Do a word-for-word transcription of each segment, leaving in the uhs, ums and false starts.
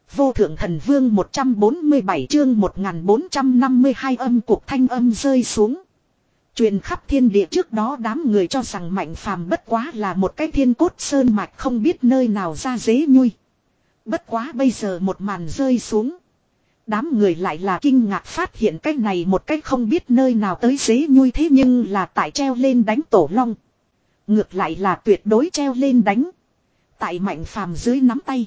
Vô thượng thần vương một trăm bốn mươi bảy chương một nghìn bốn trăm năm mươi hai âm cuộc thanh âm rơi xuống. Truyền khắp thiên địa trước đó đám người cho rằng Mạnh Phàm bất quá là một cái thiên cốt sơn mạch không biết nơi nào ra dế nhui. Bất quá bây giờ một màn rơi xuống. Đám người lại là kinh ngạc phát hiện cái này một cái không biết nơi nào tới dế nhui thế nhưng là tại treo lên đánh Tổ Long. Ngược lại là tuyệt đối treo lên đánh. Tại Mạnh Phàm dưới nắm tay.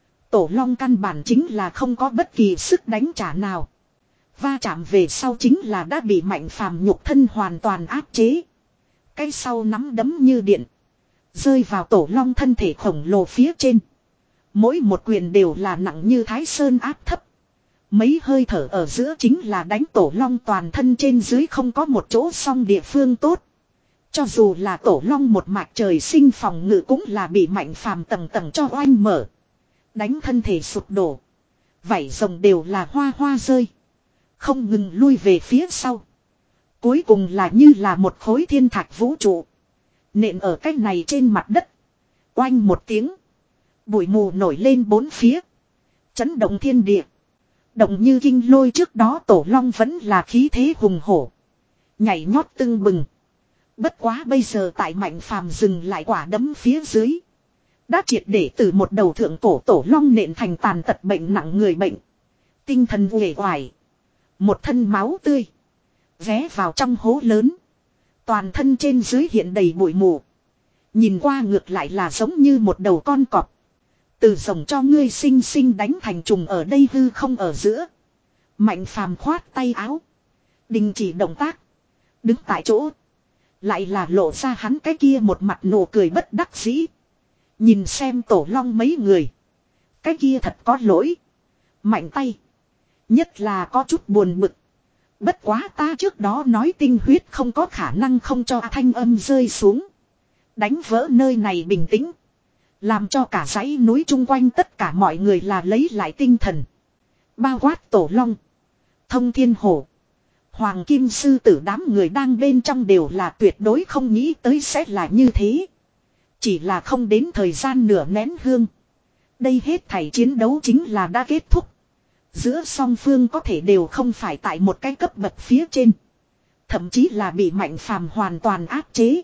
Tổ Long căn bản chính là không có bất kỳ sức đánh trả nào. Va chạm về sau chính là đã bị Mạnh Phàm nhục thân hoàn toàn áp chế. Cái sau nắm đấm như điện. Rơi vào Tổ Long thân thể khổng lồ phía trên. Mỗi một quyền đều là nặng như Thái Sơn áp thấp. Mấy hơi thở ở giữa chính là đánh Tổ Long toàn thân trên dưới không có một chỗ song địa phương tốt. Cho dù là Tổ Long một mạch trời sinh phòng ngự cũng là bị Mạnh Phàm tầng tầng cho oanh mở. Đánh thân thể sụp đổ. Vảy rồng đều là hoa hoa rơi. Không ngừng lui về phía sau. Cuối cùng là như là một khối thiên thạch vũ trụ. Nện ở cách này trên mặt đất. Oanh một tiếng. Bụi mù nổi lên bốn phía. Chấn động thiên địa. Động như kinh lôi trước đó Tổ Long vẫn là khí thế hùng hổ. Nhảy nhót tưng bừng. Bất quá bây giờ tại Mạnh Phàm dừng lại quả đấm phía dưới. Đã triệt để từ một đầu thượng cổ Tổ Long nện thành tàn tật bệnh nặng người bệnh. Tinh thần uể oải. Một thân máu tươi. Ghé vào trong hố lớn. Toàn thân trên dưới hiện đầy bụi mù. Nhìn qua ngược lại là giống như một đầu con cọp. Từ rồng cho ngươi sinh sinh đánh thành trùng ở đây hư không ở giữa. Mạnh Phàm khoát tay áo. Đình chỉ động tác. Đứng tại chỗ. Lại là lộ ra hắn cái kia một mặt nụ cười bất đắc dĩ. Nhìn xem Tổ Long mấy người. Cái kia thật có lỗi. Mạnh tay. Nhất là có chút buồn bực. Bất quá ta trước đó nói tinh huyết không có khả năng không cho thanh âm rơi xuống. Đánh vỡ nơi này bình tĩnh. Làm cho cả dãy núi chung quanh tất cả mọi người là lấy lại tinh thần. Bao quát Tổ Long. Thông Thiên Hổ. Hoàng Kim Sư Tử đám người đang bên trong đều là tuyệt đối không nghĩ tới sẽ là như thế. Chỉ là không đến thời gian nửa nén hương. Đây hết thảy chiến đấu chính là đã kết thúc. Giữa song phương có thể đều không phải tại một cái cấp bậc phía trên. Thậm chí là bị Mạnh Phàm hoàn toàn áp chế.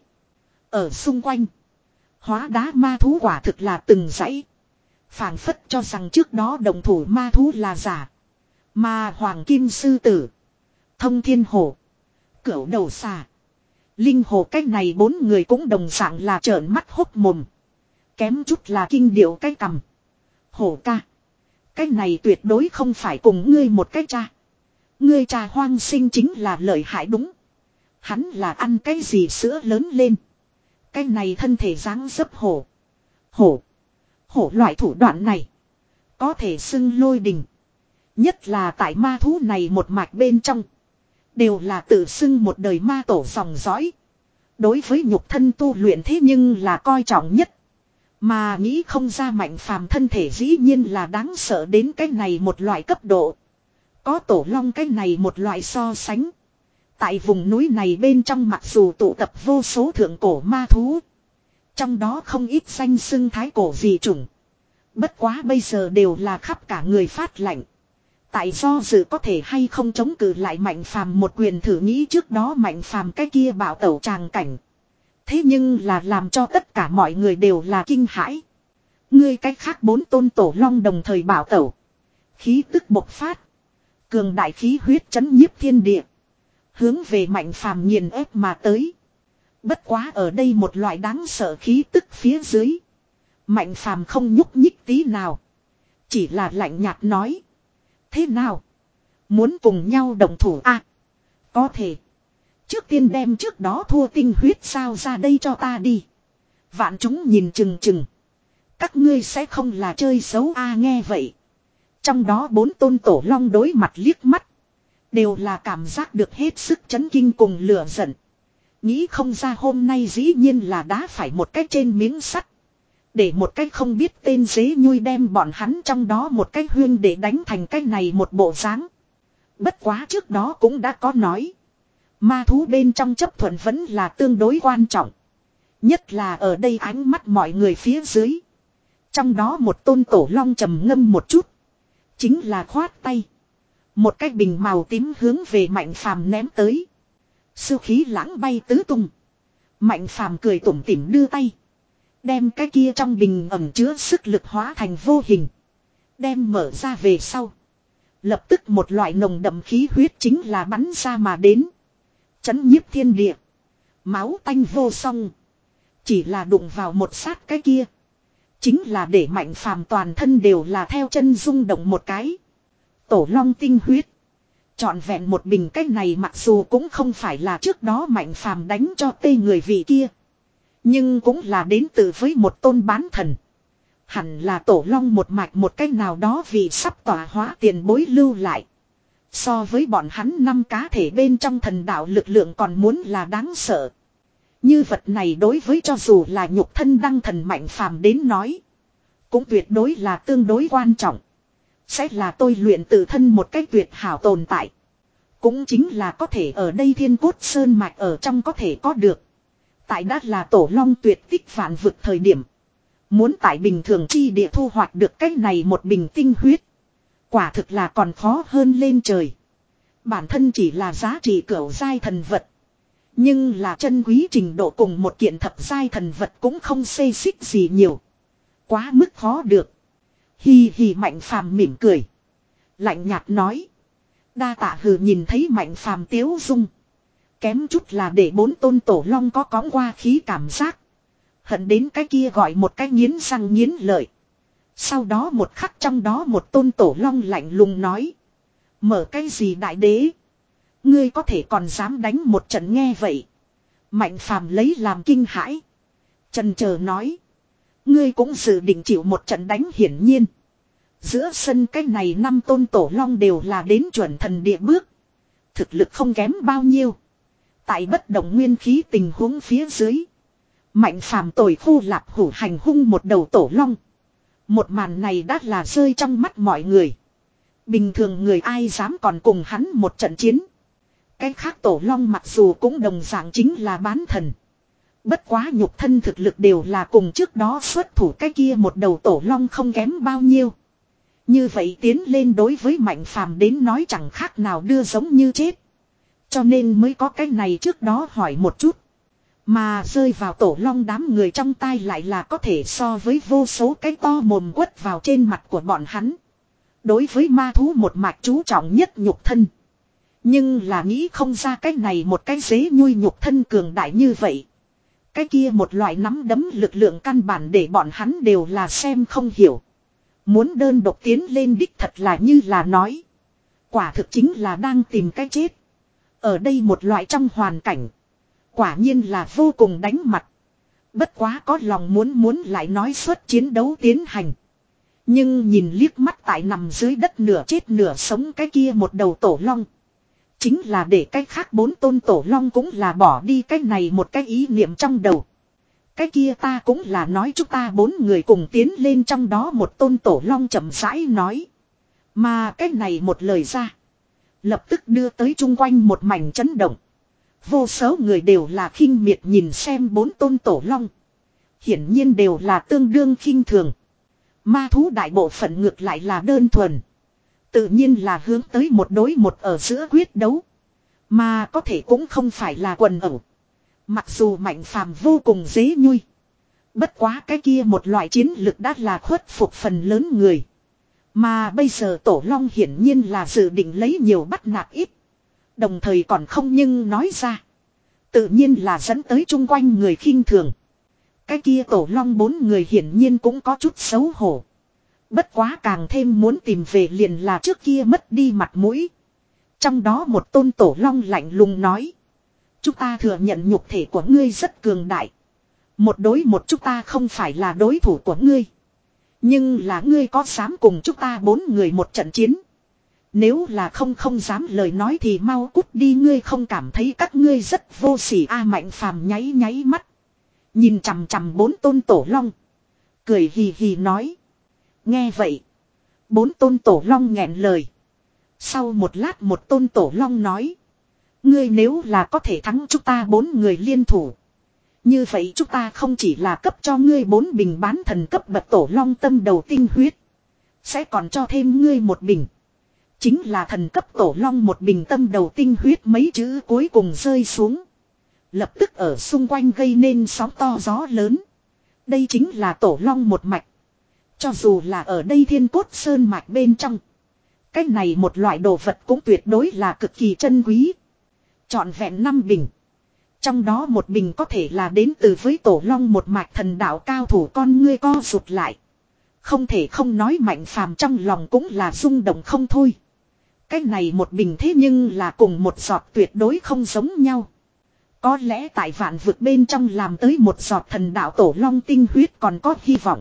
Ở xung quanh. Hóa đá ma thú quả thực là từng dãy. Phảng phất cho rằng trước đó đồng thủ ma thú là giả. Mà Hoàng Kim Sư Tử. Thông Thiên Hổ. Cửu Đầu Xà. Linh Hồ cách này bốn người cũng đồng dạng là trợn mắt hốc mồm. Kém chút là kinh điệu cái cầm. Hổ ca. Cái này tuyệt đối không phải cùng ngươi một cái cha. Ngươi cha hoang sinh chính là lợi hại đúng. Hắn là ăn cái gì sữa lớn lên. Cái này thân thể dáng dấp hổ. Hổ. Hổ loại thủ đoạn này. Có thể xưng lôi đình. Nhất là tại ma thú này một mạch bên trong. Đều là tự xưng một đời ma tổ dòng dõi. Đối với nhục thân tu luyện thế nhưng là coi trọng nhất. Mà nghĩ không ra Mạnh Phàm thân thể dĩ nhiên là đáng sợ đến cái này một loại cấp độ. Có Tổ Long cái này một loại so sánh. Tại vùng núi này bên trong mặc dù tụ tập vô số thượng cổ ma thú. Trong đó không ít danh xưng thái cổ dị chủng. Bất quá bây giờ đều là khắp cả người phát lạnh. Tại do dự có thể hay không chống cự lại Mạnh Phàm một quyền thử nghĩ trước đó Mạnh Phàm cái kia bảo tẩu tràng cảnh. Thế nhưng là làm cho tất cả mọi người đều là kinh hãi. Ngươi cách khác bốn tôn Tổ Long đồng thời bảo tẩu. Khí tức bộc phát. Cường đại khí huyết chấn nhiếp thiên địa. Hướng về Mạnh Phàm nghiền ép mà tới. Bất quá ở đây một loại đáng sợ khí tức phía dưới. Mạnh Phàm không nhúc nhích tí nào. Chỉ là lạnh nhạt nói. Thế nào? Muốn cùng nhau đồng thủ à? Có thể. Trước tiên đem trước đó thua tinh huyết sao ra đây cho ta đi. Vạn chúng nhìn chừng chừng. Các ngươi sẽ không là chơi xấu a à, nghe vậy. Trong đó bốn tôn Tổ Long đối mặt liếc mắt. Đều là cảm giác được hết sức chấn kinh cùng lửa giận. Nghĩ không ra hôm nay dĩ nhiên là đá phải một cái trên miếng sắt. Để một cái không biết tên dế nhui đem bọn hắn trong đó một cái huyên để đánh thành cái này một bộ dáng. Bất quá trước đó cũng đã có nói. Ma thú bên trong chấp thuận vẫn là tương đối quan trọng. Nhất là ở đây ánh mắt mọi người phía dưới. Trong đó một tôn Tổ Long trầm ngâm một chút. Chính là khoát tay. Một cái bình màu tím hướng về Mạnh Phàm ném tới. Sư khí lãng bay tứ tung. Mạnh Phàm cười tủm tỉm đưa tay. Đem cái kia trong bình ẩm chứa sức lực hóa thành vô hình. Đem mở ra về sau. Lập tức một loại nồng đậm khí huyết chính là bắn ra mà đến. Chấn nhiếp thiên địa. Máu tanh vô song. Chỉ là đụng vào một sát cái kia. Chính là để Mạnh Phàm toàn thân đều là theo chân rung động một cái. Tổ long tinh huyết. Trọn vẹn một bình cái này mặc dù cũng không phải là trước đó Mạnh Phàm đánh cho tê người vị kia. Nhưng cũng là đến từ với một tôn bán thần. Hẳn là tổ long một mạch một cách nào đó vì sắp tỏa hóa tiền bối lưu lại. So với bọn hắn năm cá thể bên trong thần đạo lực lượng còn muốn là đáng sợ. Như vật này đối với cho dù là nhục thân đăng thần Mạnh Phàm đến nói. Cũng tuyệt đối là tương đối quan trọng. Sẽ là tôi luyện tự thân một cách tuyệt hảo tồn tại. Cũng chính là có thể ở đây thiên cốt sơn mạch ở trong có thể có được. Tại đã là tổ long tuyệt tích vạn vực thời điểm. Muốn tại bình thường chi địa thu hoạch được cái này một bình tinh huyết. Quả thực là còn khó hơn lên trời. Bản thân chỉ là giá trị cửu giai thần vật. Nhưng là chân quý trình độ cùng một kiện thập giai thần vật cũng không xê xích gì nhiều. Quá mức khó được. Hi hi Mạnh Phàm mỉm cười. Lạnh nhạt nói. Đa tạ hừ nhìn thấy Mạnh Phàm tiếu dung. Kém chút là để bốn tôn tổ long có cõng qua khí cảm giác. Hận đến cái kia gọi một cái nghiến răng nghiến lợi. Sau đó một khắc trong đó một tôn tổ long lạnh lùng nói. Mở cái gì đại đế? Ngươi có thể còn dám đánh một trận nghe vậy. Mạnh Phàm lấy làm kinh hãi. Chần chờ nói. Ngươi cũng dự định chịu một trận đánh hiển nhiên. Giữa sân cái này năm tôn tổ long đều là đến chuẩn thần địa bước. Thực lực không kém bao nhiêu. Tại bất động nguyên khí tình huống phía dưới. Mạnh Phàm tồi khu lạp hủ hành hung một đầu tổ long. Một màn này đã là rơi trong mắt mọi người. Bình thường người ai dám còn cùng hắn một trận chiến. Cái khác tổ long mặc dù cũng đồng dạng chính là bán thần. Bất quá nhục thân thực lực đều là cùng trước đó xuất thủ cái kia một đầu tổ long không kém bao nhiêu. Như vậy tiến lên đối với Mạnh Phàm đến nói chẳng khác nào đưa giống như chết. Cho nên mới có cái này trước đó hỏi một chút. Mà rơi vào tổ long đám người trong tai lại là có thể so với vô số cái to mồm quất vào trên mặt của bọn hắn. Đối với ma thú một mạch chú trọng nhất nhục thân. Nhưng là nghĩ không ra cái này một cái dế nhui nhục thân cường đại như vậy. Cái kia một loại nắm đấm lực lượng căn bản để bọn hắn đều là xem không hiểu. Muốn đơn độc tiến lên đích thật là như là nói. Quả thực chính là đang tìm cái chết. Ở đây một loại trong hoàn cảnh. Quả nhiên là vô cùng đánh mặt. Bất quá có lòng muốn muốn lại nói suất chiến đấu tiến hành. Nhưng nhìn liếc mắt tại nằm dưới đất nửa chết nửa sống cái kia một đầu tổ long. Chính là để cái khác bốn tôn tổ long cũng là bỏ đi cái này một cái ý niệm trong đầu. Cái kia ta cũng là nói chúng ta bốn người cùng tiến lên trong đó một tôn tổ long chậm rãi nói. Mà cái này một lời ra. Lập tức đưa tới chung quanh một mảnh chấn động. Vô số người đều là khinh miệt nhìn xem bốn tôn tổ long. Hiển nhiên đều là tương đương khinh thường. Ma thú đại bộ phận ngược lại là đơn thuần. Tự nhiên là hướng tới một đối một ở giữa quyết đấu. Mà có thể cũng không phải là quần ẩu. Mặc dù Mạnh Phàm vô cùng dễ nhui. Bất quá cái kia một loại chiến lực đã là khuất phục phần lớn người. Mà bây giờ tổ long hiển nhiên là dự định lấy nhiều bắt nạt ít. Đồng thời còn không nhưng nói ra. Tự nhiên là dẫn tới chung quanh người khinh thường. Cái kia tổ long bốn người hiển nhiên cũng có chút xấu hổ. Bất quá càng thêm muốn tìm về liền là trước kia mất đi mặt mũi. Trong đó một tôn tổ long lạnh lùng nói. Chúng ta thừa nhận nhục thể của ngươi rất cường đại. Một đối một chúng ta không phải là đối thủ của ngươi. Nhưng là ngươi có dám cùng chúng ta bốn người một trận chiến. Nếu là không không dám lời nói thì mau cút đi, ngươi không cảm thấy các ngươi rất vô sỉ a. Mạnh Phàm nháy nháy mắt. Nhìn chằm chằm bốn tôn tổ long. Cười hì hì nói. Nghe vậy. Bốn tôn tổ long nghẹn lời. Sau một lát một tôn tổ long nói. Ngươi nếu là có thể thắng chúng ta bốn người liên thủ. Như vậy chúng ta không chỉ là cấp cho ngươi bốn bình bán thần cấp bậc tổ long tâm đầu tinh huyết. Sẽ còn cho thêm ngươi một bình. Chính là thần cấp tổ long một bình tâm đầu tinh huyết mấy chữ cuối cùng rơi xuống. Lập tức ở xung quanh gây nên sóng to gió lớn. Đây chính là tổ long một mạch. Cho dù là ở đây thiên cốt sơn mạch bên trong. Cái này một loại đồ vật cũng tuyệt đối là cực kỳ chân quý. Chọn vẹn năm bình. Trong đó một bình có thể là đến từ với tổ long một mạch thần đạo cao thủ con ngươi co rụt lại. Không thể không nói Mạnh Phàm trong lòng cũng là rung động không thôi. Cái này một bình thế nhưng là cùng một giọt tuyệt đối không giống nhau. Có lẽ tại vạn vực bên trong làm tới một giọt thần đạo tổ long tinh huyết còn có hy vọng.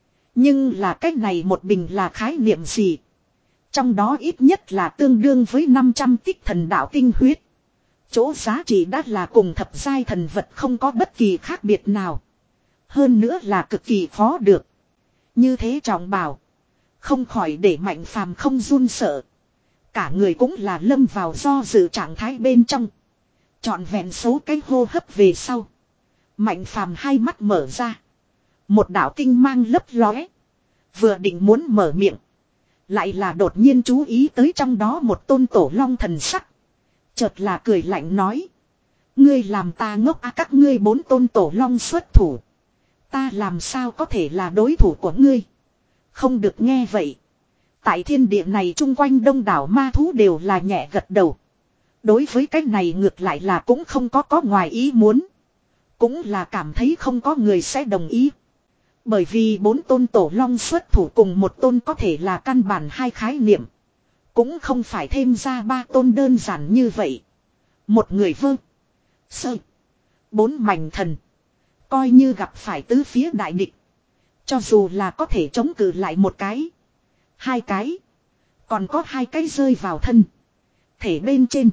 Nhưng là cái này một bình là khái niệm gì? Trong đó ít nhất là tương đương với năm trăm tích thần đạo tinh huyết. Chỗ giá trị đã là cùng thập giai thần vật không có bất kỳ khác biệt nào. Hơn nữa là cực kỳ khó được. Như thế trọng bảo. Không khỏi để Mạnh Phàm không run sợ. Cả người cũng là lâm vào do dự trạng thái bên trong. Chọn vẹn số cái hô hấp về sau. Mạnh Phàm hai mắt mở ra. Một đạo tinh mang lấp lóe. Vừa định muốn mở miệng. Lại là đột nhiên chú ý tới trong đó một tôn tổ long thần sắc. Chợt là cười lạnh nói. Ngươi làm ta ngốc à, các ngươi bốn tôn tổ long xuất thủ. Ta làm sao có thể là đối thủ của ngươi. Không được nghe vậy. Tại thiên địa này chung quanh đông đảo ma thú đều là nhẹ gật đầu. Đối với cái này ngược lại là cũng không có có ngoài ý muốn. Cũng là cảm thấy không có người sẽ đồng ý. Bởi vì bốn tôn tổ long xuất thủ cùng một tôn có thể là căn bản hai khái niệm. Cũng không phải thêm ra ba tôn đơn giản như vậy. Một người vơ. Sơ. Bốn mảnh thần. Coi như gặp phải tứ phía đại địch. Cho dù là có thể chống cự lại một cái. Hai cái. Còn có hai cái rơi vào thân. Thể bên trên.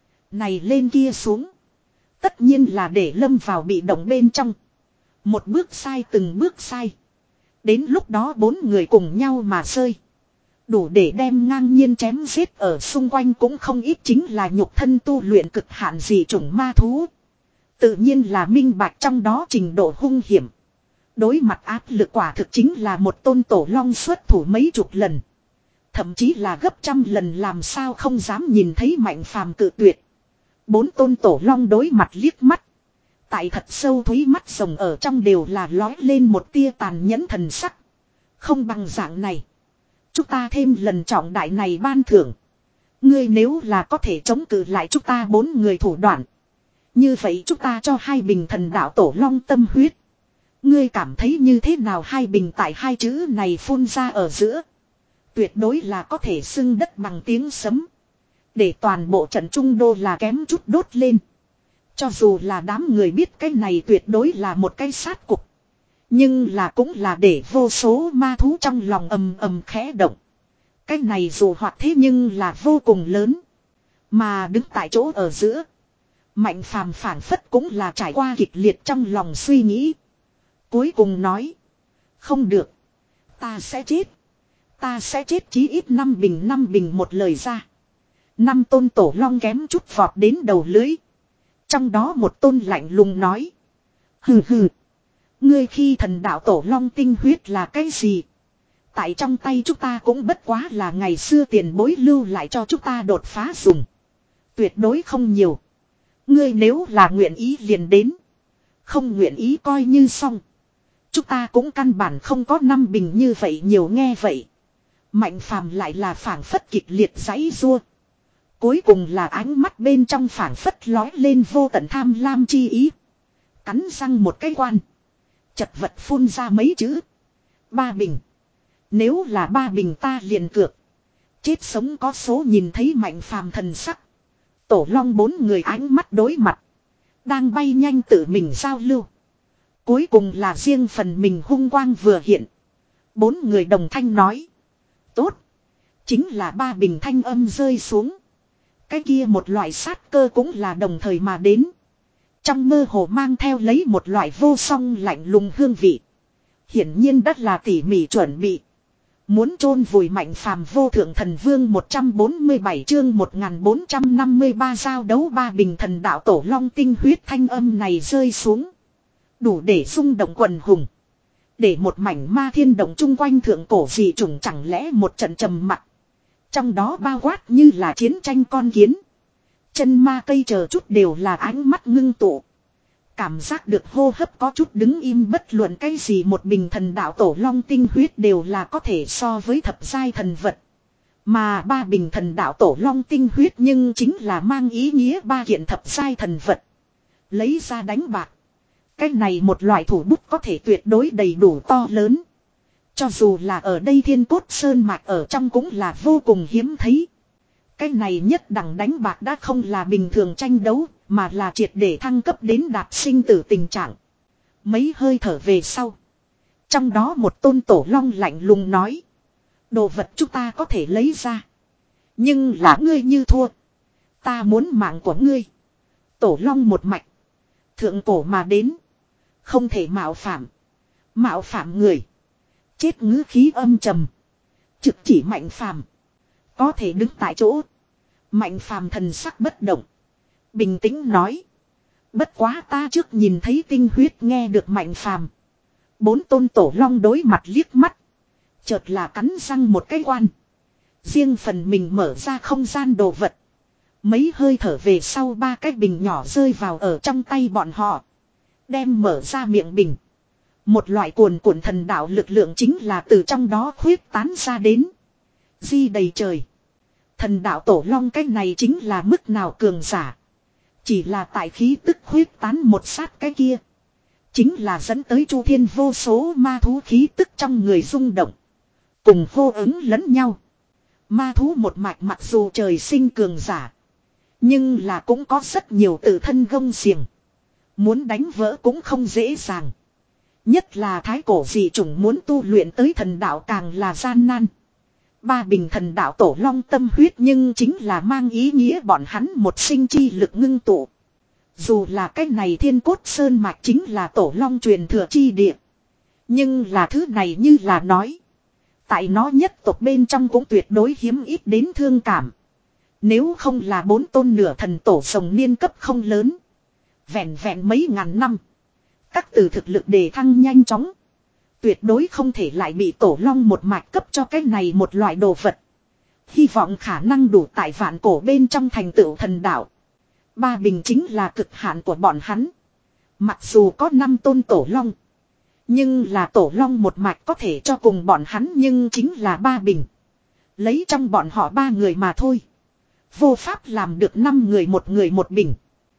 Này lên kia xuống. Tất nhiên là để lâm vào bị động bên trong. Một bước sai từng bước sai. Đến lúc đó bốn người cùng nhau mà rơi. Đủ để đem ngang nhiên chém giết ở xung quanh cũng không ít chính là nhục thân tu luyện cực hạn dị chủng ma thú. Tự nhiên là minh bạch trong đó trình độ hung hiểm. Đối mặt áp lực quả thực chính là một tôn tổ long xuất thủ mấy chục lần. Thậm chí là gấp trăm lần làm sao không dám nhìn thấy Mạnh Phàm cự tuyệt. Bốn tôn tổ long đối mặt liếc mắt. Tại thật sâu thúy mắt rồng ở trong đều là lói lên một tia tàn nhẫn thần sắc. Không bằng dạng này. Chúng ta thêm lần trọng đại này ban thưởng. Ngươi nếu là có thể chống cự lại chúng ta bốn người thủ đoạn. Như vậy chúng ta cho hai bình thần đạo tổ long tâm huyết. Ngươi cảm thấy như thế nào hai bình tại hai chữ này phun ra ở giữa. Tuyệt đối là có thể xưng đất bằng tiếng sấm. Để toàn bộ trận trung đô là kém chút đốt lên. Cho dù là đám người biết cái này tuyệt đối là một cái sát cục. Nhưng là cũng là để vô số ma thú trong lòng ầm ầm khẽ động. Cái này dù hoạt thế nhưng là vô cùng lớn. Mà đứng tại chỗ ở giữa. Mạnh Phàm phản phất cũng là trải qua kịch liệt trong lòng suy nghĩ. Cuối cùng nói. Không được. Ta sẽ chết. Ta sẽ chết chí ít năm bình năm bình một lời ra. Năm tôn tổ long kém chút vọt đến đầu lưới. Trong đó một tôn lạnh lùng nói. Hừ hừ. Ngươi khi thần đạo tổ long tinh huyết là cái gì? Tại trong tay chúng ta cũng bất quá là ngày xưa tiền bối lưu lại cho chúng ta đột phá dùng. Tuyệt đối không nhiều. Ngươi nếu là nguyện ý liền đến. Không nguyện ý coi như xong. Chúng ta cũng căn bản không có năm bình như vậy nhiều nghe vậy. Mạnh Phàm lại là phảng phất kịch liệt giãy giụa. Cuối cùng là ánh mắt bên trong phảng phất lói lên vô tận tham lam chi ý. Cắn răng một cái quan. Chật vật phun ra mấy chữ. Ba bình. Nếu là ba bình ta liền cược. Chết sống có số nhìn thấy Mạnh Phàm thần sắc. Tổ long bốn người ánh mắt đối mặt. Đang bay nhanh tự mình giao lưu. Cuối cùng là riêng phần mình hung quang vừa hiện. Bốn người đồng thanh nói. Tốt. Chính là ba bình thanh âm rơi xuống. Cái kia một loại sát cơ cũng là đồng thời mà đến. Trong mơ hồ mang theo lấy một loại vô song lạnh lùng hương vị. Hiển nhiên đất là tỉ mỉ chuẩn bị. Muốn chôn vùi Mạnh Phàm vô thượng thần vương một trăm bốn mươi bảy chương một nghìn bốn trăm năm mươi ba giao đấu ba bình thần đạo tổ long tinh huyết thanh âm này rơi xuống. Đủ để rung động quần hùng. Để một mảnh ma thiên động chung quanh thượng cổ dị chủng chẳng lẽ một trận trầm mặc. Trong đó bao quát như là chiến tranh con kiến. Chân ma cây chờ chút đều là ánh mắt ngưng tụ. Cảm giác được hô hấp có chút đứng im, bất luận cái gì một bình thần đạo tổ long tinh huyết đều là có thể so với thập giai thần vật. Mà ba bình thần đạo tổ long tinh huyết nhưng chính là mang ý nghĩa ba kiện thập giai thần vật. Lấy ra đánh bạc. Cái này một loại thủ bút có thể tuyệt đối đầy đủ to lớn. Cho dù là ở đây thiên cốt sơn mạch ở trong cũng là vô cùng hiếm thấy. Cái này nhất đẳng đánh bạc đã không là bình thường tranh đấu, mà là triệt để thăng cấp đến đạt sinh tử tình trạng. Mấy hơi thở về sau. Trong đó một tôn tổ long lạnh lùng nói. Đồ vật chúng ta có thể lấy ra. Nhưng là ngươi như thua. Ta muốn mạng của ngươi. Tổ long một mạch. Thượng cổ mà đến. Không thể mạo phạm. Mạo phạm người. Chết ngữ khí âm trầm. Trực chỉ Mạnh Phàm. Có thể đứng tại chỗ. Mạnh Phàm thần sắc bất động. Bình tĩnh nói. Bất quá ta trước nhìn thấy tinh huyết, nghe được Mạnh Phàm. Bốn tôn tổ long đối mặt liếc mắt. Chợt là cắn răng một cái quan. Riêng phần mình mở ra không gian đồ vật. Mấy hơi thở về sau ba cái bình nhỏ rơi vào ở trong tay bọn họ. Đem mở ra miệng bình. Một loại cuồn cuộn thần đạo lực lượng chính là từ trong đó khuyết tán ra đến. Di đầy trời. Thần đạo tổ long cái này chính là mức nào cường giả. Chỉ là tại khí tức khuyết tán một sát cái kia. Chính là dẫn tới chu thiên vô số ma thú khí tức trong người rung động. Cùng hô ứng lẫn nhau. Ma thú một mạch mặc dù trời sinh cường giả. Nhưng là cũng có rất nhiều tự thân gông xiềng. Muốn đánh vỡ cũng không dễ dàng. Nhất là thái cổ dị chủng muốn tu luyện tới thần đạo càng là gian nan. Ba bình thần đạo tổ long tâm huyết nhưng chính là mang ý nghĩa bọn hắn một sinh chi lực ngưng tụ. Dù là cái này thiên cốt sơn mạch chính là tổ long truyền thừa chi địa. Nhưng là thứ này như là nói. Tại nó nhất tộc bên trong cũng tuyệt đối hiếm ít đến thương cảm. Nếu không là bốn tôn nửa thần tổ rồng niên cấp không lớn. Vẹn vẹn mấy ngàn năm. Các từ thực lực đề thăng nhanh chóng. Tuyệt đối không thể lại bị tổ long một mạch cấp cho cái này một loại đồ vật. Hy vọng khả năng đủ tại vạn cổ bên trong thành tựu thần đạo. Ba bình chính là cực hạn của bọn hắn. Mặc dù có năm tôn tổ long. Nhưng là tổ long một mạch có thể cho cùng bọn hắn nhưng chính là ba bình. Lấy trong bọn họ ba người mà thôi. Vô pháp làm được năm người một người một bình.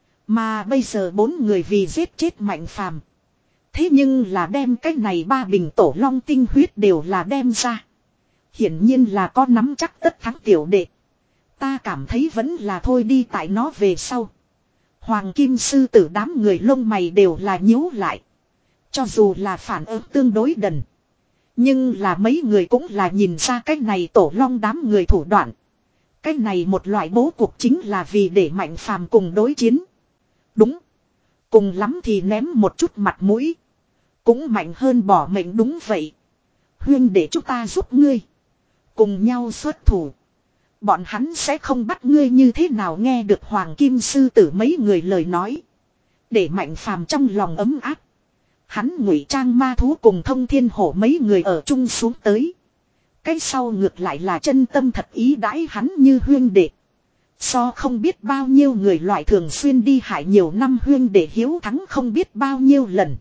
Mà bây giờ bốn người vì giết chết Mạnh Phàm. Thế nhưng là đem cái này ba bình tổ long tinh huyết đều là đem ra. Hiển nhiên là có nắm chắc tất thắng tiểu đệ. Ta cảm thấy vẫn là thôi đi, tại nó về sau. Hoàng kim sư tử đám người lông mày đều là nhíu lại. Cho dù là phản ứng tương đối đần. Nhưng là mấy người cũng là nhìn ra cái này tổ long đám người thủ đoạn. Cái này một loại bố cục chính là vì để Mạnh Phàm cùng đối chiến. Đúng. Cùng lắm thì ném một chút mặt mũi. Cũng mạnh hơn bỏ mệnh, đúng vậy. Huyên để chúng ta giúp ngươi. Cùng nhau xuất thủ. Bọn hắn sẽ không bắt ngươi như thế nào, nghe được Hoàng Kim Sư Tử mấy người lời nói. Để Mạnh Phàm trong lòng ấm áp. Hắn ngụy trang ma thú cùng Thông Thiên Hổ mấy người ở chung xuống tới. Cái sau ngược lại là chân tâm thật ý đãi hắn như huyên đệ. So không biết bao nhiêu người loại thường xuyên đi hại nhiều năm huyên đệ hiếu thắng không biết bao nhiêu lần.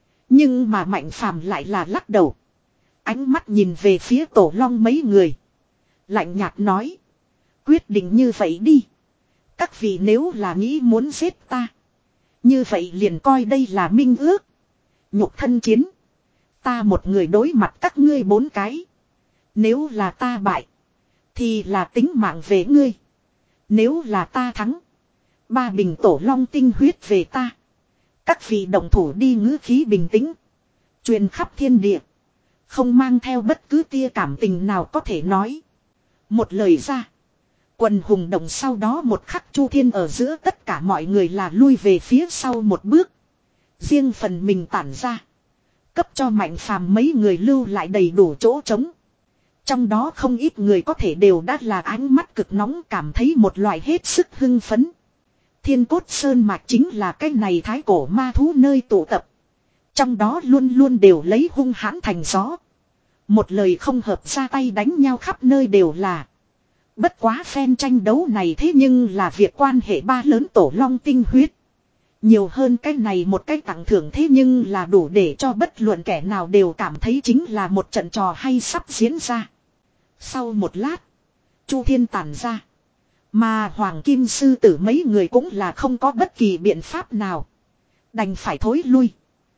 Nhưng mà Mạnh Phàm lại là lắc đầu. Ánh mắt nhìn về phía tổ long mấy người. Lạnh nhạt nói. Quyết định như vậy đi. Các vị nếu là nghĩ muốn giết ta. Như vậy liền coi đây là minh ước. Nhục thân chiến. Ta một người đối mặt các ngươi bốn cái. Nếu là ta bại. Thì là tính mạng về ngươi. Nếu là ta thắng. Ba bình tổ long tinh huyết về ta. Các vị đồng thủ đi, ngữ khí bình tĩnh. Truyền khắp thiên địa. Không mang theo bất cứ tia cảm tình nào có thể nói. Một lời ra. Quần hùng động sau đó một khắc chu thiên ở giữa tất cả mọi người là lui về phía sau một bước. Riêng phần mình tản ra. Cấp cho Mạnh Phàm mấy người lưu lại đầy đủ chỗ trống. Trong đó không ít người có thể đều đã là ánh mắt cực nóng, cảm thấy một loại hết sức hưng phấn. Thiên cốt sơn mạch chính là cái này thái cổ ma thú nơi tụ tập. Trong đó luôn luôn đều lấy hung hãn thành gió. Một lời không hợp ra tay đánh nhau khắp nơi đều là. Bất quá phen tranh đấu này thế nhưng là việc quan hệ ba lớn tổ long tinh huyết. Nhiều hơn cái này một cái tặng thưởng thế nhưng là đủ để cho bất luận kẻ nào đều cảm thấy chính là một trận trò hay sắp diễn ra. Sau một lát, Chu Thiên tản ra. Mà Hoàng Kim Sư Tử mấy người cũng là không có bất kỳ biện pháp nào. Đành phải thối lui.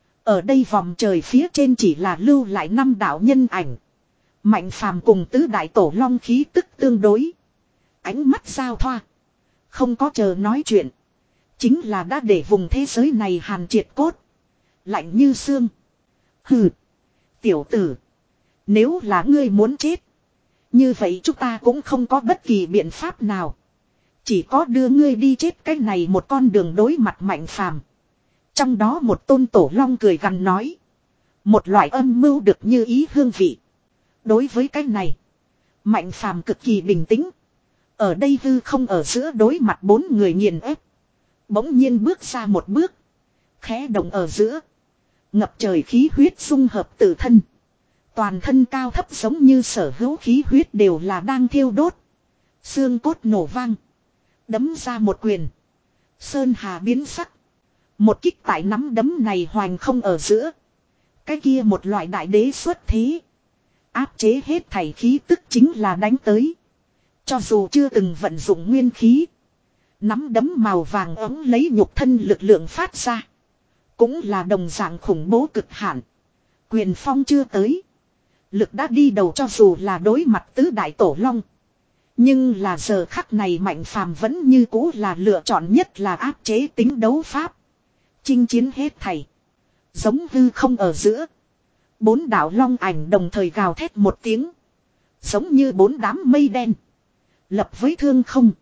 Ở đây vòng trời phía trên chỉ là lưu lại năm đạo nhân ảnh. Mạnh Phàm cùng tứ đại tổ long khí tức tương đối. Ánh mắt giao thoa. Không có chờ nói chuyện. Chính là đã để vùng thế giới này hàn triệt cốt. Lạnh như xương. Hừ. Tiểu tử. Nếu là ngươi muốn chết. Như vậy chúng ta cũng không có bất kỳ biện pháp nào. Chỉ có đưa ngươi đi chết cái này một con đường đối mặt Mạnh Phàm. Trong đó một tôn tổ long cười gằn nói. Một loại âm mưu được như ý hương vị. Đối với cái này. Mạnh Phàm cực kỳ bình tĩnh. Ở đây hư không ở giữa đối mặt bốn người nghiền ép. Bỗng nhiên bước ra một bước. Khẽ động ở giữa. Ngập trời khí huyết dung hợp tự thân. Toàn thân cao thấp giống như sở hữu khí huyết đều là đang thiêu đốt. Xương cốt nổ vang. Đấm ra một quyền. Sơn hà biến sắc. Một kích tại nắm đấm này hoành không ở giữa. Cái kia một loại đại đế xuất thế. Áp chế hết thảy khí tức chính là đánh tới. Cho dù chưa từng vận dụng nguyên khí. Nắm đấm màu vàng ấm lấy nhục thân lực lượng phát ra. Cũng là đồng dạng khủng bố cực hạn. Quyền phong chưa tới. Lực đã đi đầu cho dù là đối mặt tứ đại tổ long. Nhưng là giờ khắc này Mạnh Phàm vẫn như cũ là lựa chọn nhất là áp chế tính đấu pháp. Chinh chiến hết thảy. Giống hư không ở giữa. Bốn đạo long ảnh đồng thời gào thét một tiếng. Giống như bốn đám mây đen. Lập với thương không.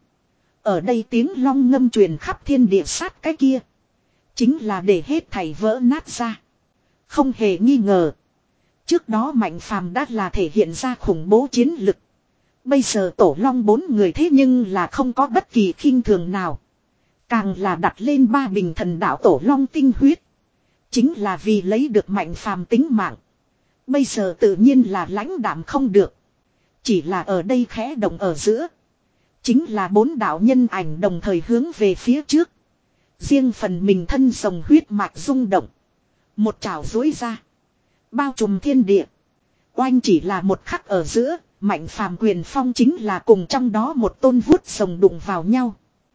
Ở đây tiếng long ngâm truyền khắp thiên địa sát cái kia. Chính là để hết thảy vỡ nát ra. Không hề nghi ngờ. Trước đó Mạnh Phàm đã là thể hiện ra khủng bố chiến lực. Bây giờ tổ long bốn người thế nhưng là không có bất kỳ khinh thường nào. Càng là đặt lên ba bình thần đạo tổ long tinh huyết. Chính là vì lấy được Mạnh Phàm tính mạng. Bây giờ tự nhiên là lãnh đạm không được. Chỉ là ở đây khẽ động ở giữa. Chính là bốn đạo nhân ảnh đồng thời hướng về phía trước. Riêng phần mình thân rồng huyết mạch rung động. Một trảo dối ra. Bao trùm thiên địa. Oanh chỉ là một khắc ở giữa. Mạnh Phàm quyền phong chính là cùng trong đó một tôn vuốt rồng đụng vào nhau.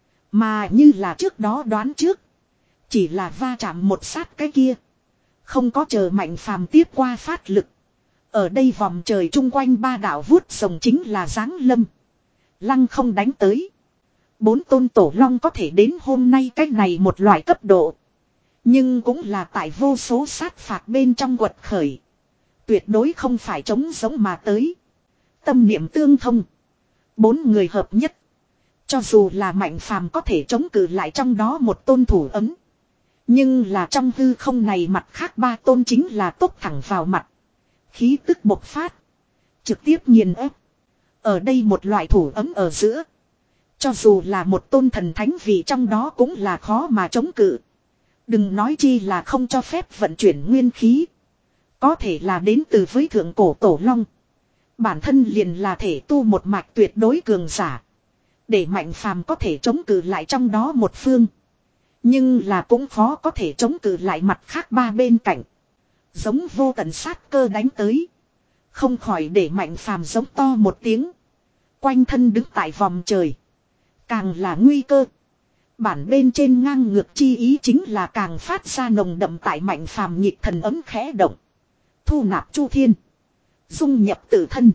Mà như là trước đó đoán trước. Chỉ là va chạm một sát cái kia. Không có chờ Mạnh Phàm tiếp qua phát lực. Ở đây vòng trời chung quanh ba đạo vuốt rồng chính là giáng lâm. Lăng không đánh tới. Bốn tôn tổ long có thể đến hôm nay cách này một loại cấp độ. Nhưng cũng là tại vô số sát phạt bên trong quật khởi. Tuyệt đối không phải chống giống mà tới. Tâm niệm tương thông. Bốn người hợp nhất. Cho dù là Mạnh Phàm có thể chống cự lại trong đó một tôn thủ ấm. Nhưng là trong hư không này mặt khác ba tôn chính là tốc thẳng vào mặt. Khí tức bộc phát. Trực tiếp nghiền ép. Ở đây một loại thủ ấm ở giữa. Cho dù là một tôn thần thánh vị trong đó cũng là khó mà chống cự. Đừng nói chi là không cho phép vận chuyển nguyên khí. Có thể là đến từ với thượng cổ tổ long. Bản thân liền là thể tu một mạch tuyệt đối cường giả. Để Mạnh Phàm có thể chống cự lại trong đó một phương. Nhưng là cũng khó có thể chống cự lại mặt khác ba bên cạnh. Giống vô tận sát cơ đánh tới. Không khỏi để Mạnh Phàm giống to một tiếng. Quanh thân đứng tại vòng trời. Càng là nguy cơ. Bản bên trên ngang ngược chi ý chính là càng phát ra nồng đậm tại Mạnh Phàm nhịp thần ấm khẽ động. Thu nạp chu thiên. Dung nhập tự thân.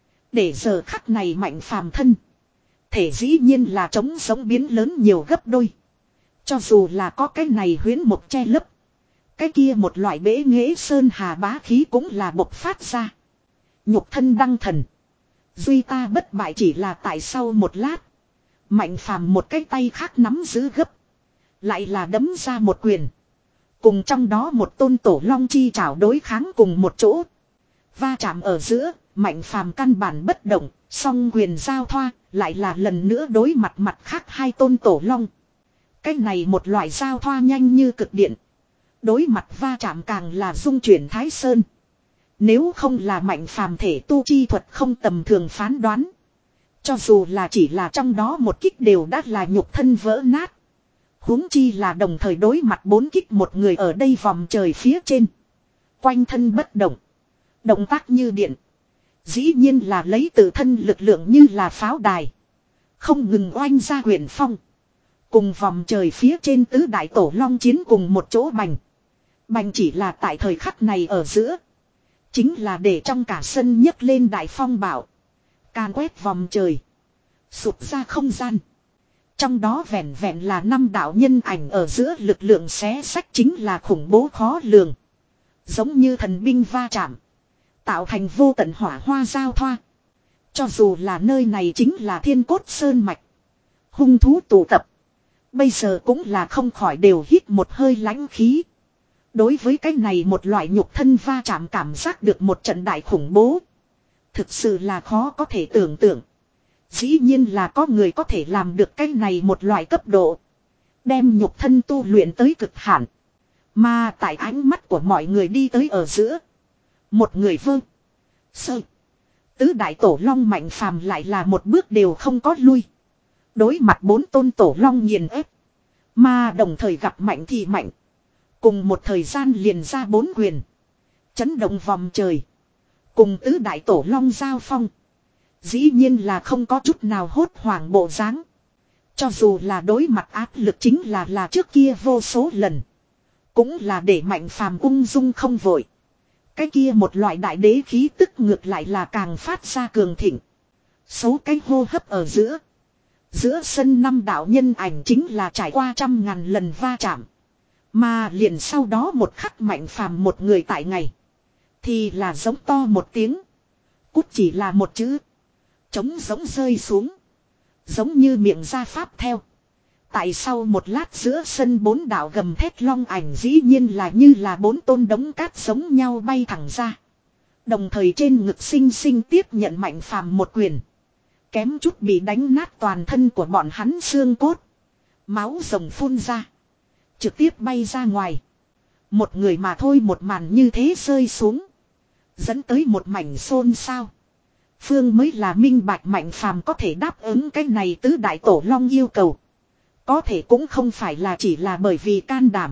Để giờ khắc này Mạnh Phàm thân. Thể dĩ nhiên là trống sống biến lớn nhiều gấp đôi. Cho dù là có cái này huyễn mộc che lấp. Cái kia một loại bể nghệ sơn hà bá khí cũng là bộc phát ra. Nhục thân đăng thần. Duy ta bất bại chỉ là tại sau một lát. Mạnh Phàm một cái tay khác nắm giữ gấp. Lại là đấm ra một quyền. Cùng trong đó một tôn tổ long chi trảo đối kháng cùng một chỗ. Va chạm ở giữa, Mạnh Phàm căn bản bất động, song quyền giao thoa, lại là lần nữa đối mặt mặt khác hai tôn tổ long. Cái này một loại giao thoa nhanh như cực điện. Đối mặt va chạm càng là dung chuyển Thái Sơn. Nếu không là Mạnh Phàm thể tu chi thuật không tầm thường phán đoán. Cho dù là chỉ là trong đó một kích đều đã là nhục thân vỡ nát. Huống chi là đồng thời đối mặt bốn kích một người ở đây vòng trời phía trên. Quanh thân bất động. Động tác như điện. Dĩ nhiên là lấy tự thân lực lượng như là pháo đài. Không ngừng oanh ra huyền phong. Cùng vòng trời phía trên tứ đại tổ long chiến cùng một chỗ bành. Bành chỉ là tại thời khắc này ở giữa. Chính là để trong cả sân nhấc lên đại phong bạo. Càn quét vòng trời. Sụp ra không gian. Trong đó vẹn vẹn là năm đạo nhân ảnh ở giữa lực lượng xé sách chính là khủng bố khó lường. Giống như thần binh va chạm. Tạo thành vô tận hỏa hoa giao thoa. Cho dù là nơi này chính là Thiên Cốt Sơn Mạch. Hung thú tụ tập. Bây giờ cũng là không khỏi đều hít một hơi lãnh khí. Đối với cái này một loại nhục thân va chạm cảm giác được một trận đại khủng bố. Thực sự là khó có thể tưởng tượng. Dĩ nhiên là có người có thể làm được cái này một loại cấp độ. Đem nhục thân tu luyện tới cực hạn. Mà tại ánh mắt của mọi người đi tới ở giữa. Một người vơ. Sơ. Tứ đại tổ long Mạnh Phàm lại là một bước đều không có lui. Đối mặt bốn tôn tổ long nghiền ép. Mà đồng thời gặp mạnh thì mạnh. Cùng một thời gian liền ra bốn quyền. Chấn động vòng trời. Cùng tứ đại tổ long giao phong. Dĩ nhiên là không có chút nào hốt hoảng bộ dáng. Cho dù là đối mặt áp lực chính là là trước kia vô số lần. Cũng là để Mạnh Phàm ung dung không vội. Cái kia một loại đại đế khí tức ngược lại là càng phát ra cường thịnh. Số cái hô hấp ở giữa. Giữa sân năm đạo nhân ảnh chính là trải qua trăm ngàn lần va chạm. Mà liền sau đó một khắc Mạnh Phàm một người tại ngày. Thì là giống to một tiếng. Cút chỉ là một chữ. Trống giống rơi xuống. Giống như miệng ra pháp theo. Tại sau một lát giữa sân bốn đạo gầm thét long ảnh dĩ nhiên là như là bốn tôn đống cát giống nhau bay thẳng ra. Đồng thời trên ngực sinh sinh tiếp nhận Mạnh Phàm một quyền. Kém chút bị đánh nát toàn thân của bọn hắn xương cốt. Máu rồng phun ra. Trực tiếp bay ra ngoài. Một người mà thôi một màn như thế rơi xuống. Dẫn tới một mảnh xôn xao. Phương mới là minh bạch Mạnh Phàm có thể đáp ứng cái này tứ đại tổ long yêu cầu. Có thể cũng không phải là chỉ là bởi vì can đảm.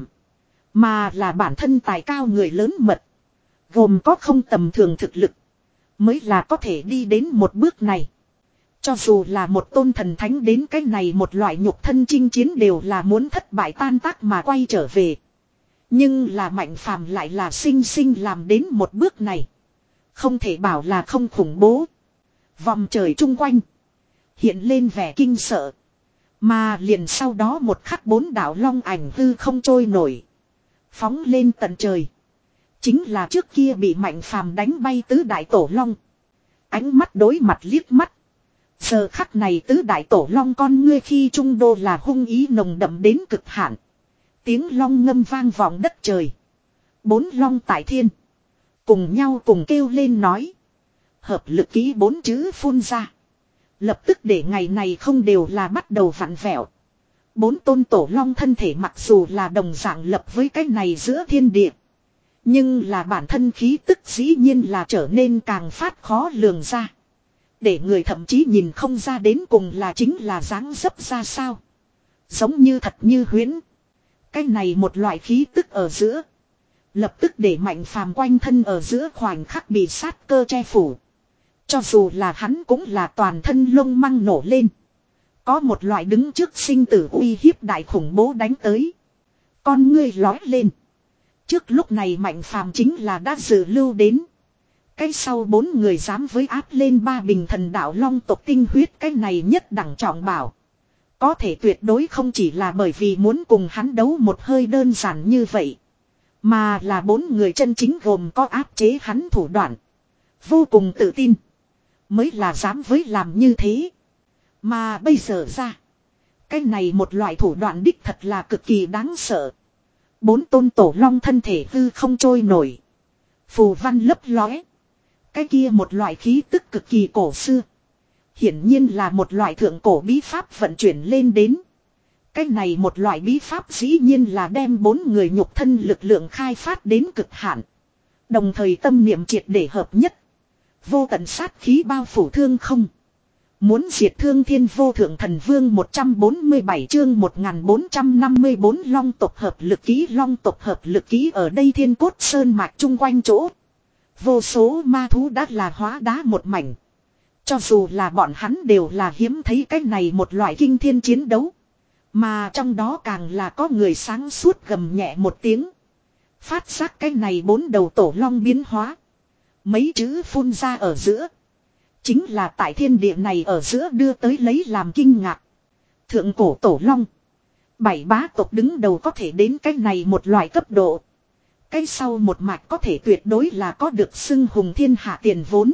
Mà là bản thân tài cao người lớn mật. Gồm có không tầm thường thực lực. Mới là có thể đi đến một bước này. Cho dù là một tôn thần thánh đến cái này một loại nhục thân chinh chiến đều là muốn thất bại tan tác mà quay trở về. Nhưng là Mạnh Phàm lại là sinh sinh làm đến một bước này. Không thể bảo là không khủng bố. Vòng trời chung quanh. Hiện lên vẻ kinh sợ. Mà liền sau đó một khắc bốn đạo long ảnh hư không trôi nổi. Phóng lên tận trời. Chính là trước kia bị Mạnh Phàm đánh bay tứ đại tổ long. Ánh mắt đối mặt liếc mắt. Giờ khắc này tứ đại tổ long con ngươi khi trung đô là hung ý nồng đậm đến cực hạn. Tiếng long ngâm vang vọng đất trời. Bốn long tại thiên. Cùng nhau cùng kêu lên nói. Hợp lực ký bốn chữ phun ra. Lập tức để ngày này không đều là bắt đầu vặn vẹo. Bốn tôn tổ long thân thể mặc dù là đồng dạng lập với cái này giữa thiên địa. Nhưng là bản thân khí tức dĩ nhiên là trở nên càng phát khó lường ra. Để người thậm chí nhìn không ra đến cùng là chính là dáng dấp ra sao. Giống như thật như huyễn. Cái này một loại khí tức ở giữa. Lập tức để Mạnh Phàm quanh thân ở giữa khoảnh khắc bị sát cơ che phủ. Cho dù là hắn cũng là toàn thân lông măng nổ lên. Có một loại đứng trước sinh tử uy hiếp đại khủng bố đánh tới. Con ngươi lói lên. Trước lúc này Mạnh Phàm chính là đã dự lưu đến. Cái sau bốn người dám với áp lên ba bình thần đạo long tộc tinh huyết cái này nhất đẳng trọng bảo. Có thể tuyệt đối không chỉ là bởi vì muốn cùng hắn đấu một hơi đơn giản như vậy. Mà là bốn người chân chính gồm có áp chế hắn thủ đoạn. Vô cùng tự tin. Mới là dám với làm như thế. Mà bây giờ ra. Cái này một loại thủ đoạn đích thật là cực kỳ đáng sợ. Bốn tôn tổ long thân thể hư không trôi nổi. Phù văn lấp lóe. Cái kia một loại khí tức cực kỳ cổ xưa. Hiển nhiên là một loại thượng cổ bí pháp vận chuyển lên đến. Cái này một loại bí pháp dĩ nhiên là đem bốn người nhục thân lực lượng khai phát đến cực hạn. Đồng thời tâm niệm triệt để hợp nhất. Vô tận sát khí bao phủ thương không. Muốn diệt thương thiên vô thượng thần vương một trăm bốn mươi bảy chương một nghìn bốn trăm năm mươi bốn long tộc hợp lực ký. Long tộc hợp lực ký ở đây thiên cốt sơn mạch chung quanh chỗ. Vô số ma thú đã là hóa đá một mảnh. Cho dù là bọn hắn đều là hiếm thấy cái này một loại kinh thiên chiến đấu. Mà trong đó càng là có người sáng suốt gầm nhẹ một tiếng. Phát giác cái này bốn đầu tổ long biến hóa. Mấy chữ phun ra ở giữa. Chính là tại thiên địa này ở giữa đưa tới lấy làm kinh ngạc. Thượng cổ tổ long. Bảy bá tộc đứng đầu có thể đến cái này một loại cấp độ. Cái sau một mạch có thể tuyệt đối là có được xưng hùng thiên hạ tiền vốn.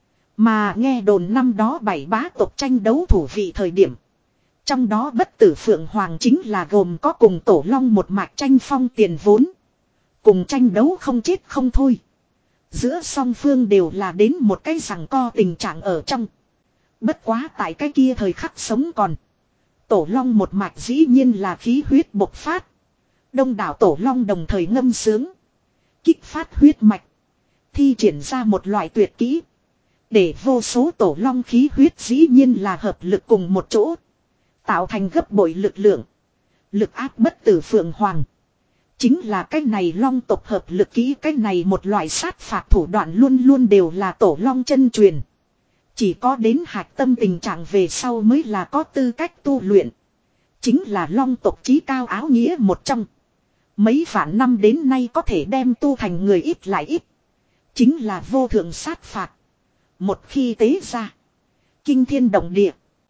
Mà nghe đồn năm đó bảy bá tộc tranh đấu thủ vị thời điểm. Trong đó bất tử Phượng Hoàng chính là gồm có cùng tổ long một mạch tranh phong tiền vốn. Cùng tranh đấu không chết không thôi. Giữa song phương đều là đến một cái giằng co tình trạng ở trong. Bất quá tại cái kia thời khắc sống còn. Tổ long một mạch dĩ nhiên là khí huyết bộc phát. Đông đảo tổ long đồng thời ngâm sướng. Kích phát huyết mạch. Thi triển ra một loại tuyệt kỹ. Để vô số tổ long khí huyết dĩ nhiên là hợp lực cùng một chỗ. Tạo thành gấp bội lực lượng. Lực áp bất tử Phượng Hoàng. Chính là cái này long tộc hợp lực kỹ. Cái này một loại sát phạt thủ đoạn luôn luôn đều là tổ long chân truyền. Chỉ có đến hạch tâm tình trạng về sau mới là có tư cách tu luyện. Chính là long tộc chí cao áo nghĩa một trong. Mấy vạn năm đến nay có thể đem tu thành người ít lại ít. Chính là vô thượng sát phạt. Một khi tế ra. Kinh thiên động địa.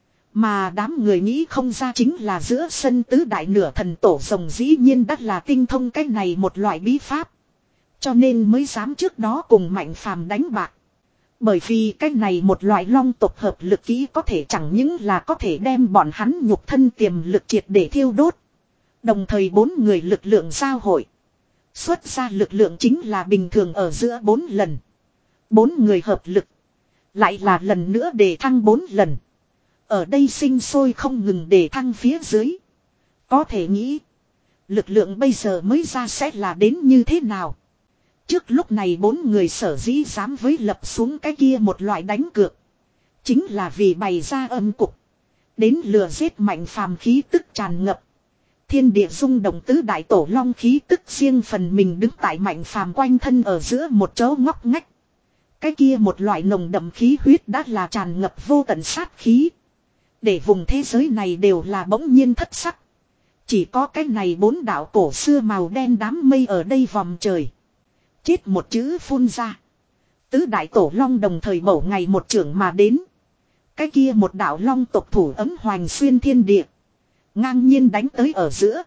Mà đám người nghĩ không ra chính là giữa sân tứ đại nửa thần tổ rồng dĩ nhiên đắt là tinh thông cái này một loại bí pháp. Cho nên mới dám trước đó cùng Mạnh Phàm đánh bạc. Bởi vì cái này một loại long tộc hợp lực kỹ có thể chẳng những là có thể đem bọn hắn nhục thân tiềm lực triệt để thiêu đốt. Đồng thời bốn người lực lượng giao hội. Xuất ra lực lượng chính là bình thường ở giữa bốn lần. Bốn người hợp lực. Lại là lần nữa để thăng bốn lần. Ở đây sinh sôi không ngừng để thăng phía dưới. Có thể nghĩ. Lực lượng bây giờ mới ra sẽ là đến như thế nào. Trước lúc này bốn người sở dĩ dám với lập xuống cái kia một loại đánh cược. Chính là vì bày ra âm cục. Đến lừa giết Mạnh Phàm khí tức tràn ngập. Thiên địa rung động tứ đại tổ long khí tức riêng phần mình đứng tại Mạnh Phàm quanh thân ở giữa một chỗ ngóc ngách. Cái kia một loại nồng đậm khí huyết đã là tràn ngập vô tận sát khí. Để vùng thế giới này đều là bỗng nhiên thất sắc. Chỉ có cái này bốn đạo cổ xưa màu đen đám mây ở đây vòng trời. Chết một chữ phun ra. Tứ đại tổ long đồng thời bổ ngày một trưởng mà đến. Cái kia một đạo long tộc thủ ấm hoành xuyên thiên địa. Ngang nhiên đánh tới ở giữa.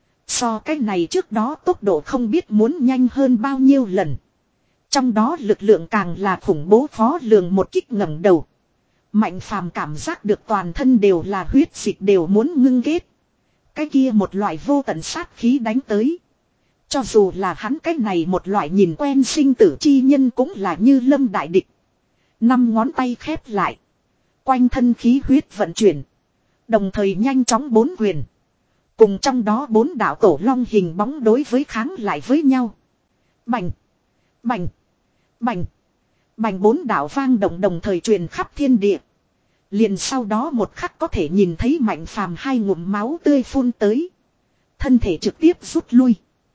So cái này trước đó tốc độ không biết muốn nhanh hơn bao nhiêu lần. Trong đó lực lượng càng là khủng bố khó lường một kích ngẩng đầu. Mạnh Phàm cảm giác được toàn thân đều là huyết dịch đều muốn ngưng kết. Cái kia một loại vô tận sát khí đánh tới. Cho dù là hắn cái này một loại nhìn quen sinh tử chi nhân cũng là như lâm đại địch. Năm ngón tay khép lại. Quanh thân khí huyết vận chuyển. Đồng thời nhanh chóng bốn quyền. Cùng trong đó bốn đạo tổ long hình bóng đối với kháng lại với nhau. Bành. Bành. Bành. Bành bốn đạo vang động đồng thời truyền khắp thiên địa. Liền sau đó một khắc có thể nhìn thấy Mạnh Phàm hai ngụm máu tươi phun tới. Thân thể trực tiếp rút lui.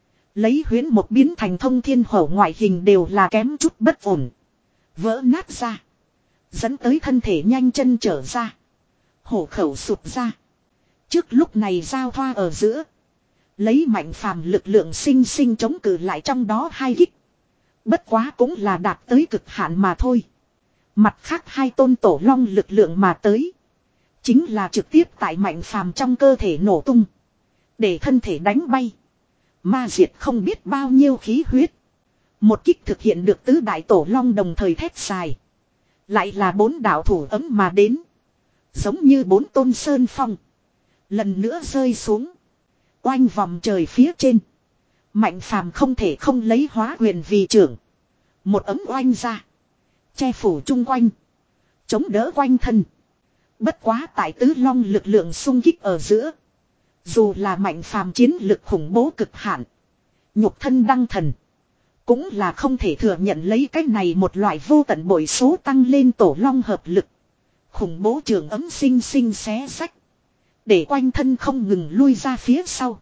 Lấy huyễn một biến thành thông thiên hổ ngoại hình đều là kém chút bất ổn. Vỡ nát ra. Dẫn tới thân thể nhanh chân trở ra. Hổ khẩu sụp ra. Trước lúc này giao thoa ở giữa. Lấy Mạnh Phàm lực lượng sinh sinh chống cự lại trong đó hai kích. Bất quá cũng là đạt tới cực hạn mà thôi. Mặt khác hai tôn tổ long lực lượng mà tới. Chính là trực tiếp tại Mạnh Phàm trong cơ thể nổ tung. Để thân thể đánh bay. Ma diệt không biết bao nhiêu khí huyết. Một kích thực hiện được tứ đại tổ long đồng thời thét dài. Lại là bốn đạo thủ ấm mà đến. Giống như bốn tôn sơn phong. Lần nữa rơi xuống. Oanh vòng trời phía trên. Mạnh Phàm không thể không lấy hóa quyền vì trưởng. Một ấm oanh ra. Che phủ chung quanh. Chống đỡ quanh thân. Bất quá tại tứ long lực lượng xung kích ở giữa. Dù là mạnh phàm chiến lực khủng bố cực hạn. Nhục thân đăng thần. Cũng là không thể thừa nhận lấy cái này một loại vô tận bội số tăng lên tổ long hợp lực. Khủng bố trường ấm sinh sinh xé sách. Để quanh thân không ngừng lui ra phía sau.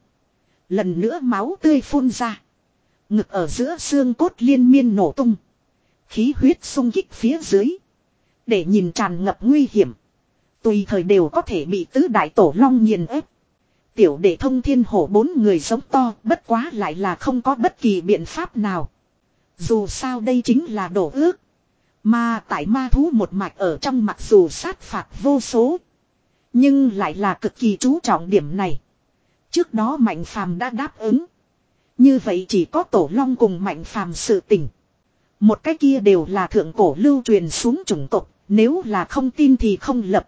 Lần nữa máu tươi phun ra. Ngực ở giữa xương cốt liên miên nổ tung. Khí huyết xung kích phía dưới. Để nhìn tràn ngập nguy hiểm. Tùy thời đều có thể bị tứ đại tổ long nghiền ép. Tiểu đệ Thông Thiên Hổ bốn người giống to, bất quá lại là không có bất kỳ biện pháp nào. Dù sao đây chính là đổ ước. Mà tại ma thú một mạch ở trong mặc dù sát phạt vô số. Nhưng lại là cực kỳ chú trọng điểm này. Trước đó Mạnh Phàm đã đáp ứng. Như vậy chỉ có Tổ Long cùng Mạnh Phàm sự tình. Một cái kia đều là thượng cổ lưu truyền xuống chủng tộc. Nếu là không tin thì không lập.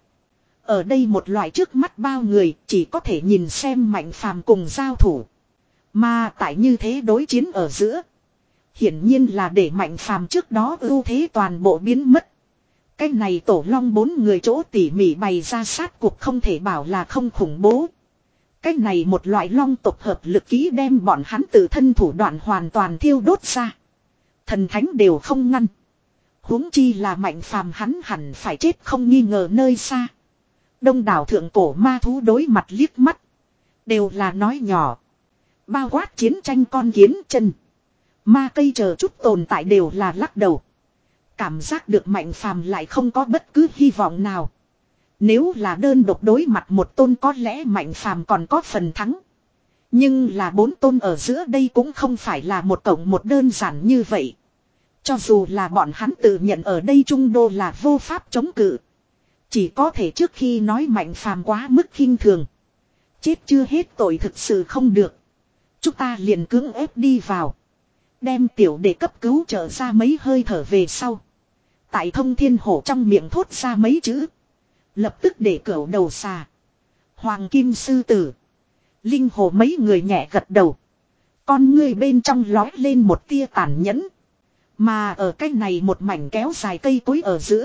Ở đây một loại trước mắt bao người chỉ có thể nhìn xem Mạnh Phàm cùng giao thủ. Mà tại như thế đối chiến ở giữa. Hiển nhiên là để Mạnh Phàm trước đó ưu thế toàn bộ biến mất. Cái này Tổ Long bốn người chỗ tỉ mỉ bày ra sát cuộc không thể bảo là không khủng bố. Cái này một loại long tộc hợp lực ký đem bọn hắn tự thân thủ đoạn hoàn toàn thiêu đốt ra. Thần thánh đều không ngăn. Huống chi là Mạnh Phàm hắn hẳn phải chết không nghi ngờ nơi xa. Đông đảo thượng cổ ma thú đối mặt liếc mắt. Đều là nói nhỏ. Bao quát chiến tranh con kiến chân. Ma cây chờ chút tồn tại đều là lắc đầu. Cảm giác được Mạnh Phàm lại không có bất cứ hy vọng nào. Nếu là đơn độc đối mặt một tôn có lẽ Mạnh Phàm còn có phần thắng. Nhưng là bốn tôn ở giữa đây cũng không phải là một cộng một đơn giản như vậy. Cho dù là bọn hắn tự nhận ở đây trung đô là vô pháp chống cự. Chỉ có thể trước khi nói Mạnh Phàm quá mức khinh thường. Chết chưa hết tội thực sự không được. Chúng ta liền cưỡng ép đi vào. Đem tiểu để cấp cứu trở ra mấy hơi thở về sau. Tại Thông Thiên Hổ trong miệng thốt ra mấy chữ. Lập tức để cửu đầu xà. Hoàng Kim Sư Tử. Linh Hồ mấy người nhẹ gật đầu. Con ngươi bên trong lói lên một tia tàn nhẫn. Mà ở cái này một mảnh kéo dài cây cối ở giữa.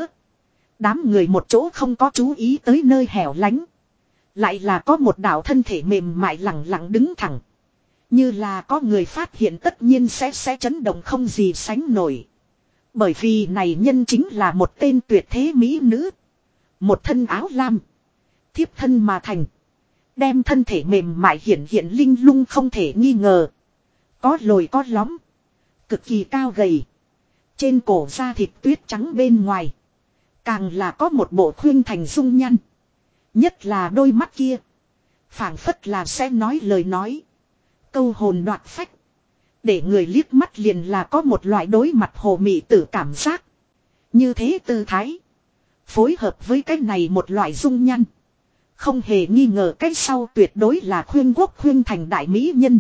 Đám người một chỗ không có chú ý tới nơi hẻo lánh. Lại là có một đạo thân thể mềm mại lẳng lặng đứng thẳng. Như là có người phát hiện tất nhiên sẽ sẽ chấn động không gì sánh nổi. Bởi vì này nhân chính là một tên tuyệt thế mỹ nữ. Một thân áo lam. Thiếp thân mà thành. Đem thân thể mềm mại hiển hiện linh lung không thể nghi ngờ. Có lồi có lõm. Cực kỳ cao gầy. Trên cổ da thịt tuyết trắng bên ngoài. Càng là có một bộ khuyên thành dung nhăn. Nhất là đôi mắt kia. Phảng phất là sẽ nói lời nói. Câu hồn đoạt phách. Để người liếc mắt liền là có một loại đối mặt hồ mị tử cảm giác. Như thế tư thái. Phối hợp với cái này một loại dung nhăn. Không hề nghi ngờ cái sau tuyệt đối là khuyên quốc khuyên thành đại mỹ nhân.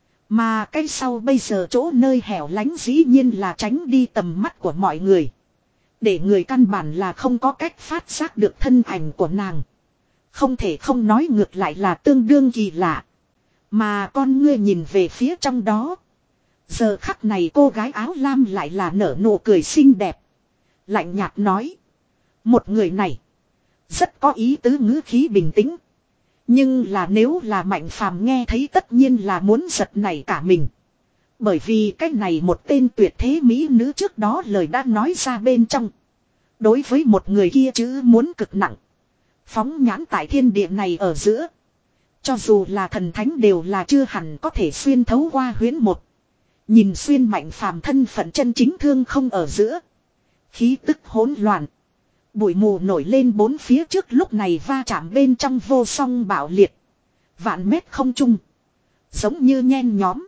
Mà cái sau bây giờ chỗ nơi hẻo lánh dĩ nhiên là tránh đi tầm mắt của mọi người. Để người căn bản là không có cách phát giác được thân ảnh của nàng. Không thể không nói ngược lại là tương đương kỳ lạ. Mà con ngươi nhìn về phía trong đó. Giờ khắc này cô gái áo lam lại là nở nụ cười xinh đẹp. Lạnh nhạt nói. Một người này. Rất có ý tứ ngữ khí bình tĩnh. Nhưng là nếu là Mạnh Phàm nghe thấy tất nhiên là muốn giật nảy cả mình. Bởi vì cái này một tên tuyệt thế mỹ nữ trước đó lời đã nói ra bên trong. Đối với một người kia chữ muốn cực nặng. Phóng nhãn tại thiên địa này ở giữa. Cho dù là thần thánh đều là chưa hẳn có thể xuyên thấu qua huyễn một. Nhìn xuyên Mạnh Phàm thân phận chân chính thương không ở giữa. Khí tức hỗn loạn. Bụi mù nổi lên bốn phía trước lúc này va chạm bên trong vô song bạo liệt. Vạn mét không trung. Giống như nhen nhóm.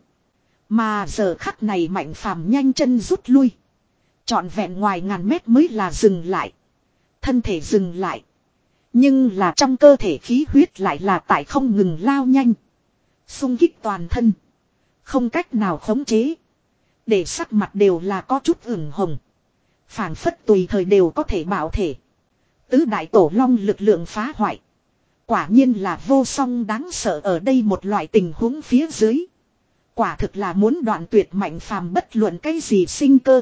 Mà giờ khắc này Mạnh Phàm nhanh chân rút lui. Trọn vẹn ngoài ngàn mét mới là dừng lại. Thân thể dừng lại. Nhưng là trong cơ thể khí huyết lại là tại không ngừng lao nhanh. Xung kích toàn thân. Không cách nào khống chế. Để sắc mặt đều là có chút ửng hồng. Phảng phất tùy thời đều có thể bảo thể. Tứ đại tổ long lực lượng phá hoại. Quả nhiên là vô song đáng sợ ở đây một loại tình huống phía dưới. Quả thực là muốn đoạn tuyệt Mạnh Phàm bất luận cái gì sinh cơ.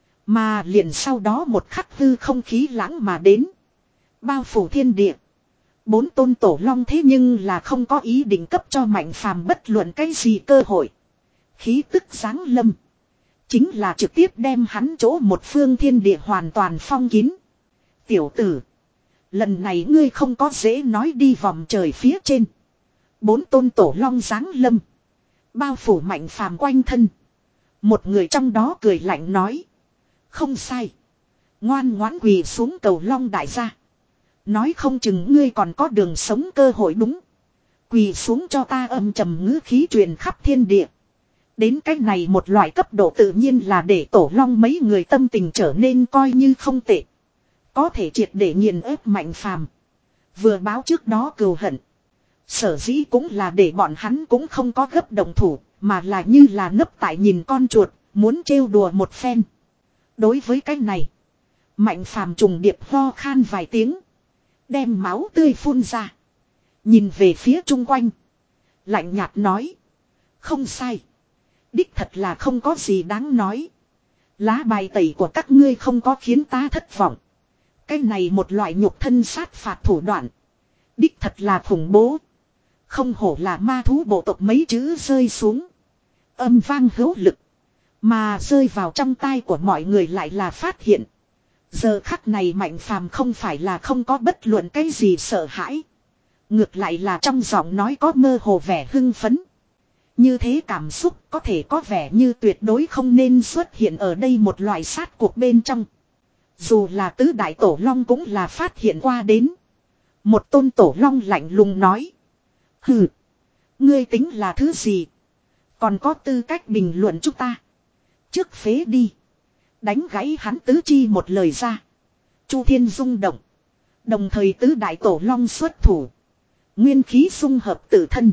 Mà liền sau đó một khắc hư không khí lãng mà đến. Bao phủ thiên địa. Bốn tôn tổ long thế nhưng là không có ý định cấp cho Mạnh Phàm bất luận cái gì cơ hội. Khí tức giáng lâm. Chính là trực tiếp đem hắn chỗ một phương thiên địa hoàn toàn phong kín. Tiểu tử. Lần này ngươi không có dễ nói đi vòng trời phía trên. Bốn tôn tổ long giáng lâm. Bao phủ Mạnh Phàm quanh thân. Một người trong đó cười lạnh nói. Không sai. Ngoan ngoãn quỳ xuống cầu long đại gia. Nói không chừng ngươi còn có đường sống cơ hội đúng. Quỳ xuống cho ta, âm trầm ngữ khí truyền khắp thiên địa. Đến cách này một loại cấp độ tự nhiên là để tổ long mấy người tâm tình trở nên coi như không tệ. Có thể triệt để nghiền ép Mạnh Phàm. Vừa báo trước đó cừu hận. Sở dĩ cũng là để bọn hắn cũng không có gấp động thủ, mà là như là nấp tại nhìn con chuột, muốn trêu đùa một phen. Đối với cái này, Mạnh Phàm trùng điệp ho khan vài tiếng. Đem máu tươi phun ra. Nhìn về phía chung quanh. Lạnh nhạt nói. Không sai. Đích thật là không có gì đáng nói. Lá bài tẩy của các ngươi không có khiến ta thất vọng. Cái này một loại nhục thân sát phạt thủ đoạn. Đích thật là khủng bố. Không hổ là ma thú bộ tộc, mấy chữ rơi xuống. Âm vang hữu lực. Mà rơi vào trong tai của mọi người lại là phát hiện. Giờ khắc này Mạnh Phàm không phải là không có bất luận cái gì sợ hãi. Ngược lại là trong giọng nói có mơ hồ vẻ hưng phấn. Như thế cảm xúc có thể có vẻ như tuyệt đối không nên xuất hiện ở đây một loại sát cuộc bên trong. Dù là tứ đại tổ long cũng là phát hiện qua đến. Một tôn tổ long lạnh lùng nói. Hừ, ngươi tính là thứ gì? Còn có tư cách bình luận chúng ta? Trước phế đi. Đánh gãy hắn tứ chi một lời ra. Chu thiên rung động. Đồng thời tứ đại tổ long xuất thủ. Nguyên khí xung hợp tự thân.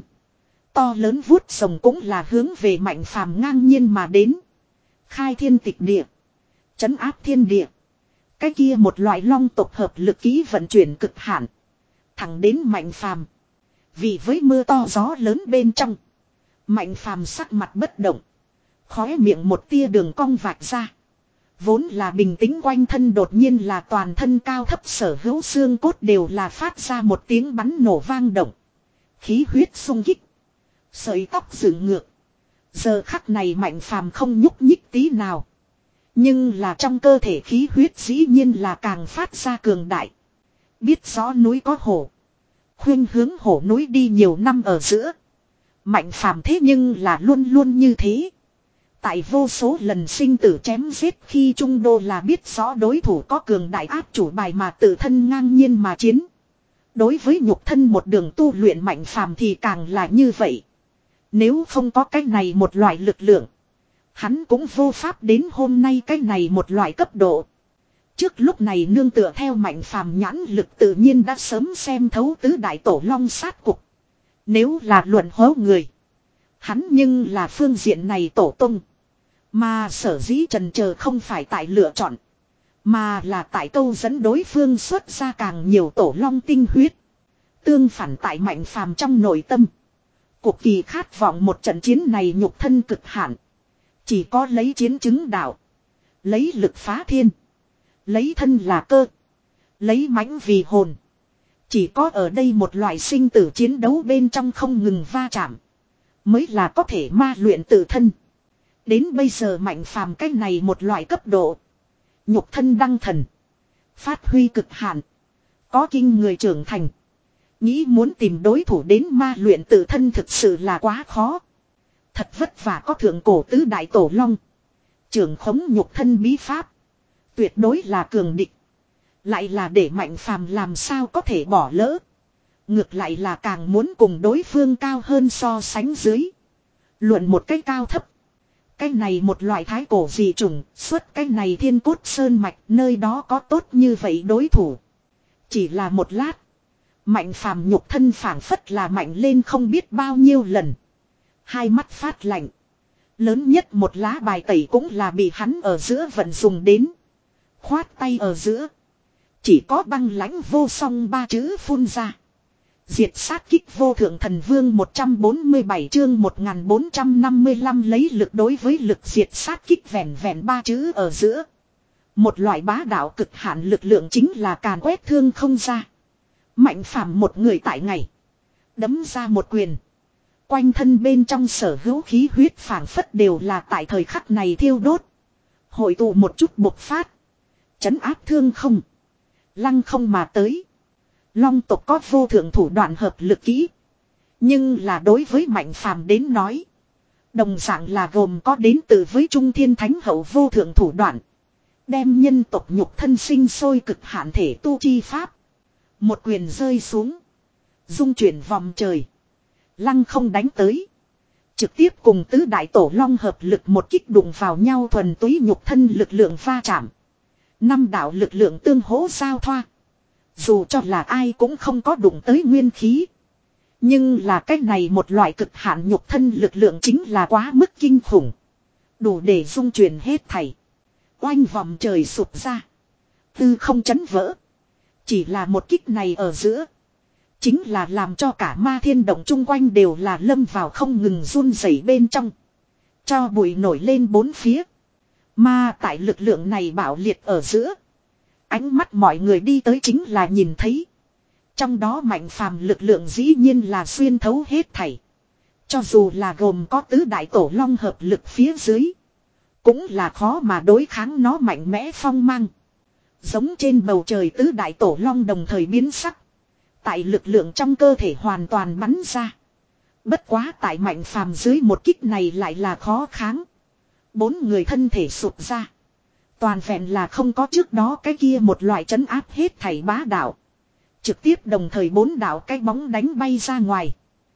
To lớn vuốt rồng cũng là hướng về Mạnh Phàm ngang nhiên mà đến. Khai thiên tịch địa. Trấn áp thiên địa. Cái kia một loại long tộc hợp lực ký vận chuyển cực hạn. Thẳng đến Mạnh Phàm. Vì với mưa to gió lớn bên trong. Mạnh Phàm sắc mặt bất động. Khóe miệng một tia đường cong vạch ra. Vốn là bình tĩnh quanh thân đột nhiên là toàn thân cao thấp sở hữu xương cốt đều là phát ra một tiếng bắn nổ vang động. Khí huyết sung kích. Sợi tóc dựng ngược. Giờ khắc này Mạnh Phàm không nhúc nhích tí nào. Nhưng là trong cơ thể khí huyết dĩ nhiên là càng phát ra cường đại. Biết rõ núi có hổ. Khuyên hướng hổ núi đi nhiều năm ở giữa. Mạnh Phàm thế nhưng là luôn luôn như thế. Tại vô số lần sinh tử chém giết khi trung đô là biết rõ đối thủ có cường đại áp chủ bài mà tự thân ngang nhiên mà chiến. Đối với nhục thân một đường tu luyện Mạnh Phàm thì càng là như vậy. Nếu không có cái này một loại lực lượng, hắn cũng vô pháp đến hôm nay cái này một loại cấp độ. Trước lúc này nương tựa theo Mạnh Phàm nhãn lực tự nhiên đã sớm xem thấu tứ đại tổ long sát cục. Nếu là luận hố người, hắn nhưng là phương diện này tổ tung. Mà sở dĩ trần chờ không phải tại lựa chọn, mà là tại câu dẫn đối phương xuất ra càng nhiều tổ long tinh huyết. Tương phản tại Mạnh Phàm trong nội tâm, cuộc kỳ khát vọng một trận chiến này nhục thân cực hạn. Chỉ có lấy chiến chứng đạo, lấy lực phá thiên, lấy thân là cơ, lấy mãnh vì hồn. Chỉ có ở đây một loại sinh tử chiến đấu bên trong không ngừng va chạm, mới là có thể ma luyện tự thân. Đến bây giờ Mạnh Phàm cái này một loại cấp độ, nhục thân đăng thần, phát huy cực hạn, có kinh người trưởng thành. Nghĩ muốn tìm đối thủ đến ma luyện tự thân thực sự là quá khó. Thật vất vả có thượng cổ tứ đại tổ long, trưởng khống nhục thân bí pháp, tuyệt đối là cường địch. Lại là để Mạnh Phàm làm sao có thể bỏ lỡ. Ngược lại là càng muốn cùng đối phương cao hơn so sánh dưới. Luận một cái cao thấp. Cái này một loại thái cổ dị chủng, xuất cái này thiên cốt sơn mạch, nơi đó có tốt như vậy đối thủ. Chỉ là một lát, Mạnh Phàm nhục thân phảng phất là mạnh lên không biết bao nhiêu lần. Hai mắt phát lạnh. Lớn nhất một lá bài tẩy cũng là bị hắn ở giữa vận dùng đến. Khoát tay ở giữa, chỉ có băng lãnh vô song ba chữ phun ra. Diệt sát kích vô thượng thần vương một trăm bốn mươi bảy chương một nghìn bốn trăm năm mươi lăm lấy lực đối với lực diệt sát kích vẹn vẹn ba chữ ở giữa. Một loại bá đạo cực hạn lực lượng chính là càn quét thương không ra. Mạnh phàm một người tại ngày. Đấm ra một quyền. Quanh thân bên trong sở hữu khí huyết phảng phất đều là tại thời khắc này thiêu đốt. Hội tụ một chút bộc phát. Chấn áp thương không. Lăng không mà tới. Long tộc có vô thượng thủ đoạn hợp lực kỹ. Nhưng là đối với Mạnh phàm đến nói. Đồng dạng là gồm có đến từ với Trung Thiên Thánh Hậu vô thượng thủ đoạn. Đem nhân tộc nhục thân sinh sôi cực hạn thể tu chi pháp. Một quyền rơi xuống. Dung chuyển vòng trời. Lăng không đánh tới. Trực tiếp cùng tứ đại tổ long hợp lực một kích đụng vào nhau thuần túy nhục thân lực lượng va chạm. Năm đạo lực lượng tương hỗ giao thoa. Dù cho là ai cũng không có đụng tới nguyên khí. Nhưng là cách này một loại cực hạn nhục thân lực lượng chính là quá mức kinh khủng. Đủ để dung chuyển hết thảy. Oanh vòng trời sụp ra. Tư không chấn vỡ. Chỉ là một kích này ở giữa. Chính là làm cho cả ma thiên động chung quanh đều là lâm vào không ngừng run rẩy bên trong. Cho bụi nổi lên bốn phía. Mà tại lực lượng này bạo liệt ở giữa. Ánh mắt mọi người đi tới chính là nhìn thấy. Trong đó Mạnh phàm lực lượng dĩ nhiên là xuyên thấu hết thảy. Cho dù là gồm có tứ đại tổ long hợp lực phía dưới. Cũng là khó mà đối kháng nó mạnh mẽ phong mang. Giống trên bầu trời tứ đại tổ long đồng thời biến sắc. Tại lực lượng trong cơ thể hoàn toàn bắn ra. Bất quá tại Mạnh phàm dưới một kích này lại là khó kháng. Bốn người thân thể sụp ra. Toàn vẹn là không có trước đó cái kia một loại trấn áp hết thảy bá đạo. Trực tiếp đồng thời bốn đạo cái bóng đánh bay ra ngoài.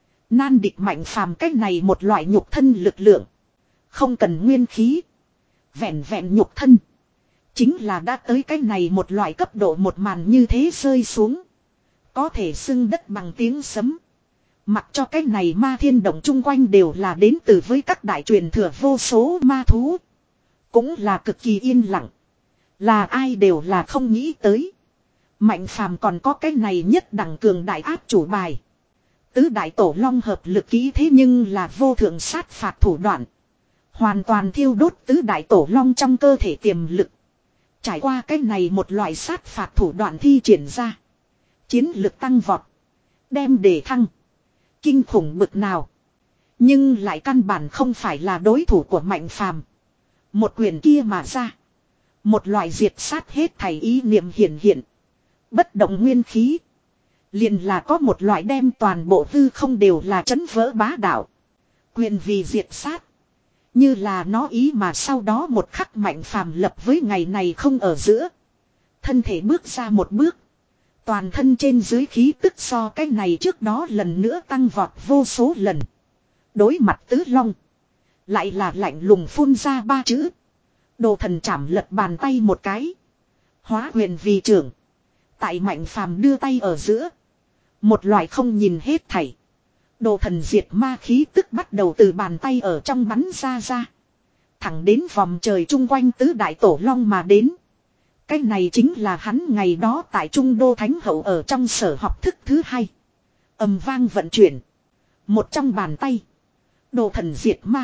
Nan địch Mạnh phàm cái này một loại nhục thân lực lượng. Không cần nguyên khí. Vẹn vẹn nhục thân. Chính là đã tới cái này một loại cấp độ một màn như thế rơi xuống. Có thể xưng đất bằng tiếng sấm. Mặc cho cái này ma thiên động chung quanh đều là đến từ với các đại truyền thừa vô số ma thú. Cũng là cực kỳ yên lặng. Là ai đều là không nghĩ tới. Mạnh phàm còn có cái này nhất đẳng cường đại áp chủ bài. Tứ đại tổ long hợp lực kỹ thế nhưng là vô thượng sát phạt thủ đoạn. Hoàn toàn thiêu đốt tứ đại tổ long trong cơ thể tiềm lực. Trải qua cái này một loại sát phạt thủ đoạn thi triển ra. Chiến lực tăng vọt. Đem đề thăng. Kinh khủng bực nào. Nhưng lại căn bản không phải là đối thủ của Mạnh phàm. Một quyền kia mà ra. Một loại diệt sát hết thảy ý niệm hiển hiện. Bất động nguyên khí. Liền là có một loại đem toàn bộ hư không đều là chấn vỡ bá đạo. Quyền vì diệt sát. Như là nó ý mà sau đó một khắc Mạnh phàm lập với ngày này không ở giữa. Thân thể bước ra một bước. Toàn thân trên dưới khí tức so cái này trước đó lần nữa tăng vọt vô số lần. Đối mặt tứ long. Lại là lạnh lùng phun ra ba chữ. Đồ thần chảm lật bàn tay một cái. Hóa huyền vì trưởng. Tại Mạnh phàm đưa tay ở giữa. Một loại không nhìn hết thảy. Đồ thần diệt ma khí tức bắt đầu từ bàn tay ở trong bắn ra ra. Thẳng đến vòng trời chung quanh tứ đại tổ long mà đến. Cái này chính là hắn ngày đó tại Trung Đô Thánh Hậu ở trong sở học thức thứ hai. Ầm vang vận chuyển. Một trong bàn tay. Đồ thần diệt ma.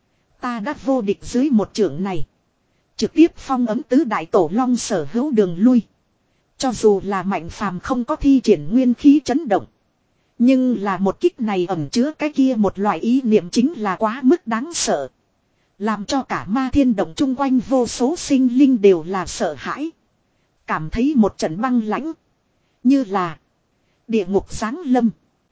Ta đã vô địch dưới một trưởng này. Trực tiếp phong ấm tứ đại tổ long sở hữu đường lui. Cho dù là Mạnh phàm không có thi triển nguyên khí chấn động. Nhưng là một kích này ẩn chứa cái kia một loại ý niệm chính là quá mức đáng sợ. Làm cho cả ma thiên động chung quanh vô số sinh linh đều là sợ hãi. Cảm thấy một trận băng lãnh. Như là địa ngục giáng lâm.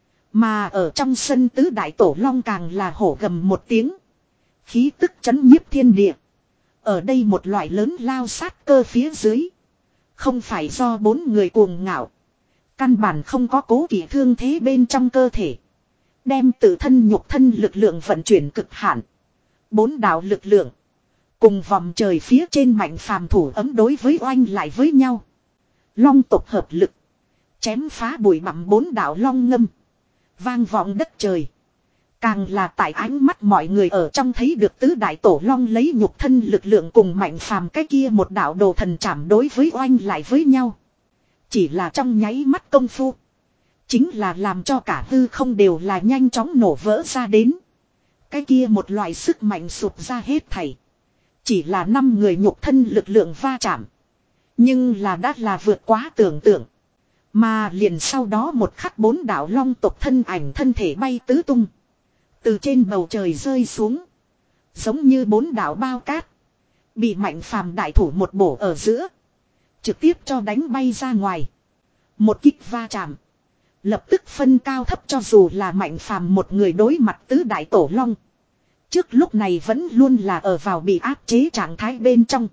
Mà ở trong sân tứ đại tổ long càng là hổ gầm một tiếng. Khí tức chấn nhiếp thiên địa. Ở đây một loại lớn lao sát cơ phía dưới. Không phải do bốn người cuồng ngạo. Căn bản không có cố kỵ thương thế bên trong cơ thể. Đem tự thân nhục thân lực lượng vận chuyển cực hạn. Bốn đạo lực lượng. Cùng vòng trời phía trên Mạnh phàm thủ ấm đối với oanh lại với nhau. Long tộc hợp lực. Chém phá bụi bặm bốn đạo long ngâm. Vang vọng đất trời. Càng là tại ánh mắt mọi người ở trong thấy được tứ đại tổ long lấy nhục thân lực lượng cùng Mạnh phàm cái kia một đạo đồ thần chảm đối với oanh lại với nhau. Chỉ là trong nháy mắt công phu. Chính là làm cho cả hư không đều là nhanh chóng nổ vỡ ra đến. Cái kia một loại sức mạnh sụp ra hết thảy. Chỉ là năm người nhục thân lực lượng va chạm. Nhưng là đã là vượt quá tưởng tượng. Mà liền sau đó một khắc bốn đạo long tộc thân ảnh thân thể bay tứ tung. Từ trên bầu trời rơi xuống. Giống như bốn đạo bao cát. Bị Mạnh Phàm đại thủ một bổ ở giữa. Trực tiếp cho đánh bay ra ngoài. Một kích va chạm. Lập tức phân cao thấp cho dù là Mạnh Phàm một người đối mặt tứ đại tổ long. Trước lúc này vẫn luôn là ở vào bị áp chế trạng thái bên trong.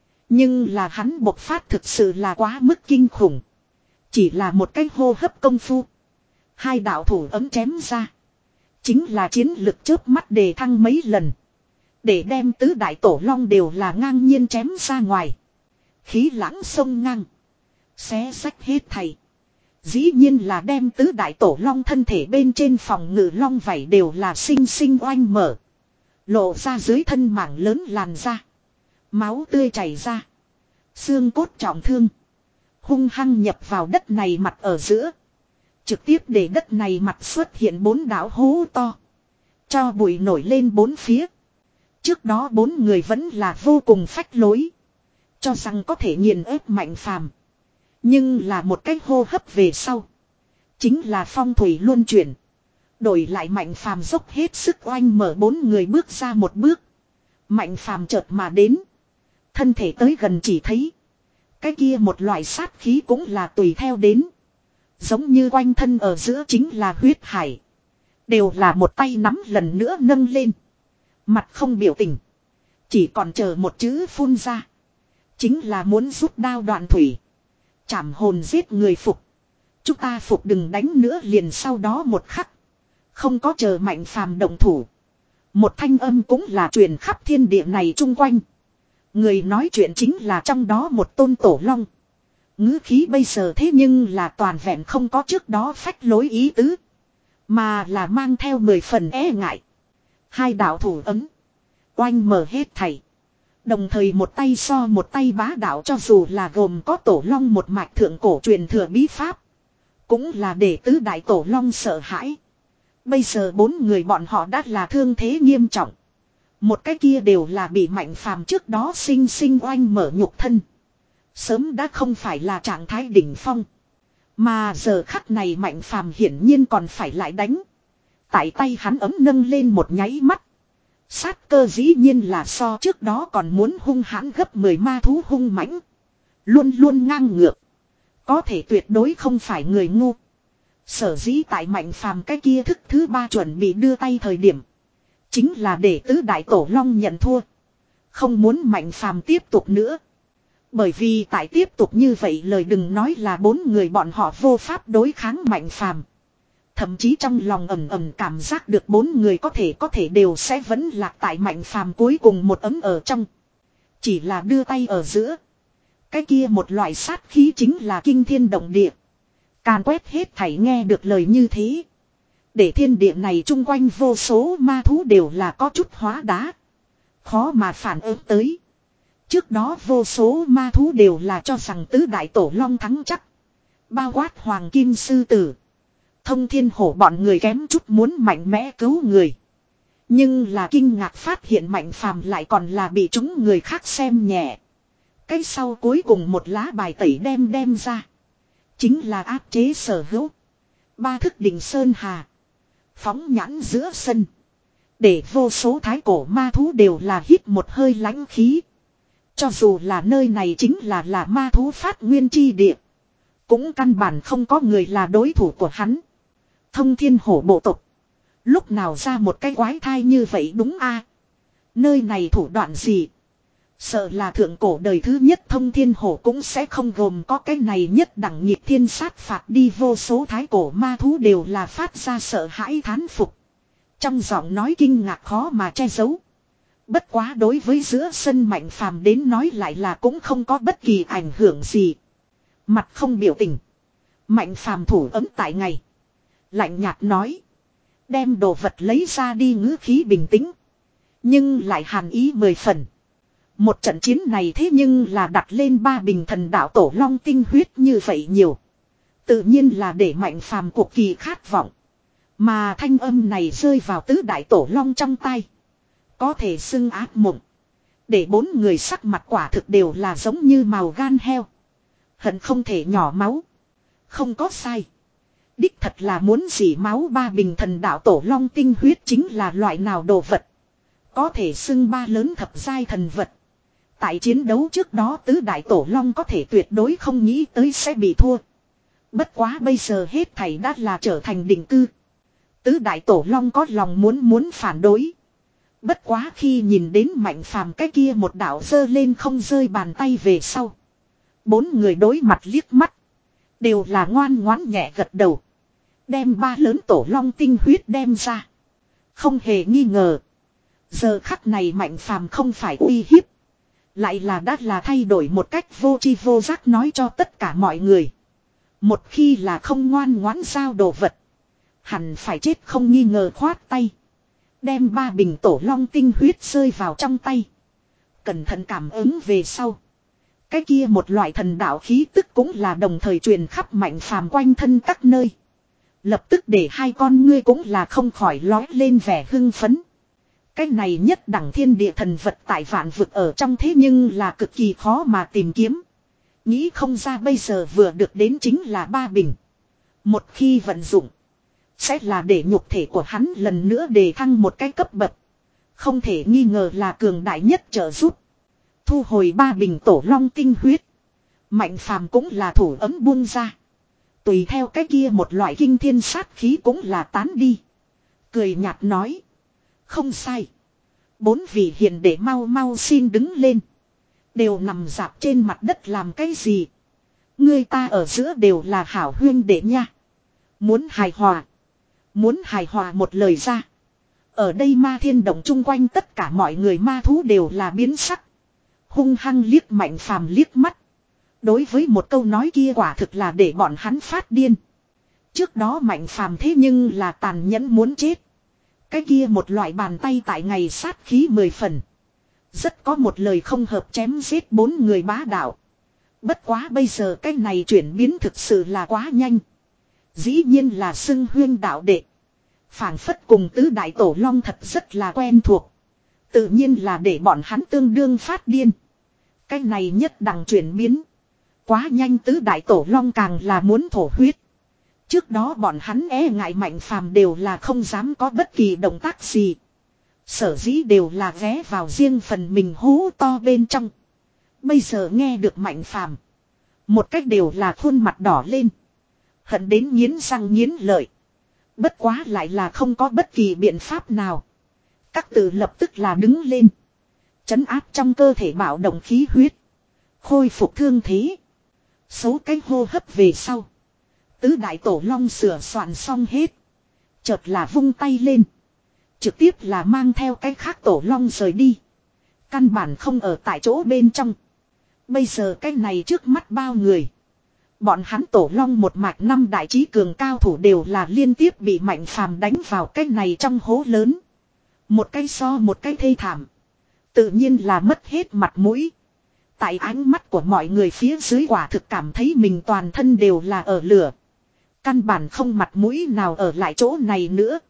Nhưng là hắn bộc phát thực sự là quá mức kinh khủng. Chỉ là một cái hô hấp công phu. Hai đạo thủ ấm chém ra. Chính là chiến lực chớp mắt đề thăng mấy lần. Để đem tứ đại tổ long đều là ngang nhiên chém ra ngoài. Khí lãng sông ngang. Xé sách hết thầy. Dĩ nhiên là đem tứ đại tổ long thân thể bên trên phòng ngự long vảy đều là sinh sinh oanh mở. Lộ ra dưới thân mảng lớn làn da. Máu tươi chảy ra. Xương cốt trọng thương. Hung hăng nhập vào đất này mặt ở giữa. Trực tiếp để đất này mặt xuất hiện bốn đảo hố to. Cho bụi nổi lên bốn phía. Trước đó bốn người vẫn là vô cùng phách lối. Cho rằng có thể nghiền ép Mạnh Phàm. Nhưng là một cách hô hấp về sau. Chính là phong thủy luân chuyển. Đổi lại Mạnh Phàm dốc hết sức oanh mở bốn người bước ra một bước. Mạnh Phàm chợt mà đến. Thân thể tới gần chỉ thấy. Cái kia một loại sát khí cũng là tùy theo đến. Giống như quanh thân ở giữa chính là huyết hải. Đều là một tay nắm lần nữa nâng lên. Mặt không biểu tình. Chỉ còn chờ một chữ phun ra. Chính là muốn rút đao đoạn thủy. Chảm hồn giết người phục. Chúng ta phục đừng đánh nữa liền sau đó một khắc. Không có chờ Mạnh Phàm động thủ. Một thanh âm cũng là truyền khắp thiên địa này chung quanh. Người nói chuyện chính là trong đó một tôn tổ long. Ngữ khí bây giờ thế nhưng là toàn vẹn không có trước đó phách lối ý tứ. Mà là mang theo mười phần e ngại. Hai đạo thủ ấm. Oanh mở hết thảy. Đồng thời một tay so một tay bá đạo cho dù là gồm có tổ long một mạch thượng cổ truyền thừa bí pháp. Cũng là để tứ đại tổ long sợ hãi. Bây giờ bốn người bọn họ đã là thương thế nghiêm trọng. Một cái kia đều là bị Mạnh Phàm trước đó sinh sinh oanh mở nhục thân. Sớm đã không phải là trạng thái đỉnh phong. Mà giờ khắc này Mạnh Phàm hiển nhiên còn phải lại đánh. Tại tay hắn ấm nâng lên một nháy mắt. Sát cơ dĩ nhiên là so trước đó còn muốn hung hãn gấp mười ma thú hung mãnh. Luôn luôn ngang ngược. Có thể tuyệt đối không phải người ngu. Sở dĩ tại Mạnh Phàm cái kia thức thứ ba chuẩn bị đưa tay thời điểm. Chính là để tứ đại tổ long nhận thua. Không muốn Mạnh Phàm tiếp tục nữa. Bởi vì tại tiếp tục như vậy lời đừng nói là bốn người bọn họ vô pháp đối kháng Mạnh Phàm. Thậm chí trong lòng ầm ầm cảm giác được bốn người có thể có thể đều sẽ vẫn lạc tại Mạnh Phàm cuối cùng một ấm ở trong. Chỉ là đưa tay ở giữa. Cái kia một loại sát khí chính là kinh thiên động địa. Càn quét hết thảy nghe được lời như thế. Để thiên địa này chung quanh vô số ma thú đều là có chút hóa đá. Khó mà phản ứng tới. Trước đó vô số ma thú đều là cho rằng tứ đại tổ long thắng chắc. Bao quát hoàng kim sư tử. Thông thiên hổ bọn người kém chút muốn mạnh mẽ cứu người. Nhưng là kinh ngạc phát hiện Mạnh Phàm lại còn là bị chúng người khác xem nhẹ. Cái sau cuối cùng một lá bài tẩy đem đem ra. Chính là áp chế sở hữu. Ba thức đỉnh sơn hà. Phóng nhãn giữa sân. Để vô số thái cổ ma thú đều là hít một hơi lãnh khí. Cho dù là nơi này chính là là ma thú phát nguyên chi địa. Cũng căn bản không có người là đối thủ của hắn. Thông thiên hổ bộ tộc. Lúc nào ra một cái quái thai như vậy đúng a? Nơi này thủ đoạn gì? Sợ là thượng cổ đời thứ nhất thông thiên hổ cũng sẽ không gồm có cái này nhất đẳng nhịp thiên sát phạt đi vô số thái cổ ma thú đều là phát ra sợ hãi thán phục. Trong giọng nói kinh ngạc khó mà che giấu. Bất quá đối với giữa sân Mạnh Phàm đến nói lại là cũng không có bất kỳ ảnh hưởng gì. Mặt không biểu tình. Mạnh Phàm thủ ấm tại ngày. Lạnh nhạt nói. Đem đồ vật lấy ra đi ngữ khí bình tĩnh. Nhưng lại hàn ý mười phần. Một trận chiến này thế nhưng là đặt lên ba bình thần đạo tổ long tinh huyết như vậy nhiều. Tự nhiên là để Mạnh Phàm cuộc kỳ khát vọng. Mà thanh âm này rơi vào tứ đại tổ long trong tay. Có thể xưng ác mộng. Để bốn người sắc mặt quả thực đều là giống như màu gan heo. Hận không thể nhỏ máu. Không có sai. Đích thật là muốn dỉ máu ba bình thần đạo tổ long tinh huyết chính là loại nào đồ vật. Có thể xưng ba lớn thập giai thần vật. Tại chiến đấu trước đó tứ đại tổ long có thể tuyệt đối không nghĩ tới sẽ bị thua. Bất quá bây giờ hết thảy đã là trở thành định cư. Tứ đại tổ long có lòng muốn muốn phản đối. Bất quá khi nhìn đến Mạnh Phàm cái kia một đạo giơ lên không rơi bàn tay về sau. Bốn người đối mặt liếc mắt. Đều là ngoan ngoãn nhẹ gật đầu. Đem ba lớn tổ long tinh huyết đem ra. Không hề nghi ngờ. Giờ khắc này Mạnh Phàm không phải uy hiếp. Lại là đã là thay đổi một cách vô tri vô giác nói cho tất cả mọi người. Một khi là không ngoan ngoãn giao đồ vật. Hẳn phải chết không nghi ngờ khoát tay. Đem ba bình tổ long tinh huyết rơi vào trong tay. Cẩn thận cảm ứng về sau. Cái kia một loại thần đạo khí tức cũng là đồng thời truyền khắp Mạnh Phàm quanh thân các nơi. Lập tức để hai con ngươi cũng là không khỏi lói lên vẻ hưng phấn. Cái này nhất đẳng thiên địa thần vật tại vạn vực ở trong thế nhưng là cực kỳ khó mà tìm kiếm. Nghĩ không ra bây giờ vừa được đến chính là ba bình. Một khi vận dụng. Sẽ là để nhục thể của hắn lần nữa đề thăng một cái cấp bậc. Không thể nghi ngờ là cường đại nhất trợ giúp. Thu hồi ba bình tổ long tinh huyết. Mạnh Phàm cũng là thủ ấm buông ra. Tùy theo cái kia một loại kinh thiên sát khí cũng là tán đi. Cười nhạt nói. Không sai. Bốn vị hiền đệ mau mau xin đứng lên. Đều nằm dạp trên mặt đất làm cái gì. Người ta ở giữa đều là hảo huyên đệ nha. Muốn hài hòa. Muốn hài hòa một lời ra. Ở đây ma thiên động chung quanh tất cả mọi người ma thú đều là biến sắc. Hung hăng liếc Mạnh Phàm liếc mắt. Đối với một câu nói kia quả thực là để bọn hắn phát điên. Trước đó Mạnh Phàm thế nhưng là tàn nhẫn muốn chết. Cái kia một loại bàn tay tại ngày sát khí mười phần. Rất có một lời không hợp chém giết bốn người bá đạo. Bất quá bây giờ cái này chuyển biến thực sự là quá nhanh. Dĩ nhiên là xưng huyên đạo đệ. Phảng phất cùng tứ đại tổ long thật rất là quen thuộc. Tự nhiên là để bọn hắn tương đương phát điên. Cái này nhất đẳng chuyển biến. Quá nhanh tứ đại tổ long càng là muốn thổ huyết. Trước đó bọn hắn e ngại Mạnh Phàm đều là không dám có bất kỳ động tác gì. Sở dĩ đều là ghé vào riêng phần mình hú to bên trong. Bây giờ nghe được Mạnh Phàm, một cách đều là khuôn mặt đỏ lên. Hận đến nghiến răng nghiến lợi. Bất quá lại là không có bất kỳ biện pháp nào. Các tự lập tức là đứng lên. Trấn áp trong cơ thể bạo động khí huyết. Khôi phục thương thế. Số cái hô hấp về sau. Tứ đại tổ long sửa soạn xong hết. Chợt là vung tay lên. Trực tiếp là mang theo cái khác tổ long rời đi. Căn bản không ở tại chỗ bên trong. Bây giờ cái này trước mắt bao người. Bọn hắn tổ long một mạch năm đại trí cường cao thủ đều là liên tiếp bị Mạnh Phàm đánh vào cái này trong hố lớn. Một cái so một cái thê thảm. Tự nhiên là mất hết mặt mũi. Tại ánh mắt của mọi người phía dưới quả thực cảm thấy mình toàn thân đều là ở lửa. Căn bản không mặt mũi nào ở lại chỗ này nữa.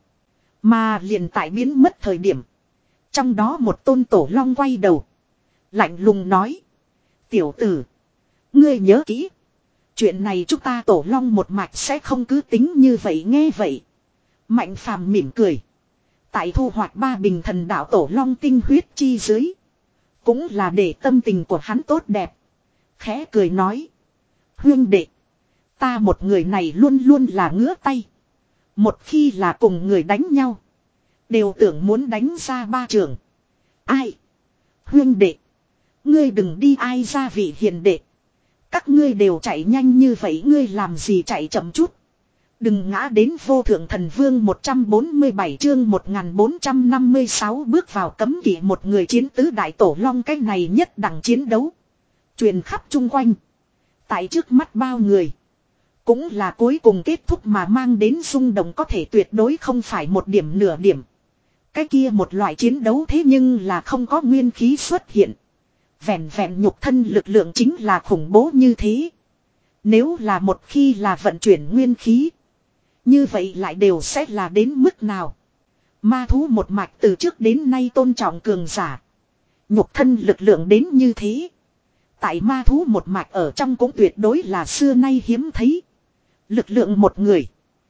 Mà liền tại biến mất thời điểm. Trong đó một tôn tổ long quay đầu. Lạnh lùng nói. Tiểu tử. Ngươi nhớ kỹ. Chuyện này chúng ta tổ long một mạch sẽ không cứ tính như vậy nghe vậy. Mạnh Phàm mỉm cười. Tại thu hoạch ba bình thần đạo tổ long tinh huyết chi dưới. Cũng là để tâm tình của hắn tốt đẹp. Khẽ cười nói. Huyên đệ. Ta một người này luôn luôn là ngứa tay. Một khi là cùng người đánh nhau. Đều tưởng muốn đánh ra ba trường. Ai? Huyên đệ. Ngươi đừng đi ai ra vị hiền đệ. Các ngươi đều chạy nhanh như vậy ngươi làm gì chạy chậm chút. Đừng ngã đến vô thượng thần vương một trăm bốn mươi bảy chương một nghìn bốn trăm năm mươi sáu bước vào cấm kỵ một người chiến tứ đại tổ long cái này nhất đẳng chiến đấu. Truyền khắp chung quanh. Tại trước mắt bao người. Cũng là cuối cùng kết thúc mà mang đến rung động có thể tuyệt đối không phải một điểm nửa điểm. Cái kia một loại chiến đấu thế nhưng là không có nguyên khí xuất hiện. Vẹn vẹn nhục thân lực lượng chính là khủng bố như thế. Nếu là một khi là vận chuyển nguyên khí. Như vậy lại đều sẽ là đến mức nào. Ma thú một mạch từ trước đến nay tôn trọng cường giả. Nhục thân lực lượng đến như thế. Tại ma thú một mạch ở trong cũng tuyệt đối là xưa nay hiếm thấy. Lực lượng một người.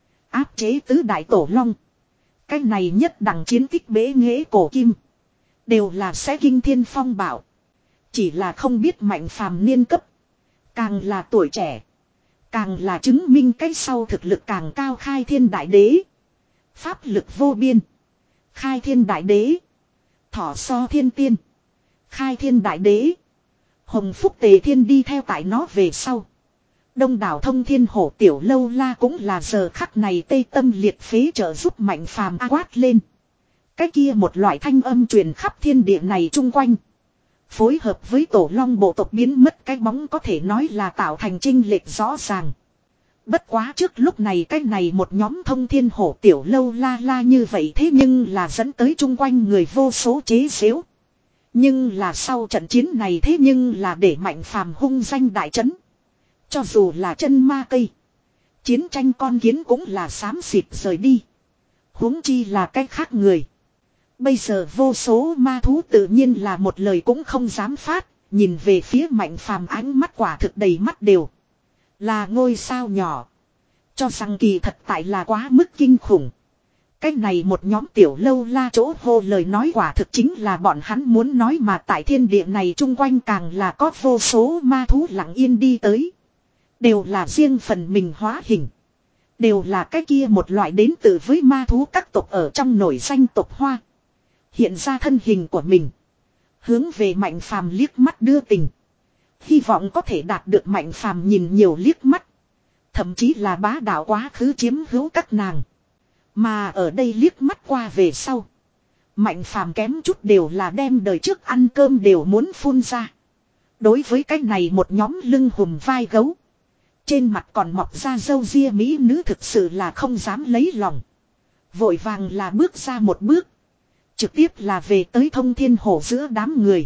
Áp chế tứ đại tổ long. Cái này nhất đẳng chiến tích bế nghệ cổ kim. Đều là sẽ kinh thiên phong bạo. Chỉ là không biết mạnh phàm niên cấp. Càng là tuổi trẻ. Càng là chứng minh cái sau thực lực càng cao khai thiên đại đế. Pháp lực vô biên. Khai thiên đại đế. Thỏ so thiên tiên. Khai thiên đại đế. Hồng phúc tề thiên đi theo tại nó về sau. Đông đảo thông thiên hổ tiểu lâu la cũng là giờ khắc này tê tâm liệt phế trợ giúp mạnh phàm a quát lên. Cái kia một loại thanh âm truyền khắp thiên địa này chung quanh. Phối hợp với tổ long bộ tộc biến mất cái bóng có thể nói là tạo thành chênh lệch rõ ràng. Bất quá trước lúc này cái này một nhóm thông thiên hổ tiểu lâu la la như vậy thế nhưng là dẫn tới chung quanh người vô số chế xếu. Nhưng là sau trận chiến này thế nhưng là để mạnh phàm hung danh đại trấn. Cho dù là chân ma cây. Chiến tranh con kiến cũng là xám xịt rời đi. Huống chi là cái khác người. Bây giờ vô số ma thú tự nhiên là một lời cũng không dám phát. Nhìn về phía mạnh phàm ánh mắt quả thực đầy mắt đều. Là ngôi sao nhỏ. Cho rằng kỳ thật tại là quá mức kinh khủng. Cái này một nhóm tiểu lâu la chỗ hô lời nói quả thực chính là bọn hắn muốn nói mà tại thiên địa này chung quanh càng là có vô số ma thú lặng yên đi tới. Đều là riêng phần mình hóa hình. Đều là cái kia một loại đến từ với ma thú các tộc ở trong nổi danh tộc hoa. Hiện ra thân hình của mình. Hướng về mạnh phàm liếc mắt đưa tình. Hy vọng có thể đạt được mạnh phàm nhìn nhiều liếc mắt. Thậm chí là bá đạo quá khứ chiếm hữu các nàng. Mà ở đây liếc mắt qua về sau. Mạnh phàm kém chút đều là đem đời trước ăn cơm đều muốn phun ra. Đối với cái này một nhóm lưng hùm vai gấu. Trên mặt còn mọc ra râu ria mỹ nữ thực sự là không dám lấy lòng. Vội vàng là bước ra một bước. Trực tiếp là về tới thông thiên hổ giữa đám người.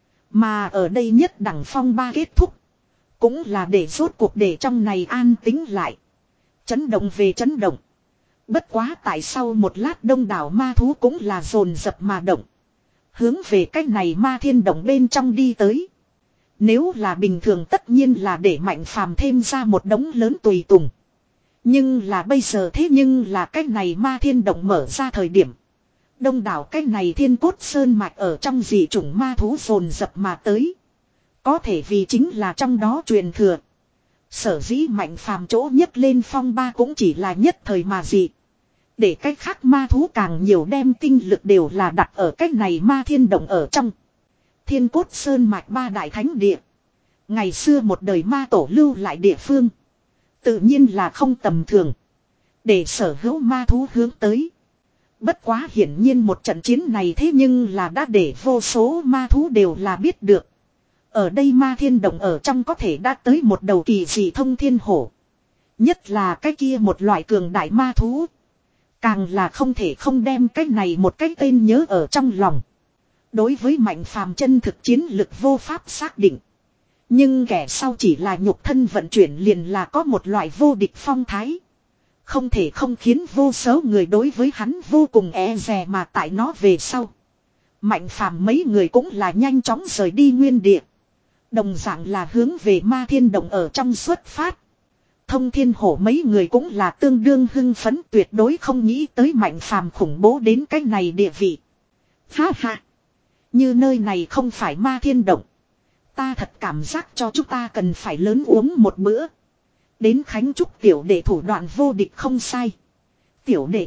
Mà ở đây nhất đẳng phong ba kết thúc. Cũng là để rốt cuộc để trong này an tính lại. Chấn động về chấn động. Bất quá tại sau một lát đông đảo ma thú cũng là dồn dập mà động. Hướng về cách này ma thiên động bên trong đi tới. Nếu là bình thường tất nhiên là để mạnh phàm thêm ra một đống lớn tùy tùng. Nhưng là bây giờ thế nhưng là cách này ma thiên động mở ra thời điểm. Đông đảo cách này thiên cốt sơn mạch ở trong dị chủng ma thú dồn dập mà tới. Có thể vì chính là trong đó truyền thừa. Sở dĩ mạnh phàm chỗ nhất lên phong ba cũng chỉ là nhất thời mà dị. Để cách khác ma thú càng nhiều đem tinh lực đều là đặt ở cách này ma thiên động ở trong. Thiên cốt sơn mạch ba đại thánh địa. Ngày xưa một đời ma tổ lưu lại địa phương. Tự nhiên là không tầm thường. Để sở hữu ma thú hướng tới. Bất quá hiển nhiên một trận chiến này thế nhưng là đã để vô số ma thú đều là biết được. Ở đây ma thiên động ở trong có thể đã tới một đầu kỳ dị thông thiên hổ. Nhất là cái kia một loại cường đại ma thú. Càng là không thể không đem cái này một cái tên nhớ ở trong lòng. Đối với mạnh phàm chân thực chiến lực vô pháp xác định. Nhưng kẻ sau chỉ là nhục thân vận chuyển liền là có một loại vô địch phong thái. Không thể không khiến vô số người đối với hắn vô cùng e dè mà tại nó về sau. Mạnh phàm mấy người cũng là nhanh chóng rời đi nguyên địa. Đồng dạng là hướng về ma thiên động ở trong xuất phát. Thông thiên hổ mấy người cũng là tương đương hưng phấn tuyệt đối không nghĩ tới mạnh phàm khủng bố đến cái này địa vị. Ha ha. Như nơi này không phải ma thiên động. Ta thật cảm giác cho chúng ta cần phải lớn uống một bữa. Đến Khánh Trúc tiểu đệ thủ đoạn vô địch không sai. Tiểu đệ.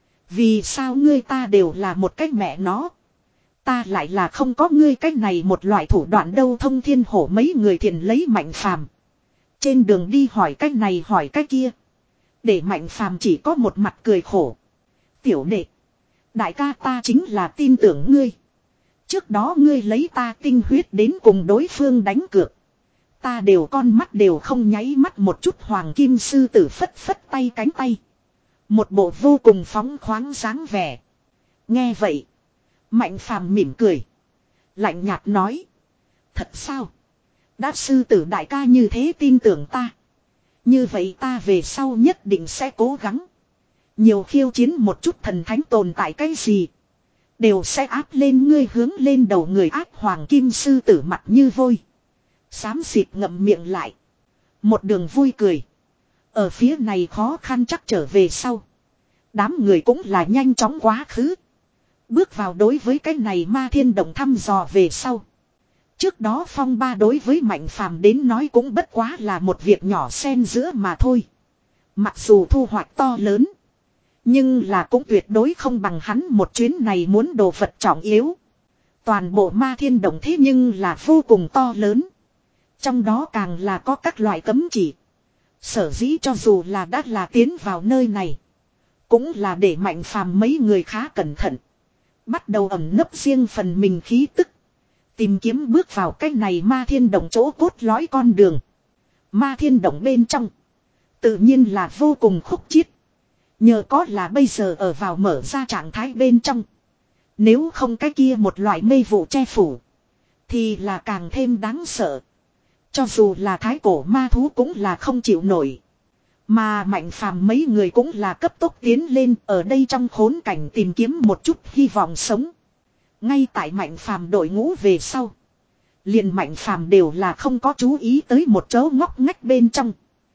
Vì sao ngươi ta đều là một cách mẹ nó. Ta lại là không có ngươi cách này một loại thủ đoạn đâu. Thông thiên hổ mấy người thiền lấy mạnh phàm. Trên đường đi hỏi cách này hỏi cách kia. Để mạnh phàm chỉ có một mặt cười khổ. Tiểu đệ. Đại ca ta chính là tin tưởng ngươi. Trước đó ngươi lấy ta tinh huyết đến cùng đối phương đánh cược. Ta đều con mắt đều không nháy mắt một chút hoàng kim sư tử phất phất tay cánh tay. Một bộ vô cùng phóng khoáng dáng vẻ. Nghe vậy. Mạnh phàm mỉm cười. Lạnh nhạt nói. Thật sao? Đã sư tử đại ca như thế tin tưởng ta. Như vậy ta về sau nhất định sẽ cố gắng. Nhiều khiêu chiến một chút thần thánh tồn tại cái gì. Đều sẽ áp lên ngươi hướng lên đầu người áp hoàng kim sư tử mặt như vôi. Xám xịt ngậm miệng lại. Một đường vui cười. Ở phía này khó khăn chắc trở về sau. Đám người cũng là nhanh chóng quá khứ. Bước vào đối với cái này ma thiên động thăm dò về sau. Trước đó phong ba đối với Mạnh Phàm đến nói cũng bất quá là một việc nhỏ xen giữa mà thôi. Mặc dù thu hoạch to lớn. Nhưng là cũng tuyệt đối không bằng hắn một chuyến này muốn đồ vật trọng yếu. Toàn bộ ma thiên động thế nhưng là vô cùng to lớn. Trong đó càng là có các loại cấm chỉ. Sở dĩ cho dù là đã là tiến vào nơi này. Cũng là để Mạnh Phàm mấy người khá cẩn thận. Bắt đầu ẩn nấp riêng phần mình khí tức. Tìm kiếm bước vào cái này ma thiên động chỗ cốt lõi con đường. Ma thiên động bên trong. Tự nhiên là vô cùng khúc chiết. Nhờ có là bây giờ ở vào mở ra trạng thái bên trong. Nếu không cái kia một loại mê vụ che phủ. Thì là càng thêm đáng sợ. Cho dù là thái cổ ma thú cũng là không chịu nổi. Mà Mạnh Phàm mấy người cũng là cấp tốc tiến lên ở đây trong khốn cảnh tìm kiếm một chút hy vọng sống. Ngay tại Mạnh Phàm đội ngũ về sau. Liền Mạnh Phàm đều là không có chú ý tới một chỗ ngóc ngách bên trong.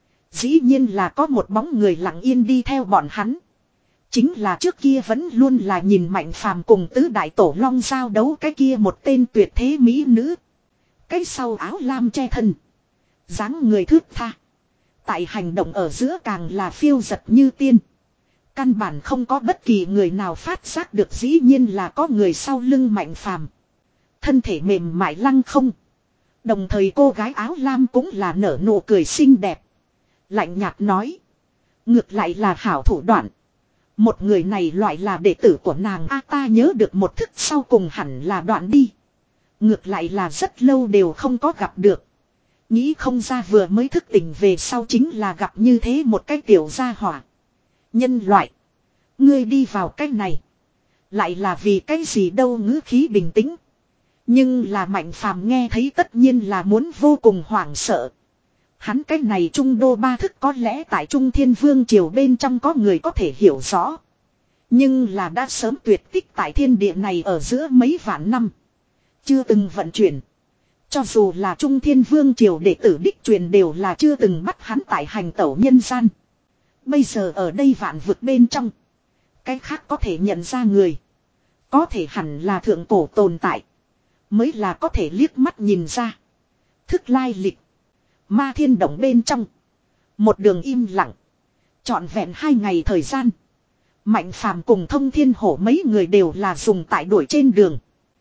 Dĩ nhiên là có một bóng người lặng yên đi theo bọn hắn. Chính là trước kia vẫn luôn là nhìn Mạnh Phàm cùng tứ đại tổ long giao đấu cái kia một tên tuyệt thế mỹ nữ. Cái sau áo lam che thân. Dáng người thướt tha. Tại hành động ở giữa càng là phiêu giật như tiên. Căn bản không có bất kỳ người nào phát giác được dĩ nhiên là có người sau lưng Mạnh Phàm. Thân thể mềm mại lăng không. Đồng thời cô gái áo lam cũng là nở nụ cười xinh đẹp. Lạnh nhạt nói. Ngược lại là hảo thủ đoạn. Một người này loại là đệ tử của nàng a ta nhớ được một thức sau cùng hẳn là đoạn đi. Ngược lại là rất lâu đều không có gặp được. Nghĩ không ra vừa mới thức tỉnh về sau chính là gặp như thế một cái tiểu gia hỏa. Nhân loại. Ngươi đi vào cái này. Lại là vì cái gì đâu ngữ khí bình tĩnh. Nhưng là Mạnh Phàm nghe thấy tất nhiên là muốn vô cùng hoảng sợ. Hắn cái này trung đô ba thức có lẽ tại Trung Thiên Vương triều bên trong có người có thể hiểu rõ. Nhưng là đã sớm tuyệt tích tại thiên địa này ở giữa mấy vạn năm. Chưa từng vận chuyển. Cho dù là Trung Thiên Vương triều đệ tử đích truyền đều là chưa từng bắt hắn tại hành tẩu nhân gian. Bây giờ ở đây vạn vực bên trong. Cái khác có thể nhận ra người. Có thể hẳn là thượng cổ tồn tại. Mới là có thể liếc mắt nhìn ra. Thức lai lịch. Ma thiên động bên trong. Một đường im lặng. Trọn vẹn hai ngày thời gian. Mạnh Phàm cùng Thông Thiên Hổ mấy người đều là dùng tại đuổi trên đường.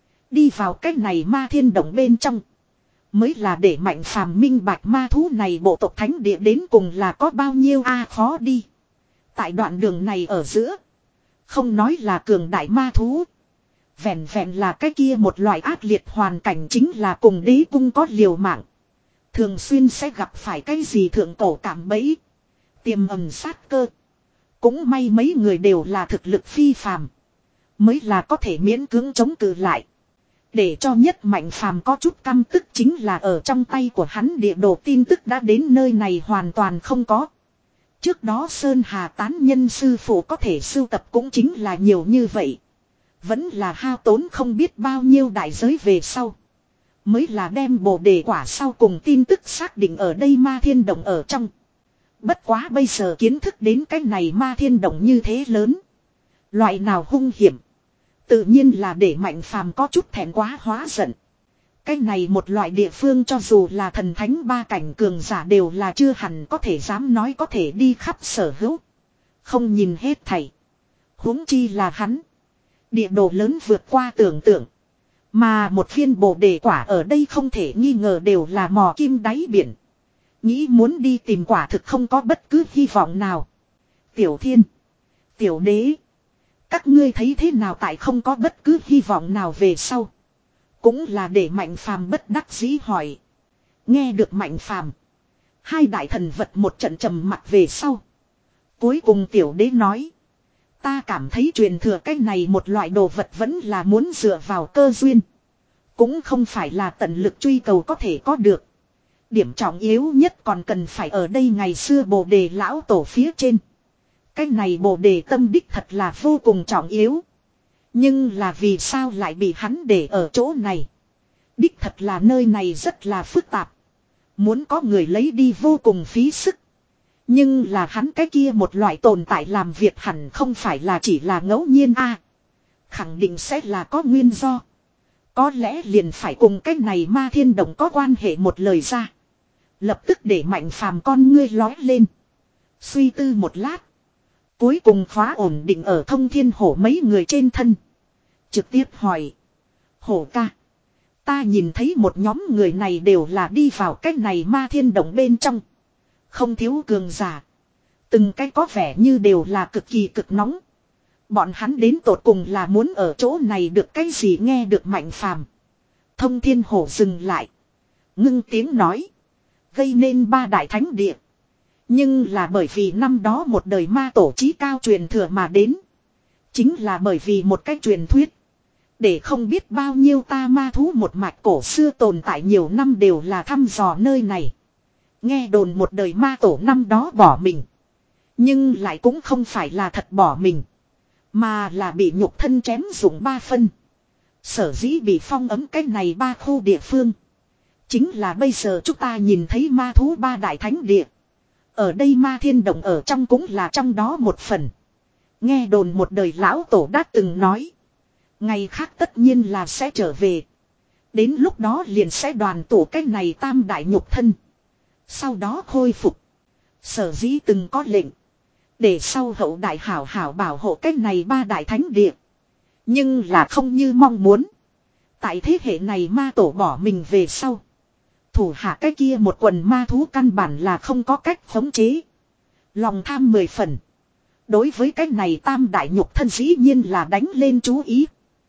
Đi vào cách này ma thiên động bên trong. Mới là để Mạnh Phàm minh bạch ma thú này bộ tộc thánh địa đến cùng là có bao nhiêu a khó đi. Tại đoạn đường này ở giữa. Không nói là cường đại ma thú. Vẹn vẹn là cái kia một loại ác liệt hoàn cảnh chính là cùng đế cung có liều mạng. Thường xuyên sẽ gặp phải cái gì thượng cổ cảm bẫy. Tiềm ẩn sát cơ. Cũng may mấy người đều là thực lực phi phàm. Mới là có thể miễn cưỡng chống cự lại. Để cho nhất Mạnh Phàm có chút căm tức chính là ở trong tay của hắn địa đồ tin tức đã đến nơi này hoàn toàn không có. Trước đó Sơn Hà tán nhân sư phụ có thể sưu tập cũng chính là nhiều như vậy. Vẫn là hao tốn không biết bao nhiêu đại giới về sau. Mới là đem bồ đề quả sau cùng tin tức xác định ở đây ma thiên động ở trong. Bất quá bây giờ kiến thức đến cái này ma thiên động như thế lớn. Loại nào hung hiểm. Tự nhiên là để Mạnh Phàm có chút thẹn quá hóa giận. Cái này một loại địa phương cho dù là thần thánh ba cảnh cường giả đều là chưa hẳn có thể dám nói có thể đi khắp sở hữu. Không nhìn hết thảy. Huống chi là hắn. Địa đồ lớn vượt qua tưởng tượng. Mà một viên bồ đề quả ở đây không thể nghi ngờ đều là mò kim đáy biển. Nghĩ muốn đi tìm quả thực không có bất cứ hy vọng nào. Tiểu Thiên. Tiểu Đế. Các ngươi thấy thế nào tại không có bất cứ hy vọng nào về sau. Cũng là để Mạnh Phàm bất đắc dĩ hỏi. Nghe được Mạnh Phàm, hai đại thần vật một trận trầm mặt về sau. Cuối cùng Tiểu Đế nói. Ta cảm thấy truyền thừa cái này một loại đồ vật vẫn là muốn dựa vào cơ duyên. Cũng không phải là tận lực truy cầu có thể có được. Điểm trọng yếu nhất còn cần phải ở đây ngày xưa bồ đề lão tổ phía trên. Cái này bồ đề tâm đích thật là vô cùng trọng yếu. Nhưng là vì sao lại bị hắn để ở chỗ này. Đích thật là nơi này rất là phức tạp. Muốn có người lấy đi vô cùng phí sức. Nhưng là hắn cái kia một loại tồn tại làm việc hẳn không phải là chỉ là ngẫu nhiên a, khẳng định sẽ là có nguyên do. Có lẽ liền phải cùng cái này ma thiên động có quan hệ một lời ra. Lập tức để Mạnh Phàm con ngươi lói lên. Suy tư một lát. Cuối cùng khóa ổn định ở Thông Thiên Hổ mấy người trên thân. Trực tiếp hỏi. Hổ ca. Ta nhìn thấy một nhóm người này đều là đi vào cái này ma thiên động bên trong. Không thiếu cường giả. Từng cái có vẻ như đều là cực kỳ cực nóng. Bọn hắn đến tột cùng là muốn ở chỗ này được cái gì nghe được Mạnh Phàm. Thông Thiên Hổ dừng lại. Ngưng tiếng nói. Gây nên ba đại thánh địa. Nhưng là bởi vì năm đó một đời ma tổ chí cao truyền thừa mà đến. Chính là bởi vì một cái truyền thuyết. Để không biết bao nhiêu ta ma thú một mạch cổ xưa tồn tại nhiều năm đều là thăm dò nơi này. Nghe đồn một đời ma tổ năm đó bỏ mình. Nhưng lại cũng không phải là thật bỏ mình. Mà là bị nhục thân chém dụng ba phân. Sở dĩ bị phong ấm cái này ba khu địa phương. Chính là bây giờ chúng ta nhìn thấy ma thú ba đại thánh địa. Ở đây ma thiên động ở trong cũng là trong đó một phần. Nghe đồn một đời lão tổ đã từng nói. Ngày khác tất nhiên là sẽ trở về. Đến lúc đó liền sẽ đoàn tụ cái này tam đại nhục thân. Sau đó khôi phục. Sở dĩ từng có lệnh. Để sau hậu đại hảo hảo bảo hộ cái này ba đại thánh địa. Nhưng là không như mong muốn. Tại thế hệ này ma tổ bỏ mình về sau. Thủ hạ cái kia một quần ma thú căn bản là không có cách khống chế. Lòng tham mười phần. Đối với cái này tam đại nhục thân dĩ nhiên là đánh lên chú ý.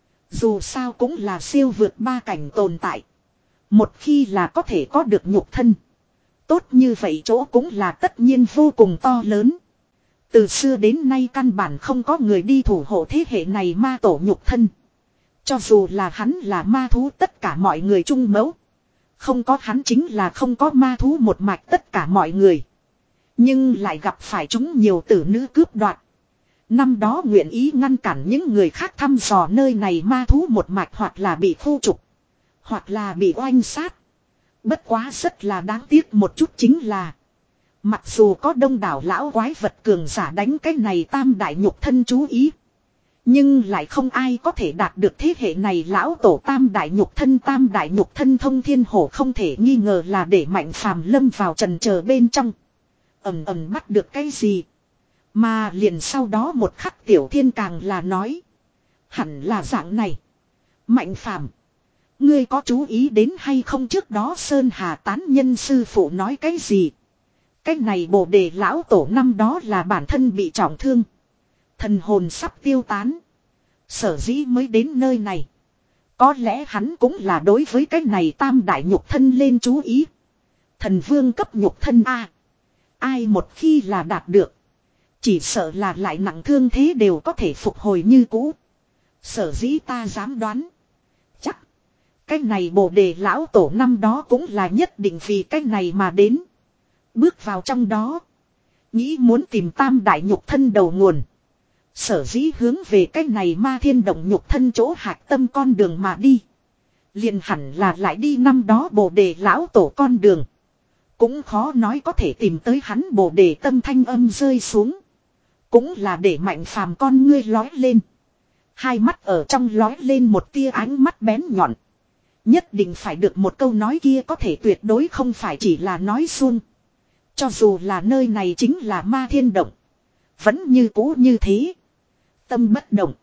Dù sao cũng là siêu vượt ba cảnh tồn tại. Một khi là có thể có được nhục thân. Tốt như vậy chỗ cũng là tất nhiên vô cùng to lớn. Từ xưa đến nay căn bản không có người đi thủ hộ thế hệ này ma tổ nhục thân. Cho dù là hắn là ma thú tất cả mọi người chung mẫu. Không có hắn chính là không có ma thú một mạch tất cả mọi người. Nhưng lại gặp phải chúng nhiều tử nữ cướp đoạt. Năm đó nguyện ý ngăn cản những người khác thăm dò nơi này ma thú một mạch hoặc là bị thu trục. Hoặc là bị oanh sát. Bất quá rất là đáng tiếc một chút chính là. Mặc dù có đông đảo lão quái vật cường giả đánh cái này tam đại nhục thân chú ý. Nhưng lại không ai có thể đạt được thế hệ này lão tổ tam đại nhục thân tam đại nhục thân Thông Thiên Hổ không thể nghi ngờ là để Mạnh Phàm lâm vào trần chờ bên trong. Ầm ầm bắt được cái gì. Mà liền sau đó một khắc Tiểu Thiên càng là nói. Hẳn là dạng này. Mạnh Phàm, ngươi có chú ý đến hay không trước đó Sơn Hà tán nhân sư phụ nói cái gì. Cái này bồ đề lão tổ năm đó là bản thân bị trọng thương. Thần hồn sắp tiêu tán. Sở dĩ mới đến nơi này. Có lẽ hắn cũng là đối với cái này tam đại nhục thân lên chú ý. Thần vương cấp nhục thân A. Ai một khi là đạt được. Chỉ sợ là lại nặng thương thế đều có thể phục hồi như cũ. Sở dĩ ta dám đoán. Chắc. Cái này bồ đề lão tổ năm đó cũng là nhất định vì cái này mà đến. Bước vào trong đó. Nghĩ muốn tìm tam đại nhục thân đầu nguồn. Sở dĩ hướng về cái này ma thiên động nhục thân chỗ hạc tâm con đường mà đi. Liền hẳn là lại đi năm đó bồ đề lão tổ con đường. Cũng khó nói có thể tìm tới hắn bồ đề tâm thanh âm rơi xuống. Cũng là để Mạnh Phàm con ngươi lói lên. Hai mắt ở trong lói lên một tia ánh mắt bén nhọn. Nhất định phải được một câu nói kia có thể tuyệt đối không phải chỉ là nói suông. Cho dù là nơi này chính là ma thiên động. Vẫn như cũ như thế. Tâm bất động.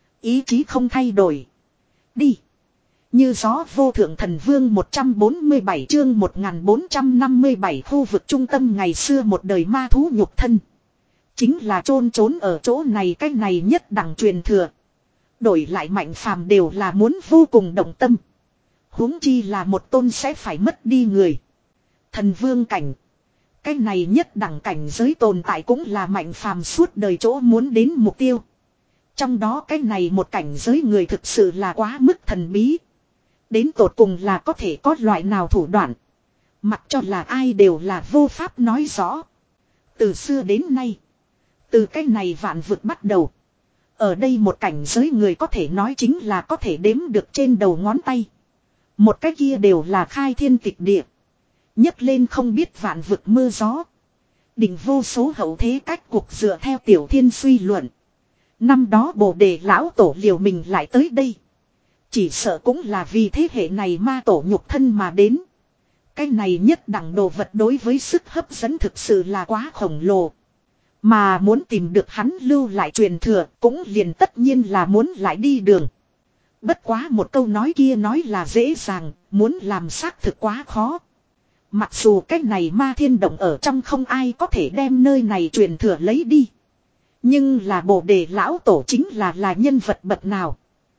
Ý chí không thay đổi. Đi. Như gió vô thượng thần vương một trăm bốn mươi bảy chương một nghìn bốn trăm năm mươi bảy khu vực trung tâm ngày xưa một đời ma thú nhục thân. Chính là chôn trốn ở chỗ này cái này nhất đẳng truyền thừa. Đổi lại Mạnh Phàm đều là muốn vô cùng động tâm. Huống chi là một tôn sẽ phải mất đi người. Thần vương cảnh. Cái này nhất đẳng cảnh giới tồn tại cũng là Mạnh Phàm suốt đời chỗ muốn đến mục tiêu. Trong đó cái này một cảnh giới người thực sự là quá mức thần bí. Đến tột cùng là có thể có loại nào thủ đoạn. Mặc cho là ai đều là vô pháp nói rõ. Từ xưa đến nay. Từ cái này vạn vực bắt đầu. Ở đây một cảnh giới người có thể nói chính là có thể đếm được trên đầu ngón tay. Một cái kia đều là khai thiên tịch địa. Nhấc lên không biết vạn vực mưa gió. định vô số hậu thế cách cuộc dựa theo Tiểu Thiên suy luận. Năm đó Bồ Đề lão tổ liều mình lại tới đây. Chỉ sợ cũng là vì thế hệ này ma tổ nhục thân mà đến. Cái này nhất đẳng đồ vật đối với sức hấp dẫn thực sự là quá khổng lồ. Mà muốn tìm được hắn lưu lại truyền thừa cũng liền tất nhiên là muốn lại đi đường. Bất quá một câu nói kia nói là dễ dàng, muốn làm xác thực quá khó. Mặc dù cái này ma thiên động ở trong không ai có thể đem nơi này truyền thừa lấy đi. Nhưng là Bồ Đề lão tổ chính là là nhân vật bậc nào.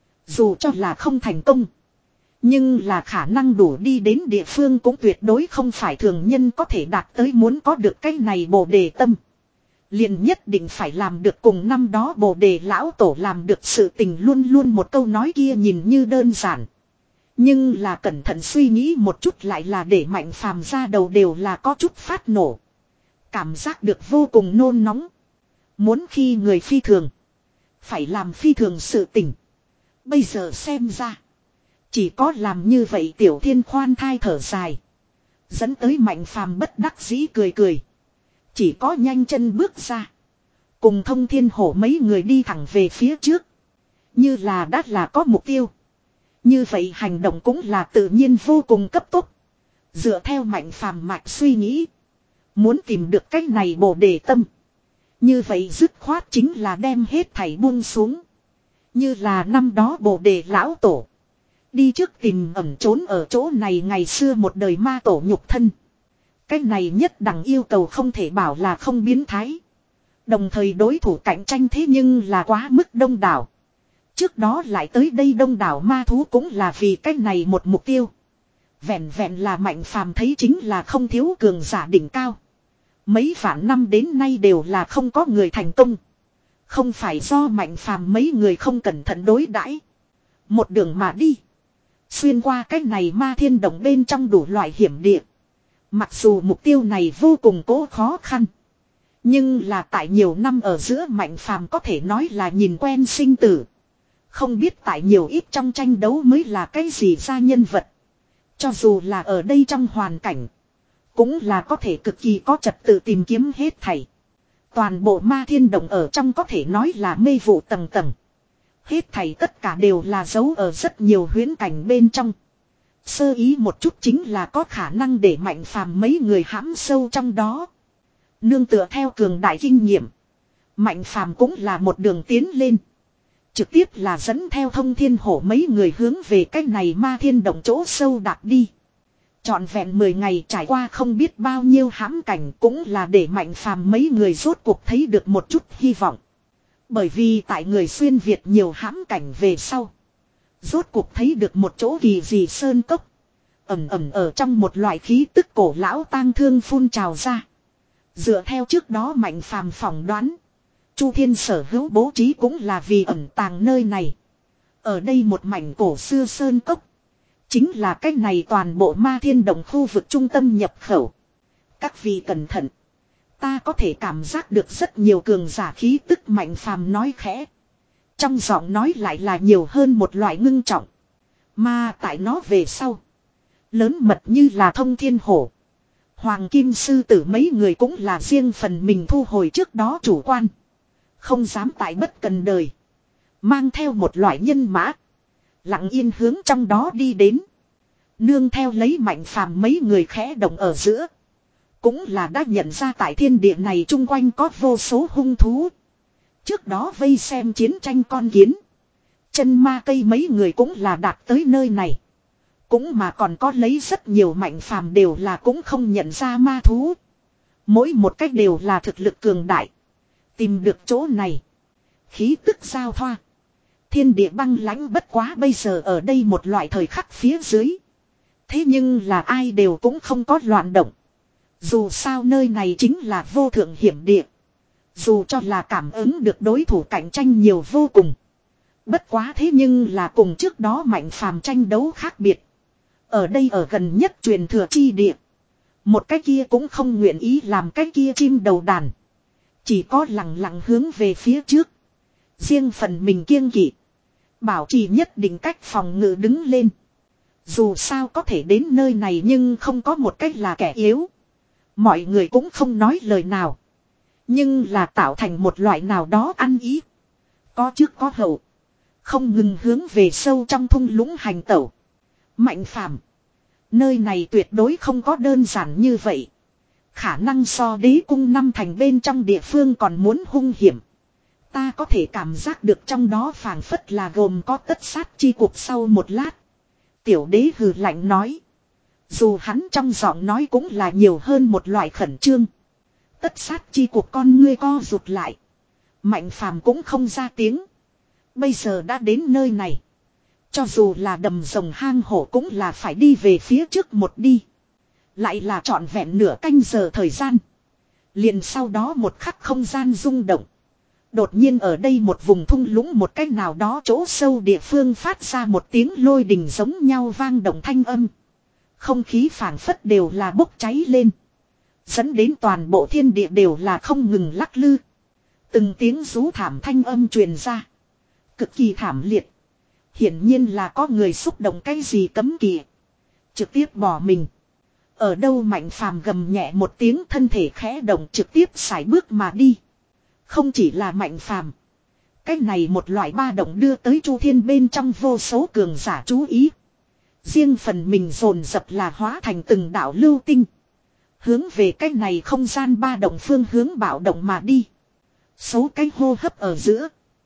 Dù cho là không thành công. Nhưng là khả năng đủ đi đến địa phương cũng tuyệt đối không phải thường nhân có thể đạt tới, muốn có được cái này Bồ Đề tâm. Liền nhất định phải làm được cùng năm đó Bồ Đề lão tổ làm được sự tình, luôn luôn một câu nói kia nhìn như đơn giản. Nhưng là cẩn thận suy nghĩ một chút lại là để Mạnh Phàm ra đầu đều là có chút phát nổ. Cảm giác được vô cùng nôn nóng. Muốn khi người phi thường. Phải làm phi thường sự tình. Bây giờ xem ra. Chỉ có làm như vậy Tiểu Thiên khoan thai thở dài. Dẫn tới Mạnh Phàm bất đắc dĩ cười cười. Chỉ có nhanh chân bước ra. Cùng Thông Thiên Hổ mấy người đi thẳng về phía trước. Như là đã là có mục tiêu. Như vậy hành động cũng là tự nhiên vô cùng cấp tốc. Dựa theo Mạnh Phàm mạch suy nghĩ. Muốn tìm được cách này Bồ Đề tâm. Như vậy dứt khoát chính là đem hết thảy buông xuống. Như là năm đó Bồ Đề lão tổ. Đi trước tìm ẩn trốn ở chỗ này ngày xưa một đời ma tổ nhục thân. Cái này nhất đẳng yêu cầu không thể bảo là không biến thái. Đồng thời đối thủ cạnh tranh thế nhưng là quá mức đông đảo. Trước đó lại tới đây đông đảo ma thú cũng là vì cái này một mục tiêu. Vẹn vẹn là Mạnh Phàm thấy chính là không thiếu cường giả đỉnh cao. Mấy vạn năm đến nay đều là không có người thành công. Không phải do Mạnh Phàm mấy người không cẩn thận đối đãi. Một đường mà đi. Xuyên qua cái này ma thiên động bên trong đủ loại hiểm địa. Mặc dù mục tiêu này vô cùng cố khó khăn. Nhưng là tại nhiều năm ở giữa Mạnh Phàm có thể nói là nhìn quen sinh tử. Không biết tại nhiều ít trong tranh đấu mới là cái gì ra nhân vật. Cho dù là ở đây trong hoàn cảnh. Cũng là có thể cực kỳ có trật tự tìm kiếm hết thảy. Toàn bộ ma thiên động ở trong có thể nói là mê vụ tầng tầng. Hết thảy tất cả đều là giấu ở rất nhiều huyễn cảnh bên trong. Sơ ý một chút chính là có khả năng để Mạnh Phàm mấy người hãm sâu trong đó. Nương tựa theo cường đại kinh nghiệm. Mạnh Phàm cũng là một đường tiến lên. Trực tiếp là dẫn theo Thông Thiên Hổ mấy người hướng về cách này ma thiên động chỗ sâu đạp đi. Trọn vẹn mười ngày trải qua không biết bao nhiêu hãm cảnh cũng là để Mạnh Phàm mấy người rốt cuộc thấy được một chút hy vọng. Bởi vì tại người xuyên Việt nhiều hãm cảnh về sau. Rốt cuộc thấy được một chỗ kỳ dị sơn cốc. Ẩm ẩm ở trong một loại khí tức cổ lão tang thương phun trào ra. Dựa theo trước đó Mạnh Phàm phỏng đoán. Chu Thiên sở hữu bố trí cũng là vì ẩn tàng nơi này. Ở đây một mảnh cổ xưa sơn cốc. Chính là cách này toàn bộ ma thiên động khu vực trung tâm nhập khẩu. Các vị cẩn thận. Ta có thể cảm giác được rất nhiều cường giả khí tức, Mạnh Phàm nói khẽ. Trong giọng nói lại là nhiều hơn một loại ngưng trọng. Mà tại nó về sau. Lớn mật như là Thông Thiên Hổ. Hoàng Kim Sư Tử mấy người cũng là riêng phần mình thu hồi trước đó chủ quan. Không dám tại bất cần đời. Mang theo một loại nhân mã. Lặng yên hướng trong đó đi đến. Nương theo lấy Mạnh Phàm mấy người khẽ động ở giữa. Cũng là đã nhận ra tại thiên địa này chung quanh có vô số hung thú. Trước đó vây xem chiến tranh con kiến. Chân ma cây mấy người cũng là đạt tới nơi này. Cũng mà còn có lấy rất nhiều Mạnh Phàm đều là cũng không nhận ra ma thú. Mỗi một cách đều là thực lực cường đại. Tìm được chỗ này. Khí tức giao thoa. Thiên địa băng lãnh bất quá bây giờ ở đây một loại thời khắc phía dưới. Thế nhưng là ai đều cũng không có loạn động. Dù sao nơi này chính là vô thượng hiểm địa. Dù cho là cảm ứng được đối thủ cạnh tranh nhiều vô cùng. Bất quá thế nhưng là cùng trước đó Mạnh Phàm tranh đấu khác biệt. Ở đây ở gần nhất truyền thừa chi địa. Một cái kia cũng không nguyện ý làm cái kia chim đầu đàn. Chỉ có lặng lặng hướng về phía trước. Riêng phần mình kiêng kỵ. Bảo trì nhất định cách phòng ngự đứng lên. Dù sao có thể đến nơi này nhưng không có một cách là kẻ yếu. Mọi người cũng không nói lời nào. Nhưng là tạo thành một loại nào đó ăn ý. Có trước có hậu. Không ngừng hướng về sâu trong thung lũng hành tẩu. Mạnh phàm. Nơi này tuyệt đối không có đơn giản như vậy. Khả năng so đế cung năm thành bên trong địa phương còn muốn hung hiểm. Ta có thể cảm giác được trong đó phảng phất là gồm có tất sát chi cuộc. Sau một lát. Tiểu đế hừ lạnh nói. Dù hắn trong giọng nói cũng là nhiều hơn một loại khẩn trương. Tất sát chi cuộc con ngươi co rụt lại. Mạnh phàm cũng không ra tiếng. Bây giờ đã đến nơi này. Cho dù là đầm rồng hang hổ cũng là phải đi về phía trước một đi. Lại là trọn vẹn nửa canh giờ thời gian. Liền sau đó một khắc không gian rung động. Đột nhiên ở đây một vùng thung lũng một cách nào đó chỗ sâu địa phương phát ra một tiếng lôi đình giống nhau vang động thanh âm. Không khí phảng phất đều là bốc cháy lên. Dẫn đến toàn bộ thiên địa đều là không ngừng lắc lư. Từng tiếng rú thảm thanh âm truyền ra. Cực kỳ thảm liệt. Hiển nhiên là có người xúc động cái gì cấm kỵ. Trực tiếp bỏ mình. Ở đâu Mạnh phàm gầm nhẹ một tiếng thân thể khẽ động trực tiếp sải bước mà đi. Không chỉ là Mạnh phàm. Cái này một loại ba động đưa tới Chu Thiên bên trong vô số cường giả chú ý. Riêng phần mình dồn dập là hóa thành từng đạo lưu tinh. Hướng về cái này không gian ba động phương hướng bạo động mà đi. Số cái hô hấp ở giữa.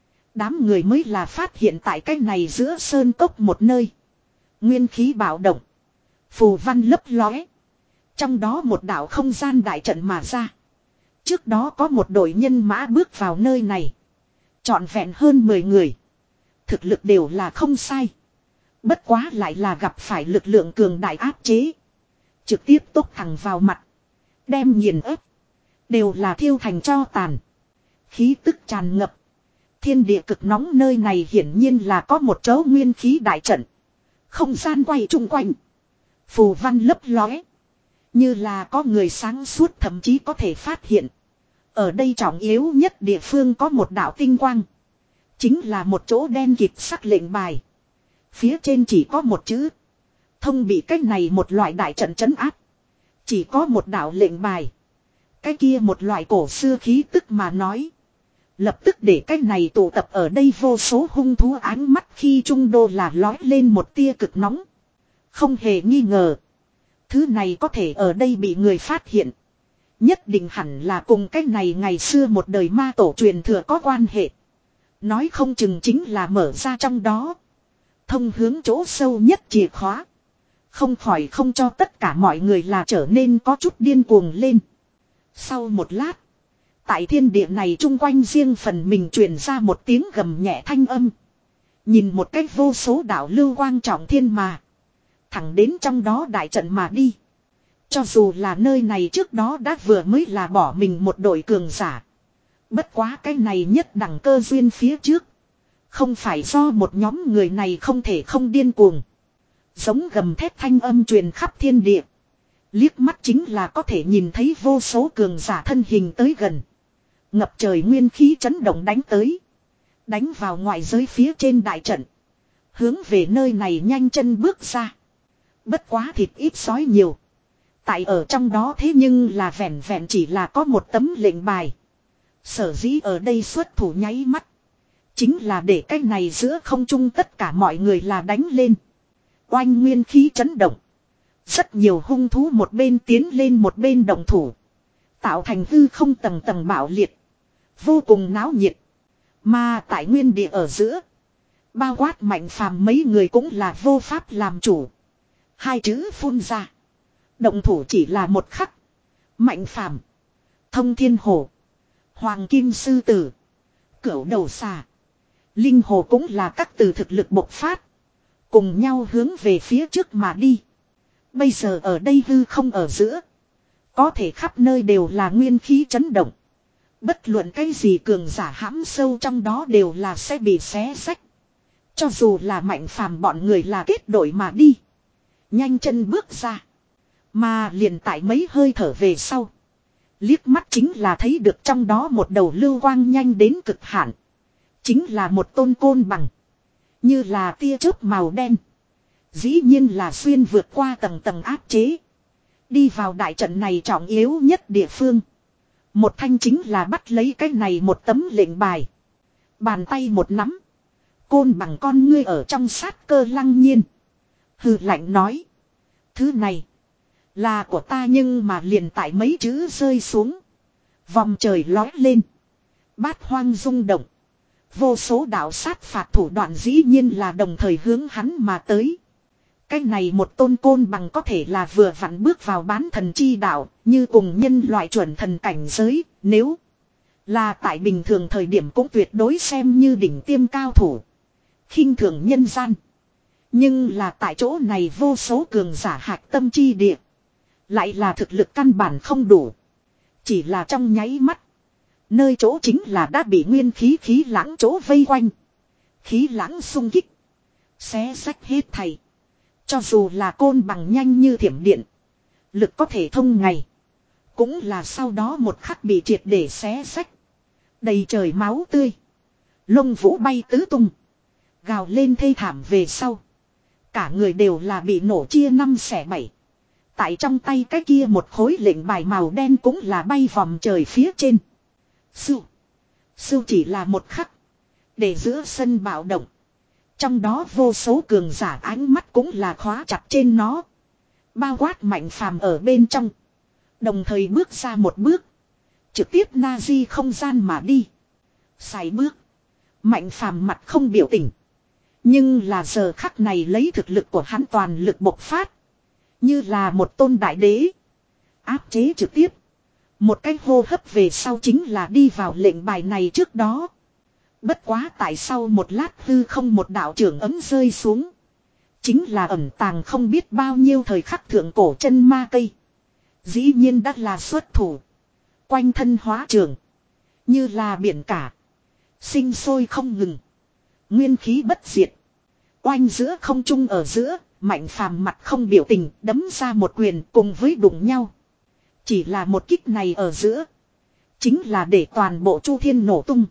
Đám người mới là phát hiện tại cái này giữa sơn cốc một nơi. Nguyên khí bạo động. Phù văn lấp lóe. Trong đó một đạo không gian đại trận mà ra. Trước đó có một đội nhân mã bước vào nơi này. Trọn vẹn hơn mười người. Thực lực đều là không sai. Bất quá lại là gặp phải lực lượng cường đại áp chế. Trực tiếp tốc thẳng vào mặt. Đem nghiền ép. Đều là thiêu thành tro tàn. Khí tức tràn ngập. Thiên địa cực nóng nơi này hiển nhiên là có một chỗ nguyên khí đại trận. Không gian quay chung quanh. Phù văn lấp lóe. Như là có người sáng suốt thậm chí có thể phát hiện. Ở đây trọng yếu nhất địa phương có một đạo tinh quang. Chính là một chỗ đen kịt sắc lệnh bài. Phía trên chỉ có một chữ. Thông bị cách này một loại đại trận trấn áp. Chỉ có một đạo lệnh bài. Cái kia một loại cổ xưa khí tức mà nói. Lập tức để cái này tụ tập ở đây vô số hung thú ánh mắt khi trung đô là lói lên một tia cực nóng. Không hề nghi ngờ. Thứ này có thể ở đây bị người phát hiện. Nhất định hẳn là cùng cái này ngày xưa một đời ma tổ truyền thừa có quan hệ. Nói không chừng chính là mở ra trong đó. Thông hướng chỗ sâu nhất chìa khóa. Không khỏi không cho tất cả mọi người là trở nên có chút điên cuồng lên. Sau một lát. Tại thiên địa này chung quanh riêng phần mình truyền ra một tiếng gầm nhẹ thanh âm. Nhìn một cách vô số đạo lưu quang trọng thiên mà. Thẳng đến trong đó đại trận mà đi. Cho dù là nơi này trước đó đã vừa mới là bỏ mình một đội cường giả. Bất quá cái này nhất đẳng cơ duyên phía trước. Không phải do một nhóm người này không thể không điên cuồng. Giống gầm thét thanh âm truyền khắp thiên địa. Liếc mắt chính là có thể nhìn thấy vô số cường giả thân hình tới gần. Ngập trời nguyên khí chấn động đánh tới. Đánh vào ngoại giới phía trên đại trận. Hướng về nơi này nhanh chân bước ra. Bất quá thịt ít sói nhiều. Tại ở trong đó thế nhưng là vẹn vẹn chỉ là có một tấm lệnh bài. Sở dĩ ở đây xuất thủ nháy mắt. Chính là để cái này giữa không trung tất cả mọi người là đánh lên. Oanh nguyên khí chấn động. Rất nhiều hung thú một bên tiến lên một bên động thủ. Tạo thành hư không tầng tầng bạo liệt. Vô cùng náo nhiệt. Mà tại nguyên địa ở giữa. Bao quát Mạnh phàm mấy người cũng là vô pháp làm chủ. Hai chữ phun ra. Động thủ chỉ là một khắc. Mạnh phàm. Thông thiên hổ. Hoàng kim sư tử. Cửu đầu xà. Linh hồ cũng là các từ thực lực bộc phát. Cùng nhau hướng về phía trước mà đi. Bây giờ ở đây hư không ở giữa. Có thể khắp nơi đều là nguyên khí chấn động. Bất luận cái gì cường giả hãm sâu trong đó đều là sẽ bị xé rách. Cho dù là Mạnh phàm bọn người là kết đội mà đi. Nhanh chân bước ra. Mà liền tại mấy hơi thở về sau. Liếc mắt chính là thấy được trong đó một đầu lưu quang nhanh đến cực hạn. Chính là một tôn côn bằng. Như là tia chớp màu đen. Dĩ nhiên là xuyên vượt qua tầng tầng áp chế. Đi vào đại trận này trọng yếu nhất địa phương. Một thanh chính là bắt lấy cái này một tấm lệnh bài. Bàn tay một nắm. Côn bằng con ngươi ở trong sát cơ lăng nhiên. Hừ lạnh nói. Thứ này. Là của ta nhưng mà liền tại mấy chữ rơi xuống. Vòng trời lói lên. Bát hoang rung động. Vô số đạo sát phạt thủ đoạn dĩ nhiên là đồng thời hướng hắn mà tới. Cái này một tôn côn bằng có thể là vừa vặn bước vào bán thần chi đạo, như cùng nhân loại chuẩn thần cảnh giới, nếu là tại bình thường thời điểm cũng tuyệt đối xem như đỉnh tiêm cao thủ. Khinh thường nhân gian. Nhưng là tại chỗ này vô số cường giả hạch tâm chi địa. Lại là thực lực căn bản không đủ. Chỉ là trong nháy mắt. Nơi chỗ chính là đã bị nguyên khí khí lãng chỗ vây quanh. Khí lãng xung kích. Xé sách hết thầy. Cho dù là côn bằng nhanh như thiểm điện. Lực có thể thông ngày. Cũng là sau đó một khắc bị triệt để xé sách. Đầy trời máu tươi. Lông vũ bay tứ tung. Gào lên thê thảm về sau. Cả người đều là bị nổ chia năm xẻ bảy. Tại trong tay cái kia một khối lệnh bài màu đen cũng là bay vòng trời phía trên. Sưu. Sưu chỉ là một khắc. Để giữa sân bạo động. Trong đó vô số cường giả ánh mắt cũng là khóa chặt trên nó. Bao quát Mạnh Phàm ở bên trong. Đồng thời bước ra một bước. Trực tiếp na di không gian mà đi. Sai bước. Mạnh Phàm mặt không biểu tình. Nhưng là giờ khắc này lấy thực lực của hắn toàn lực bộc phát. Như là một tôn đại đế. Áp chế trực tiếp. Một cái hô hấp về sau chính là đi vào lệnh bài này trước đó. Bất quá tại sau một lát hư không một đạo trưởng ấm rơi xuống. Chính là ẩn tàng không biết bao nhiêu thời khắc thượng cổ chân ma cây. Dĩ nhiên đã là xuất thủ. Quanh thân hóa trường. Như là biển cả. Sinh sôi không ngừng. Nguyên khí bất diệt. Oanh giữa không trung ở giữa. Mạnh Phàm mặt không biểu tình đấm ra một quyền cùng với đụng nhau. Chỉ là một kích này ở giữa. Chính là để toàn bộ Chu Thiên nổ tung.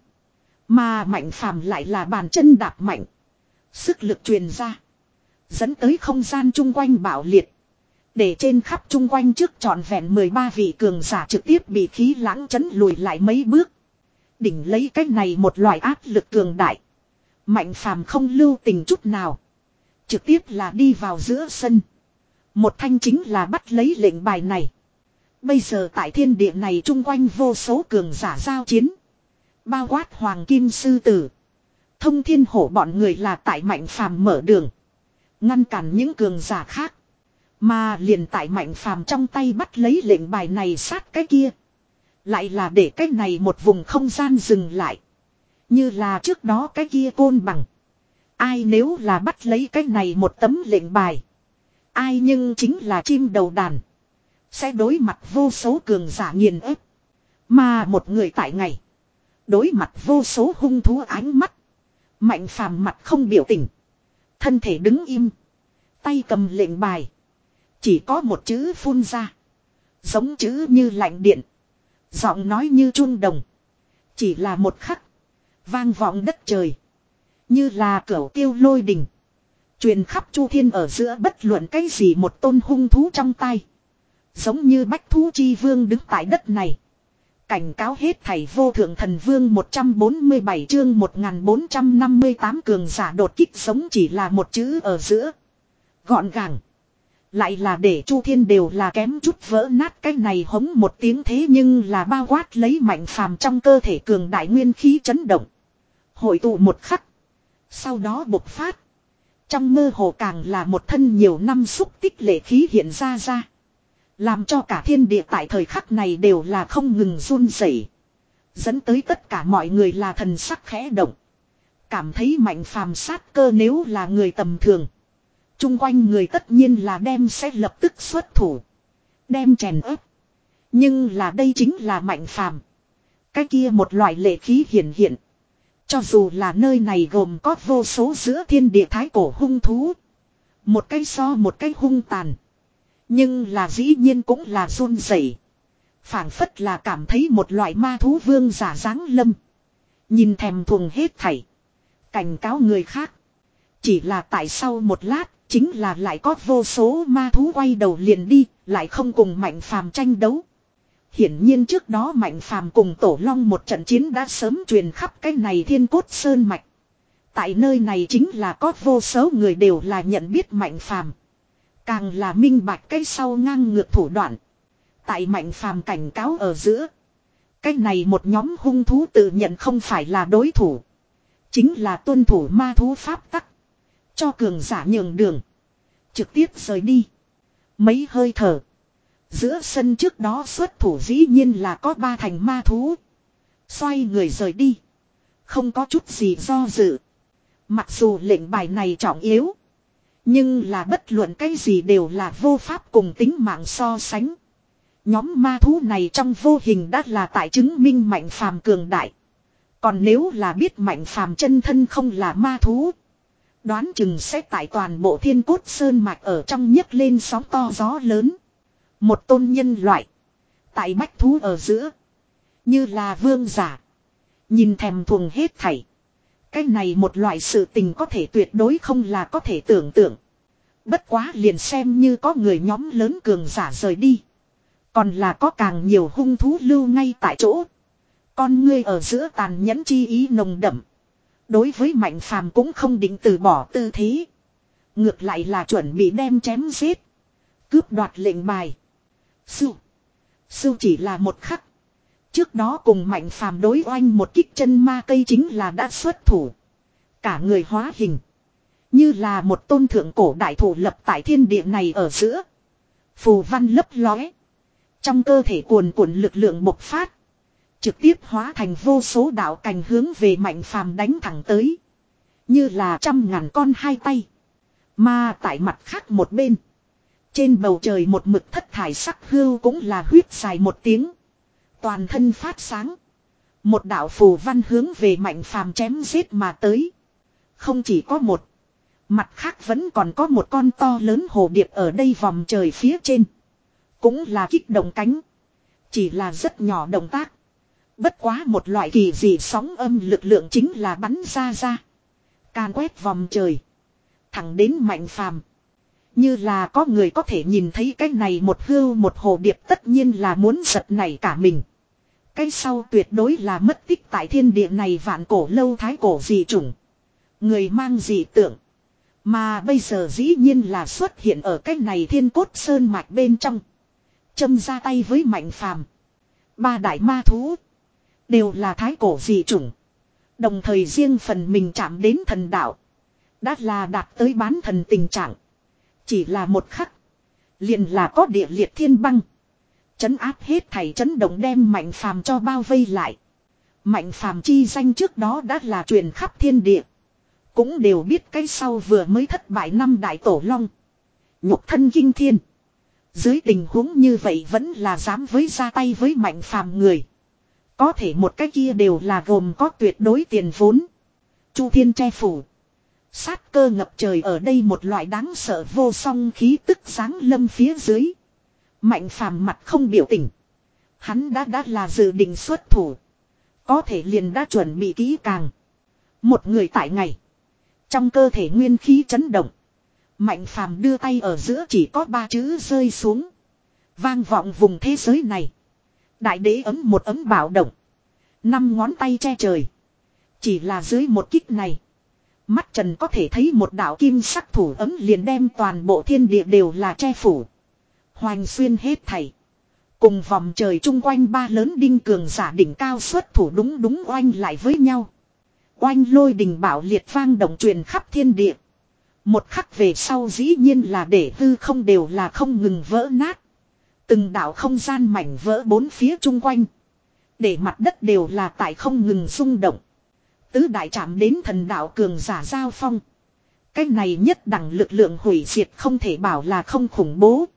Mà Mạnh Phàm lại là bàn chân đạp mạnh. Sức lực truyền ra. Dẫn tới không gian chung quanh bạo liệt. Để trên khắp chung quanh trước trọn vẹn mười ba vị cường giả trực tiếp bị khí lãng chấn lùi lại mấy bước. Đỉnh lấy cách này một loại áp lực cường đại. Mạnh Phàm không lưu tình chút nào. Trực tiếp là đi vào giữa sân. Một thanh chính là bắt lấy lệnh bài này. Bây giờ tại thiên địa này chung quanh vô số cường giả giao chiến. Bao quát Hoàng Kim Sư Tử. Thông Thiên Hổ bọn người là tại Mạnh Phàm mở đường. Ngăn cản những cường giả khác. Mà liền tại Mạnh Phàm trong tay bắt lấy lệnh bài này sát cái kia. Lại là để cái này một vùng không gian dừng lại. Như là trước đó cái kia côn bằng. Ai nếu là bắt lấy cái này một tấm lệnh bài. Ai nhưng chính là chim đầu đàn. Sẽ đối mặt vô số cường giả nghiền ép. Mà một người tại ngày. Đối mặt vô số hung thú ánh mắt. Mạnh Phàm mặt không biểu tình. Thân thể đứng im. Tay cầm lệnh bài. Chỉ có một chữ phun ra. Giống chữ như lạnh điện. Giọng nói như chuông đồng. Chỉ là một khắc. Vang vọng đất trời. Như là cửu tiêu lôi đình. Truyền khắp Chu Thiên ở giữa bất luận cái gì một tôn hung thú trong tay. Giống như bách thú chi vương đứng tại đất này. Cảnh cáo hết thảy vô thượng thần vương một trăm bốn mươi bảy chương một nghìn bốn trăm năm mươi tám cường giả đột kích sống chỉ là một chữ ở giữa. Gọn gàng. Lại là để Chu Thiên đều là kém chút vỡ nát cái này hống một tiếng thế nhưng là bao quát lấy Mạnh Phàm trong cơ thể cường đại nguyên khí chấn động. Hội tụ một khắc. Sau đó bộc phát. Trong mơ hồ càng là một thân nhiều năm xúc tích lệ khí hiện ra ra. Làm cho cả thiên địa tại thời khắc này đều là không ngừng run rẩy, dẫn tới tất cả mọi người là thần sắc khẽ động. Cảm thấy Mạnh Phàm sát cơ nếu là người tầm thường. Chung quanh người tất nhiên là đem sẽ lập tức xuất thủ. Đem chèn ép. Nhưng là đây chính là Mạnh Phàm. Cái kia một loại lệ khí hiển hiện. Cho dù là nơi này gồm có vô số giữa thiên địa thái cổ hung thú. Một cái so một cái hung tàn. Nhưng là dĩ nhiên cũng là run rẩy, phảng phất là cảm thấy một loại ma thú vương giả dáng lâm. Nhìn thèm thuồng hết thảy. Cảnh cáo người khác. Chỉ là tại sau một lát, Chính là lại có vô số ma thú quay đầu liền đi, lại không cùng Mạnh Phàm tranh đấu. Hiển nhiên trước đó Mạnh Phàm cùng Tổ Long một trận chiến đã sớm truyền khắp cái này Thiên Cốt Sơn mạch. Tại nơi này chính là có vô số người đều là nhận biết Mạnh Phàm, càng là minh bạch cái sau ngang ngược thủ đoạn. Tại Mạnh Phàm cảnh cáo ở giữa, cái này một nhóm hung thú tự nhận không phải là đối thủ, chính là tuân thủ ma thú pháp tắc, cho cường giả nhường đường, trực tiếp rời đi. Mấy hơi thở, giữa sân trước đó xuất thủ dĩ nhiên là có ba thành ma thú. Xoay người rời đi, không có chút gì do dự. Mặc dù lệnh bài này trọng yếu, nhưng là bất luận cái gì đều là vô pháp cùng tính mạng so sánh. Nhóm ma thú này trong vô hình đã là tại chứng minh Mạnh Phàm cường đại. Còn nếu là biết Mạnh Phàm chân thân không là ma thú, đoán chừng sẽ tại toàn bộ Thiên Cốt Sơn mạch ở trong nhấc lên sóng to gió lớn. Một tôn nhân loại, tại bách thú ở giữa, như là vương giả, nhìn thèm thuồng hết thảy. Cái này một loại sự tình có thể tuyệt đối không là có thể tưởng tượng. Bất quá liền xem như có người nhóm lớn cường giả rời đi, còn là có càng nhiều hung thú lưu ngay tại chỗ. Con ngươi ở giữa tàn nhẫn chi ý nồng đậm. Đối với Mạnh Phàm cũng không định từ bỏ tư thế, ngược lại là chuẩn bị đem chém giết, cướp đoạt lệnh bài. Sưu, sưu chỉ là một khắc. Trước đó cùng Mạnh Phàm đối oanh một kích chân ma cây chính là đã xuất thủ. Cả người hóa hình, như là một tôn thượng cổ đại thủ lập tại thiên địa này ở giữa. Phù văn lấp lóe, trong cơ thể cuồn cuộn lực lượng bộc phát, trực tiếp hóa thành vô số đạo cành hướng về Mạnh Phàm đánh thẳng tới, như là trăm ngàn con hai tay. Mà tại mặt khác một bên, trên bầu trời một mực thất thải sắc hưu cũng là huyết dài một tiếng, toàn thân phát sáng. Một đạo phù văn hướng về Mạnh Phàm chém giết mà tới. Không chỉ có một, mặt khác vẫn còn có một con to lớn hồ điệp ở đây vòng trời phía trên, cũng là kích động cánh. Chỉ là rất nhỏ động tác, bất quá một loại kỳ dị sóng âm lực lượng chính là bắn ra ra, càn quét vòng trời, thẳng đến Mạnh Phàm. Như là có người có thể nhìn thấy cái này một hưu một hồ điệp, tất nhiên là muốn giật nảy cả mình. Cái sau tuyệt đối là mất tích tại thiên địa này vạn cổ lâu thái cổ dị chủng, người mang dị tượng. Mà bây giờ dĩ nhiên là xuất hiện ở cái này Thiên Cốt Sơn mạch bên trong, châm ra tay với Mạnh Phàm. Ba đại ma thú đều là thái cổ dị chủng, đồng thời riêng phần mình chạm đến thần đạo, đã là đạt tới bán thần tình trạng. Chỉ là một khắc, liền là có địa liệt thiên băng, trấn áp hết thảy chấn động đem Mạnh Phàm cho bao vây lại. Mạnh Phàm chi danh trước đó đã là truyền khắp thiên địa, cũng đều biết cái sau vừa mới thất bại năm đại tổ long, nhục thân kinh thiên. Dưới tình huống như vậy vẫn là dám với ra tay với Mạnh Phàm người, có thể một cái kia đều là gồm có tuyệt đối tiền vốn. Chu thiên che phủ, sát cơ ngập trời, ở đây một loại đáng sợ vô song khí tức giáng lâm phía dưới. Mạnh Phàm mặt không biểu tình, hắn đã đã là dự định xuất thủ, có thể liền đã chuẩn bị kỹ càng. Một người tại ngày, trong cơ thể nguyên khí chấn động, Mạnh Phàm đưa tay ở giữa chỉ có ba chữ rơi xuống, vang vọng vùng thế giới này. Đại đế ấm, một ấm bạo động, năm ngón tay che trời. Chỉ là dưới một kích này, mắt trần có thể thấy một đạo kim sắc thủ ấm liền đem toàn bộ thiên địa đều là che phủ, hoành xuyên hết thảy. Cùng vòng trời chung quanh ba lớn đinh cường giả đỉnh cao xuất thủ đúng đúng oanh lại với nhau. Oanh lôi đình bạo liệt vang động truyền khắp thiên địa. Một khắc về sau dĩ nhiên là để hư không đều là không ngừng vỡ nát. Từng đạo không gian mảnh vỡ bốn phía chung quanh, để mặt đất đều là tại không ngừng rung động. Tứ đại chạm đến thần đạo cường giả giao phong. Cái này nhất đẳng lực lượng hủy diệt không thể bảo là không khủng bố.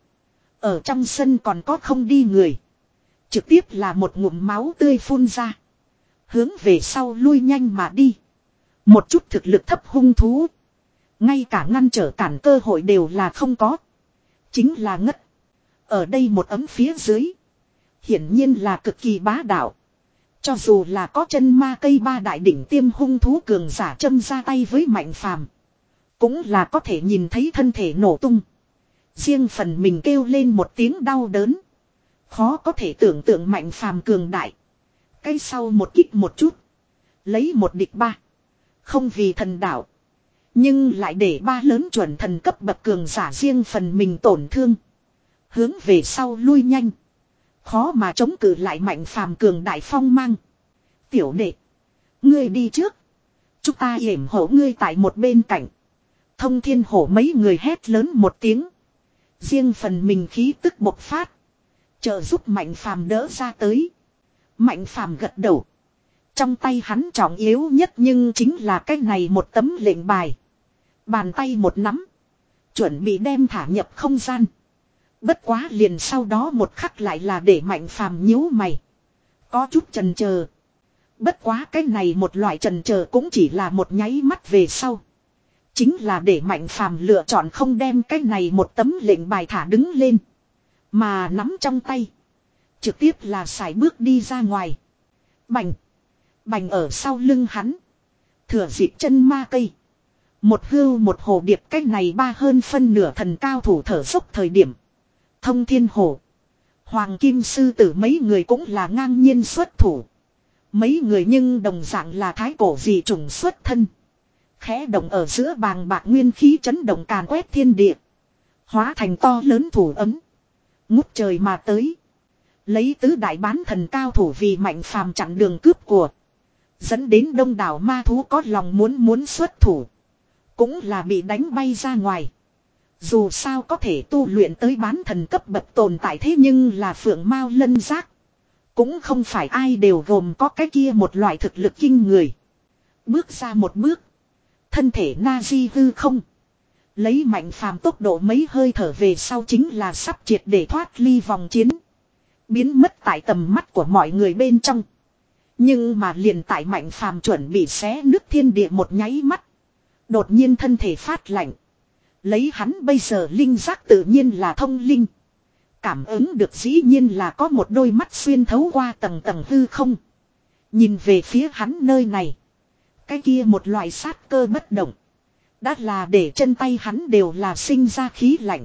Ở trong sân còn có không đi người, trực tiếp là một ngụm máu tươi phun ra, hướng về sau lui nhanh mà đi. Một chút thực lực thấp hung thú, ngay cả ngăn trở cản cơ hội đều là không có, chính là ngất. Ở đây một ấm phía dưới, hiển nhiên là cực kỳ bá đạo. Cho dù là có chân ma cây ba đại đỉnh tiêm hung thú cường giả châm ra tay với Mạnh Phàm, Cũng là có thể nhìn thấy thân thể nổ tung. Riêng phần mình kêu lên một tiếng đau đớn. Khó có thể tưởng tượng Mạnh Phàm cường đại. Cái sau một kích một chút. Lấy một địch ba. Không vì thần đạo. Nhưng lại để ba lớn chuẩn thần cấp bậc cường giả riêng phần mình tổn thương. Hướng về sau lui nhanh. Khó mà chống cự lại Mạnh Phàm cường đại phong mang. Tiểu đệ. Ngươi đi trước. Chúng ta yểm hộ ngươi tại một bên cạnh. Thông Thiên Hổ mấy người hét lớn một tiếng. Riêng phần mình khí tức bộc phát. Trợ giúp Mạnh Phàm đỡ ra tới. Mạnh Phàm gật đầu. Trong tay hắn trọng yếu nhất nhưng chính là cái này một tấm lệnh bài. Bàn tay một nắm. Chuẩn bị đem thả nhập không gian. Bất quá liền sau đó một khắc lại là để Mạnh Phàm nhíu mày. Có chút chần chờ. Bất quá cái này một loại chần chờ cũng chỉ là một nháy mắt về sau. Chính là để Mạnh Phàm lựa chọn không đem cái này một tấm lệnh bài thả đứng lên. Mà nắm trong tay. Trực tiếp là sải bước đi ra ngoài. Bành. Bành ở sau lưng hắn. Thừa dịp chân ma cây. Một hưu một hồ điệp cách này ba hơn phân nửa thần cao thủ thở dốc thời điểm. Thông Thiên Hổ. Hoàng Kim Sư Tử mấy người cũng là ngang nhiên xuất thủ. Mấy người nhưng đồng dạng là thái cổ dị trùng xuất thân. Khẽ động ở giữa bàng bạc nguyên khí chấn động càn quét thiên địa. Hóa thành to lớn thủ ấm. Ngút trời mà tới. Lấy tứ đại bán thần cao thủ vì Mạnh Phàm chặn đường cướp của. Dẫn đến đông đảo ma thú có lòng muốn muốn xuất thủ. Cũng là bị đánh bay ra ngoài. Dù sao có thể tu luyện tới bán thần cấp bậc tồn tại thế nhưng là phượng mao lân giác. Cũng không phải ai đều gồm có cái kia một loại thực lực kinh người. Bước ra một bước. Thân thể na di hư không. Lấy Mạnh Phàm tốc độ mấy hơi thở về sau chính là sắp triệt để thoát ly vòng chiến. Biến mất tại tầm mắt của mọi người bên trong. Nhưng mà liền tại Mạnh Phàm chuẩn bị xé nứt thiên địa một nháy mắt. Đột nhiên thân thể phát lạnh. Lấy hắn bây giờ linh giác tự nhiên là thông linh. Cảm ứng được dĩ nhiên là có một đôi mắt xuyên thấu qua tầng tầng hư không. Nhìn về phía hắn nơi này. Cái kia một loại sát cơ bất động. Đã là để chân tay hắn đều là sinh ra khí lạnh.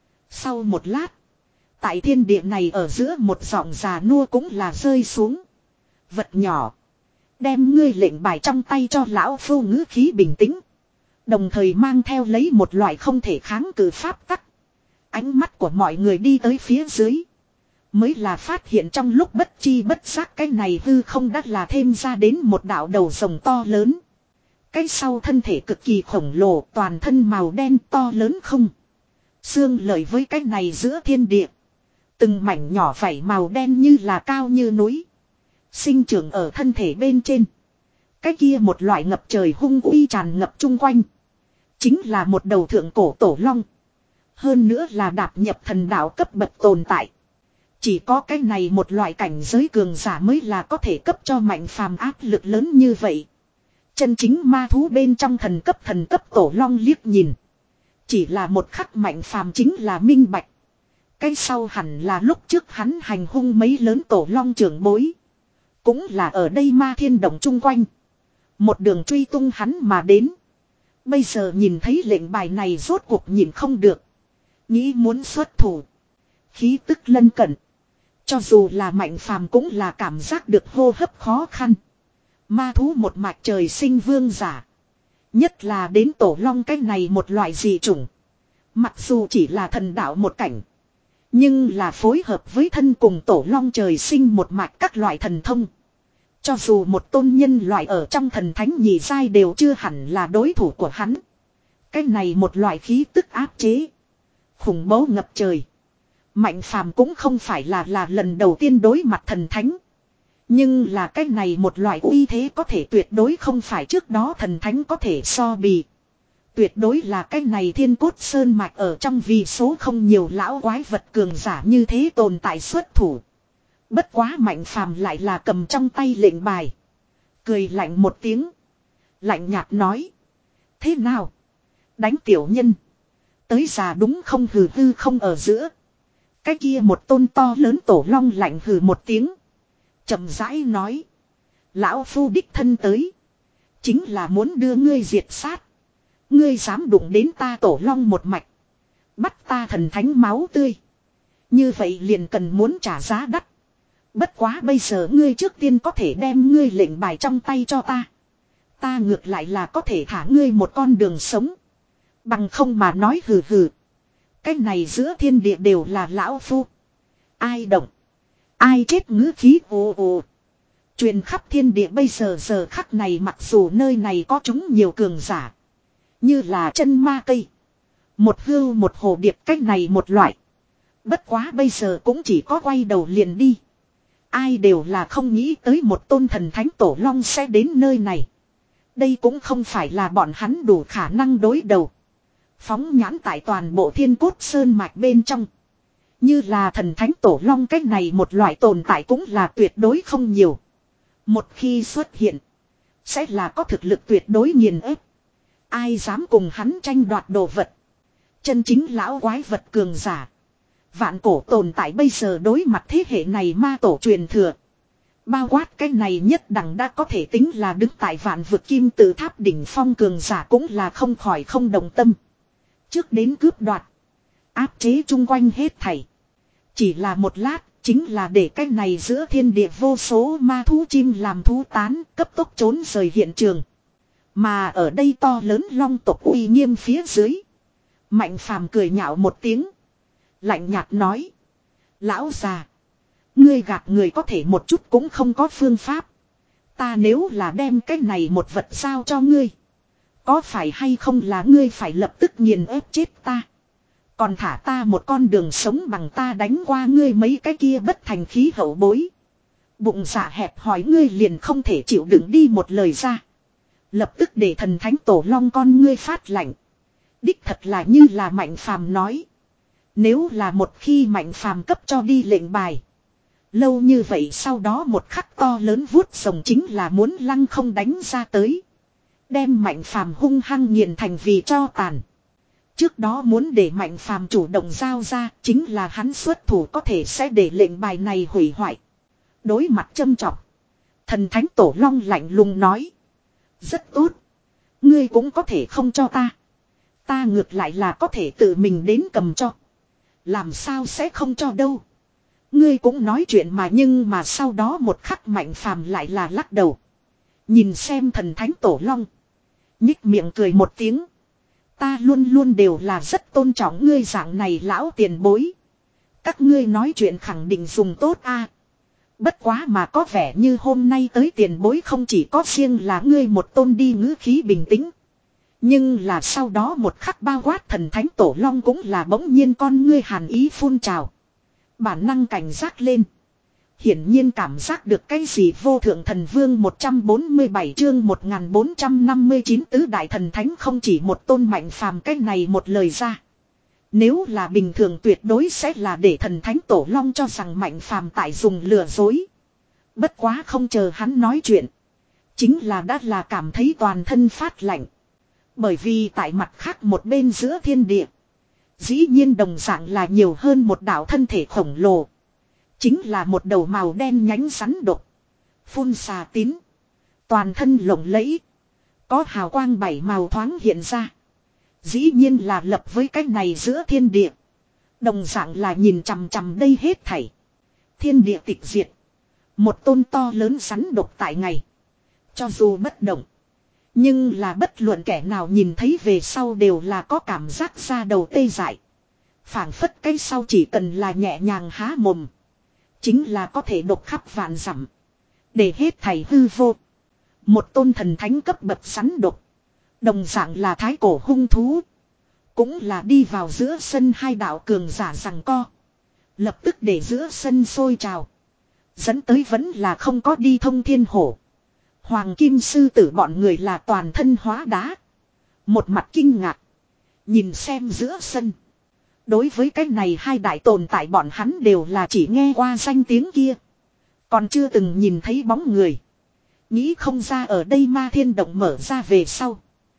Sau một lát. Tại thiên địa này ở giữa một giọng già nua cũng là rơi xuống. Vật nhỏ. Đem ngươi lệnh bài trong tay cho lão phu ngữ khí bình tĩnh. Đồng thời mang theo lấy một loại không thể kháng cự pháp tắc. Ánh mắt của mọi người đi tới phía dưới. Mới là phát hiện trong lúc bất chi bất giác cái này hư không đắt là thêm ra đến một đạo đầu rồng to lớn. Cái sau thân thể cực kỳ khổng lồ, toàn thân màu đen to lớn không. Xương lợi với cái này giữa thiên địa. Từng mảnh nhỏ vảy màu đen như là cao như núi. Sinh trưởng ở thân thể bên trên. Cái kia một loại ngập trời hung uy tràn ngập chung quanh. Chính là một đầu thượng cổ tổ long. Hơn nữa là đạp nhập thần đạo cấp bậc tồn tại. Chỉ có cái này một loại cảnh giới cường giả mới là có thể cấp cho Mạnh Phàm áp lực lớn như vậy. Chân chính ma thú bên trong thần cấp thần cấp tổ long liếc nhìn. Chỉ là một khắc Mạnh Phàm chính là minh bạch. Cái sau hẳn là lúc trước hắn hành hung mấy lớn tổ long trưởng bối. Cũng là ở đây ma thiên động chung quanh. Một đường truy tung hắn mà đến. Bây giờ nhìn thấy lệnh bài này rốt cuộc nhìn không được. Nghĩ muốn xuất thủ. Khí tức lân cận. Cho dù là Mạnh Phàm cũng là cảm giác được hô hấp khó khăn. Ma thú một mạch trời sinh vương giả. Nhất là đến tổ long cái này một loại dị chủng. Mặc dù chỉ là thần đạo một cảnh. Nhưng là phối hợp với thân cùng tổ long trời sinh một mạch các loại thần thông. Cho dù một tôn nhân loại ở trong thần thánh nhị giai đều chưa hẳn là đối thủ của hắn. Cái này một loại khí tức áp chế. Khủng bố ngập trời. Mạnh Phàm cũng không phải là là lần đầu tiên đối mặt thần thánh. Nhưng là cái này một loại uy thế có thể tuyệt đối không phải trước đó thần thánh có thể so bì. Tuyệt đối là cái này thiên cốt sơn mạch ở trong vì số không nhiều lão quái vật cường giả như thế tồn tại xuất thủ. Bất quá Mạnh Phàm lại là cầm trong tay lệnh bài. Cười lạnh một tiếng. Lạnh nhạt nói. Thế nào? Đánh tiểu nhân. Tới già đúng không hừ hư không ở giữa. Cái kia một tôn to lớn tổ long lạnh hừ một tiếng. Chậm rãi nói. Lão phu đích thân tới. Chính là muốn đưa ngươi diệt sát. Ngươi dám đụng đến ta tổ long một mạch. Bắt ta thần thánh máu tươi. Như vậy liền cần muốn trả giá đắt. Bất quá bây giờ ngươi trước tiên có thể đem ngươi lệnh bài trong tay cho ta. Ta ngược lại là có thể thả ngươi một con đường sống. Bằng không mà nói hừ hừ. Cái này giữa thiên địa đều là lão phu. Ai động. Ai chết ngữ khí ồ ồ. Truyền khắp thiên địa bây giờ giờ khắc này mặc dù nơi này có chúng nhiều cường giả. Như là chân ma cây. Một hưu một hồ điệp cách này một loại. Bất quá bây giờ cũng chỉ có quay đầu liền đi. Ai đều là không nghĩ tới một tôn thần thánh tổ long sẽ đến nơi này. Đây cũng không phải là bọn hắn đủ khả năng đối đầu. Phóng nhãn tại toàn bộ thiên cốt sơn mạch bên trong. Như là thần thánh tổ long cách này một loại tồn tại cũng là tuyệt đối không nhiều. Một khi xuất hiện. Sẽ là có thực lực tuyệt đối nghiền ép. Ai dám cùng hắn tranh đoạt đồ vật. Chân chính lão quái vật cường giả. Vạn cổ tồn tại bây giờ đối mặt thế hệ này ma tổ truyền thừa. Bao quát cái này nhất đẳng đã có thể tính là đứng tại vạn vực kim tự tháp đỉnh phong cường giả cũng là không khỏi không đồng tâm. Trước đến cướp đoạt. Áp chế chung quanh hết thảy. Chỉ là một lát, chính là để cái này giữa thiên địa vô số ma thú chim làm thú tán, cấp tốc trốn rời hiện trường. Mà ở đây to lớn long tộc uy nghiêm phía dưới. Mạnh phàm cười nhạo một tiếng. Lạnh nhạt nói. Lão già. Ngươi gạt người có thể một chút cũng không có phương pháp. Ta nếu là đem cái này một vật giao cho ngươi. Có phải hay không là ngươi phải lập tức nghiền ép chết ta. Còn thả ta một con đường sống bằng ta đánh qua ngươi mấy cái kia bất thành khí hậu bối. Bụng dạ hẹp hỏi ngươi liền không thể chịu đựng đi một lời ra. Lập tức để thần thánh tổ long con ngươi phát lạnh. Đích thật là như là Mạnh Phàm nói. Nếu là một khi Mạnh Phàm cấp cho đi lệnh bài. Lâu như vậy sau đó một khắc to lớn vuốt rồng chính là muốn lăng không đánh ra tới. Đem Mạnh Phàm hung hăng nghiền thành vì cho tàn. Trước đó muốn để Mạnh Phàm chủ động giao ra chính là hắn xuất thủ có thể sẽ để lệnh bài này hủy hoại. Đối mặt châm chọc. Thần thánh tổ long lạnh lùng nói. Rất tốt. Ngươi cũng có thể không cho ta. Ta ngược lại là có thể tự mình đến cầm cho. Làm sao sẽ không cho đâu. Ngươi cũng nói chuyện mà nhưng mà sau đó một khắc Mạnh Phàm lại là lắc đầu. Nhìn xem thần thánh tổ long. Nhích miệng cười một tiếng. Ta luôn luôn đều là rất tôn trọng ngươi dạng này lão tiền bối. Các ngươi nói chuyện khẳng định dùng tốt a. Bất quá mà có vẻ như hôm nay tới tiền bối không chỉ có riêng là ngươi một tôn đi ngữ khí bình tĩnh. Nhưng là sau đó một khắc bao quát thần thánh tổ long cũng là bỗng nhiên con ngươi hàn ý phun trào. Bản năng cảnh giác lên. Hiển nhiên cảm giác được cái gì vô thượng thần vương một trăm bốn mươi bảy chương một nghìn bốn trăm năm mươi chín tứ đại thần thánh không chỉ một tôn Mạnh Phàm cái này một lời ra. Nếu là bình thường tuyệt đối sẽ là để thần thánh tổ long cho rằng Mạnh Phàm tại dùng lừa dối. Bất quá không chờ hắn nói chuyện. Chính là đã là cảm thấy toàn thân phát lạnh. Bởi vì tại mặt khác một bên giữa thiên địa. Dĩ nhiên đồng dạng là nhiều hơn một đạo thân thể khổng lồ. Chính là một đầu màu đen nhánh rắn độc. Phun xà tín. Toàn thân lộng lẫy. Có hào quang bảy màu thoáng hiện ra. Dĩ nhiên là lập với cái này giữa thiên địa. Đồng dạng là nhìn chằm chằm đây hết thảy. Thiên địa tịch diệt. Một tôn to lớn rắn độc tại ngày. Cho dù bất động. Nhưng là bất luận kẻ nào nhìn thấy về sau đều là có cảm giác ra đầu tê dại. Phảng phất cái sau chỉ cần là nhẹ nhàng há mồm. Chính là có thể độc khắp vạn dặm. Để hết thảy hư vô. Một tôn thần thánh cấp bậc rắn độc. Đồng dạng là thái cổ hung thú. Cũng là đi vào giữa sân hai đạo cường giả rằng co. Lập tức để giữa sân sôi trào. Dẫn tới vẫn là không có đi thông thiên hổ. Hoàng kim sư tử bọn người là toàn thân hóa đá. Một mặt kinh ngạc. Nhìn xem giữa sân. Đối với cái này hai đại tồn tại bọn hắn đều là chỉ nghe qua danh tiếng kia. Còn chưa từng nhìn thấy bóng người. Nghĩ không ra ở đây ma thiên động mở ra về sau.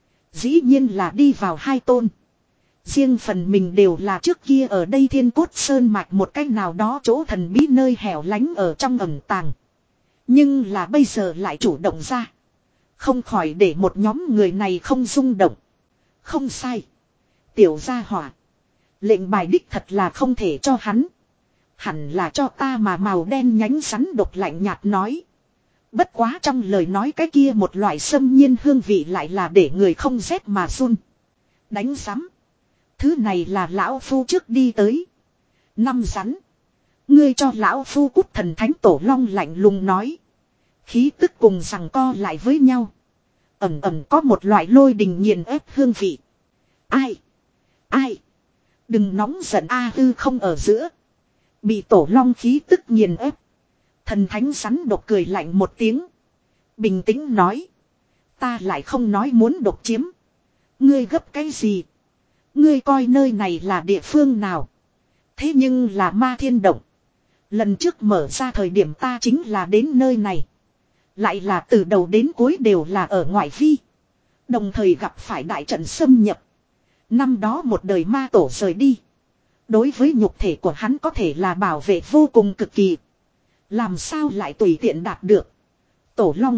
Dĩ nhiên là đi vào hai tôn. Riêng phần mình đều là trước kia ở đây thiên cốt sơn mạch một cách nào đó chỗ thần bí nơi hẻo lánh ở trong ẩn tàng. Nhưng là bây giờ lại chủ động ra. Không khỏi để một nhóm người này không rung động. Không sai. Tiểu gia hỏa. Lệnh bài đích thật là không thể cho hắn. Hẳn là cho ta mà màu đen nhánh rắn độc lạnh nhạt nói. Bất quá trong lời nói cái kia một loại xâm nhiên hương vị lại là để người không rét mà run. Đánh rắm. Thứ này là lão phu trước đi tới. Năm rắn. Ngươi cho lão phu cút, thần thánh tổ long lạnh lùng nói. Khí tức cùng rằng co lại với nhau. Ẩm ẩm có một loại lôi đình nghiền ép hương vị. Ai? Ai? Đừng nóng giận a hư không ở giữa. Bị tổ long khí tức nghiền ép. Thần thánh rắn độc cười lạnh một tiếng. Bình tĩnh nói. Ta lại không nói muốn độc chiếm. Ngươi gấp cái gì? Ngươi coi nơi này là địa phương nào? Thế nhưng là ma thiên động. Lần trước mở ra thời điểm ta chính là đến nơi này. Lại là từ đầu đến cuối đều là ở ngoại vi. Đồng thời gặp phải đại trận xâm nhập. Năm đó một đời ma tổ rời đi. Đối với nhục thể của hắn có thể là bảo vệ vô cùng cực kỳ. Làm sao lại tùy tiện đạt được? Tổ Long.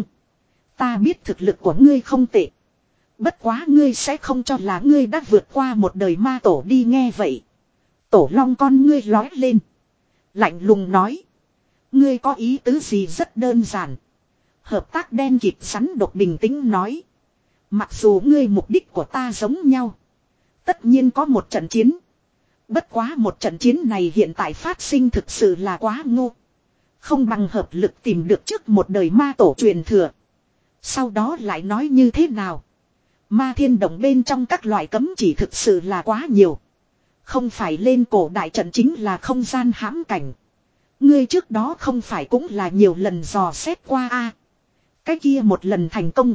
Ta biết thực lực của ngươi không tệ. Bất quá ngươi sẽ không cho là ngươi đã vượt qua một đời ma tổ đi nghe vậy. Tổ Long con ngươi lói lên. Lạnh lùng nói. Ngươi có ý tứ gì rất đơn giản. Hợp tác đen kịt rắn độc bình tĩnh nói. Mặc dù ngươi mục đích của ta giống nhau. Tất nhiên có một trận chiến. Bất quá một trận chiến này hiện tại phát sinh thực sự là quá ngu. Không bằng hợp lực tìm được trước một đời ma tổ truyền thừa. Sau đó lại nói như thế nào. Ma thiên động bên trong các loại cấm chỉ thực sự là quá nhiều. Không phải lên cổ đại trận chính là không gian hãm cảnh. Ngươi trước đó không phải cũng là nhiều lần dò xét qua a. Cái kia một lần thành công.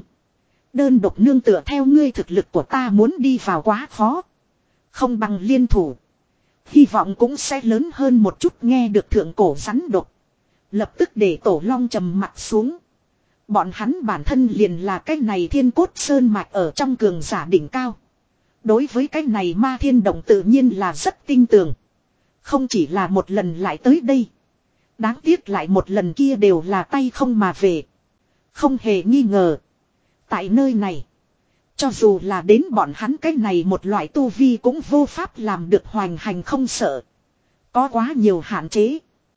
Đơn độc nương tựa theo ngươi thực lực của ta muốn đi vào quá khó. Không bằng liên thủ. Hy vọng cũng sẽ lớn hơn một chút nghe được thượng cổ rắn độc. Lập tức để tổ long trầm mặt xuống. Bọn hắn bản thân liền là cái này thiên cốt sơn mạch ở trong cường giả đỉnh cao. Đối với cái này ma thiên động tự nhiên là rất tin tưởng. Không chỉ là một lần lại tới đây. Đáng tiếc lại một lần kia đều là tay không mà về. Không hề nghi ngờ. Tại nơi này. Cho dù là đến bọn hắn cái này một loại tu vi cũng vô pháp làm được hoành hành không sợ. Có quá nhiều hạn chế.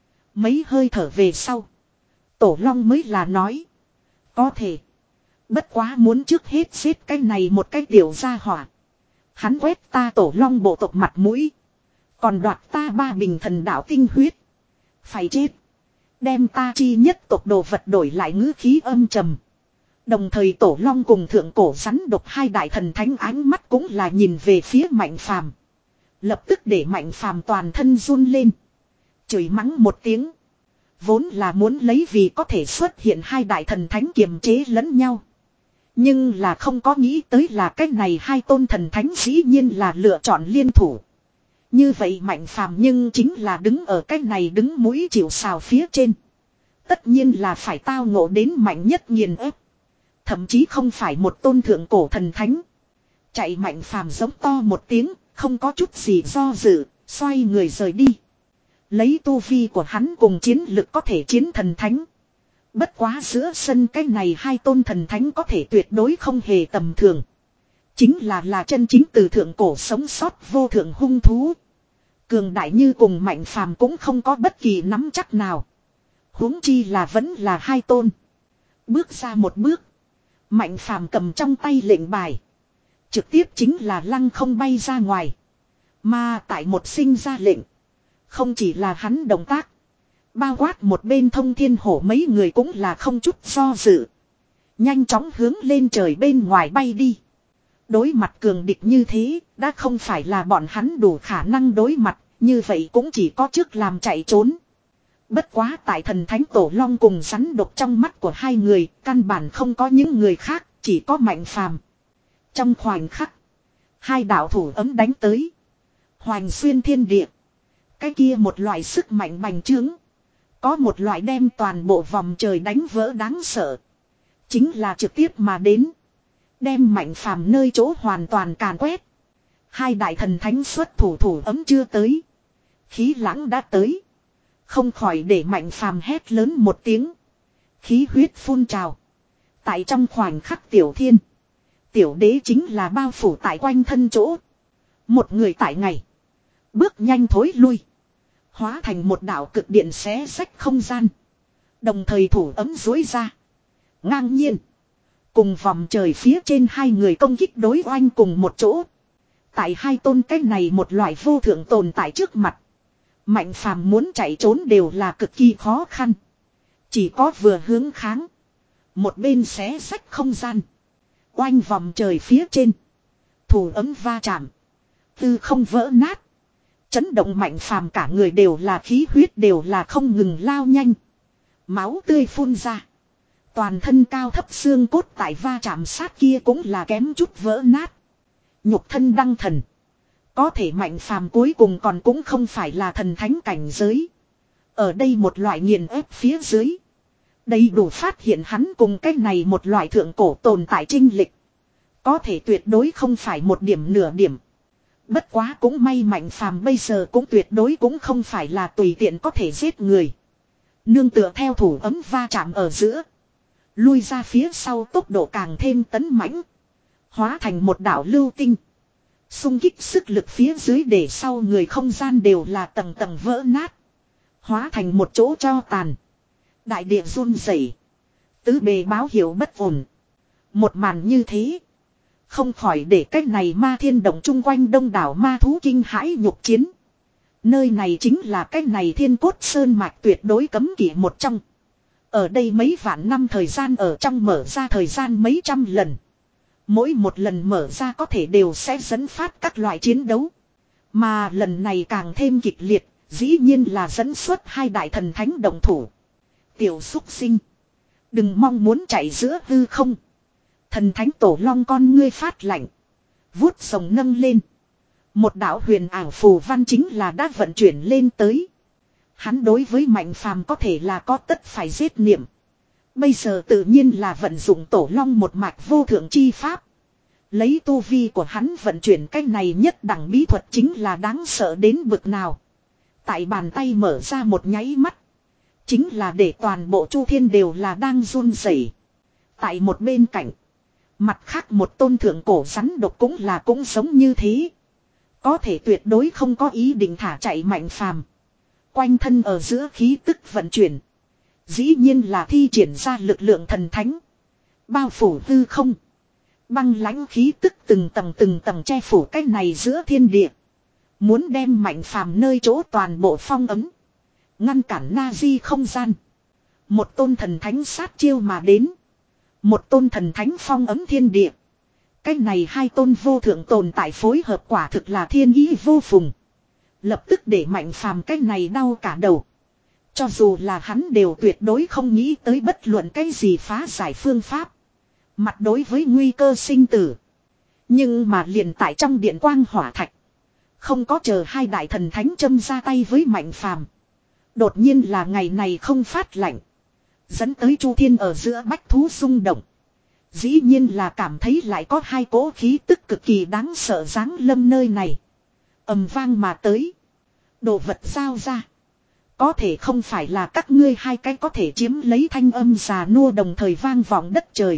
Mấy hơi thở về sau. Tổ Long mới là nói. Có thể. Bất quá muốn trước hết xếp cái này một cái tiểu gia hỏa. Hắn quét ta Tổ Long bộ tộc mặt mũi. Còn đoạt ta ba bình thần đạo tinh huyết. Phải chết. Đem ta chi nhất tộc đồ vật đổi lại ngữ khí âm trầm. Đồng thời Tổ Long cùng thượng cổ rắn độc hai đại thần thánh ánh mắt cũng là nhìn về phía Mạnh Phàm. Lập tức để Mạnh Phàm toàn thân run lên. Chửi mắng một tiếng. Vốn là muốn lấy vì có thể xuất hiện hai đại thần thánh kiềm chế lẫn nhau. Nhưng là không có nghĩ tới là cách này hai tôn thần thánh dĩ nhiên là lựa chọn liên thủ. Như vậy Mạnh Phàm nhưng chính là đứng ở cách này đứng mũi chịu sào phía trên. Tất nhiên là phải tao ngộ đến mạnh nhất nghiền ép. Thậm chí không phải một tôn thượng cổ thần thánh. Chạy Mạnh Phàm giống to một tiếng, không có chút gì do dự, xoay người rời đi. Lấy tu vi của hắn cùng chiến lực có thể chiến thần thánh. Bất quá giữa sân cái này hai tôn thần thánh có thể tuyệt đối không hề tầm thường. Chính là là chân chính từ thượng cổ sống sót vô thượng hung thú. Cường đại như cùng Mạnh Phàm cũng không có bất kỳ nắm chắc nào. Huống chi là vẫn là hai tôn. Bước ra một bước. Mạnh Phàm cầm trong tay lệnh bài. Trực tiếp chính là lăng không bay ra ngoài. Mà tại một sinh ra lệnh. Không chỉ là hắn động tác. Bao quát một bên Thông Thiên Hổ mấy người cũng là không chút do dự. Nhanh chóng hướng lên trời bên ngoài bay đi. Đối mặt cường địch như thế, đã không phải là bọn hắn đủ khả năng đối mặt, như vậy cũng chỉ có trước làm chạy trốn. Bất quá tại thần thánh Tổ Long cùng rắn độc trong mắt của hai người, căn bản không có những người khác, chỉ có Mạnh Phàm. Trong khoảnh khắc, hai đạo thủ ấm đánh tới. Hoành xuyên thiên địa. Cái kia một loại sức mạnh bành trướng. Có một loại đem toàn bộ vòng trời đánh vỡ đáng sợ. Chính là trực tiếp mà đến. Đem Mạnh Phàm nơi chỗ hoàn toàn càn quét. Hai đại thần thánh xuất thủ thủ ấm chưa tới. Khí lãng đã tới. Không khỏi để Mạnh Phàm hét lớn một tiếng. Khí huyết phun trào. Tại trong khoảnh khắc tiểu thiên. Tiểu đế chính là bao phủ tại quanh thân chỗ. Một người tại ngày. Bước nhanh thối lui. Hóa thành một đạo cực điện xé rách không gian. Đồng thời thủ ấm dối ra. Ngang nhiên. Cùng vòng trời phía trên hai người công kích đối oanh cùng một chỗ. Tại hai tôn cái này một loại vô thượng tồn tại trước mặt. Mạnh phàm muốn chạy trốn đều là cực kỳ khó khăn. Chỉ có vừa hướng kháng. Một bên xé rách không gian. Oanh vòng trời phía trên. Thủ ấm va chạm. Tư không vỡ nát. Chấn động mạnh phàm cả người đều là khí huyết đều là không ngừng lao nhanh. Máu tươi phun ra. Toàn thân cao thấp xương cốt tại va chạm sát kia cũng là kém chút vỡ nát. Nhục thân đăng thần. Có thể mạnh phàm cuối cùng còn cũng không phải là thần thánh cảnh giới. Ở đây một loại nghiền ép phía dưới. Đầy đủ phát hiện hắn cùng cái này một loại thượng cổ tồn tại trinh lịch. Có thể tuyệt đối không phải một điểm nửa điểm. Bất quá cũng may mạnh phàm bây giờ cũng tuyệt đối cũng không phải là tùy tiện có thể giết người. Nương tựa theo thủ ấm va chạm ở giữa. Lui ra phía sau tốc độ càng thêm tấn mãnh. Hóa thành một đảo lưu tinh. Xung kích sức lực phía dưới để sau người không gian đều là tầng tầng vỡ nát. Hóa thành một chỗ cho tàn. Đại địa run rẩy. Tứ bề báo hiệu bất ổn. Một màn như thế. Không khỏi để cách này ma thiên động chung quanh đông đảo ma thú kinh hãi nhục chiến. Nơi này chính là cách này thiên cốt sơn mạch tuyệt đối cấm kỵ một trong. Ở đây mấy vạn năm thời gian ở trong mở ra thời gian mấy trăm lần. Mỗi một lần mở ra có thể đều sẽ dẫn phát các loại chiến đấu. Mà lần này càng thêm kịch liệt, dĩ nhiên là dẫn xuất hai đại thần thánh đồng thủ. Tiểu xúc sinh. Đừng mong muốn chạy giữa hư không. Thần thánh tổ long con ngươi phát lạnh. Vuốt rồng nâng lên. Một đạo huyền ảo phù văn chính là đã vận chuyển lên tới. Hắn đối với mạnh phàm có thể là có tất phải giết niệm. Bây giờ tự nhiên là vận dụng tổ long một mạch vô thượng chi pháp. Lấy tu vi của hắn vận chuyển cái này nhất đẳng bí thuật chính là đáng sợ đến bực nào. Tại bàn tay mở ra một nháy mắt. Chính là để toàn bộ chu thiên đều là đang run rẩy. Tại một bên cạnh. Mặt khác một tôn thượng cổ rắn độc cũng là cũng giống như thế. Có thể tuyệt đối không có ý định thả chạy mạnh phàm. Quanh thân ở giữa khí tức vận chuyển. Dĩ nhiên là thi triển ra lực lượng thần thánh. Bao phủ hư không. Băng lãnh khí tức từng tầng từng tầng che phủ cái này giữa thiên địa. Muốn đem mạnh phàm nơi chỗ toàn bộ phong ấm. Ngăn cản na di không gian. Một tôn thần thánh sát chiêu mà đến. Một tôn thần thánh phong ấm thiên địa. Cái này hai tôn vô thượng tồn tại phối hợp quả thực là thiên ý vô phùng. Lập tức để mạnh phàm cái này đau cả đầu. Cho dù là hắn đều tuyệt đối không nghĩ tới bất luận cái gì phá giải phương pháp. Mặt đối với nguy cơ sinh tử. Nhưng mà liền tại trong điện quang hỏa thạch. Không có chờ hai đại thần thánh châm ra tay với mạnh phàm. Đột nhiên là ngày này không phát lạnh. Dẫn tới chu thiên ở giữa bách thú rung động. Dĩ nhiên là cảm thấy lại có hai cỗ khí tức cực kỳ đáng sợ giáng lâm nơi này. Ầm vang mà tới. Đồ vật giao ra. Có thể không phải là các ngươi hai cái có thể chiếm lấy thanh âm già nua đồng thời vang vọng đất trời.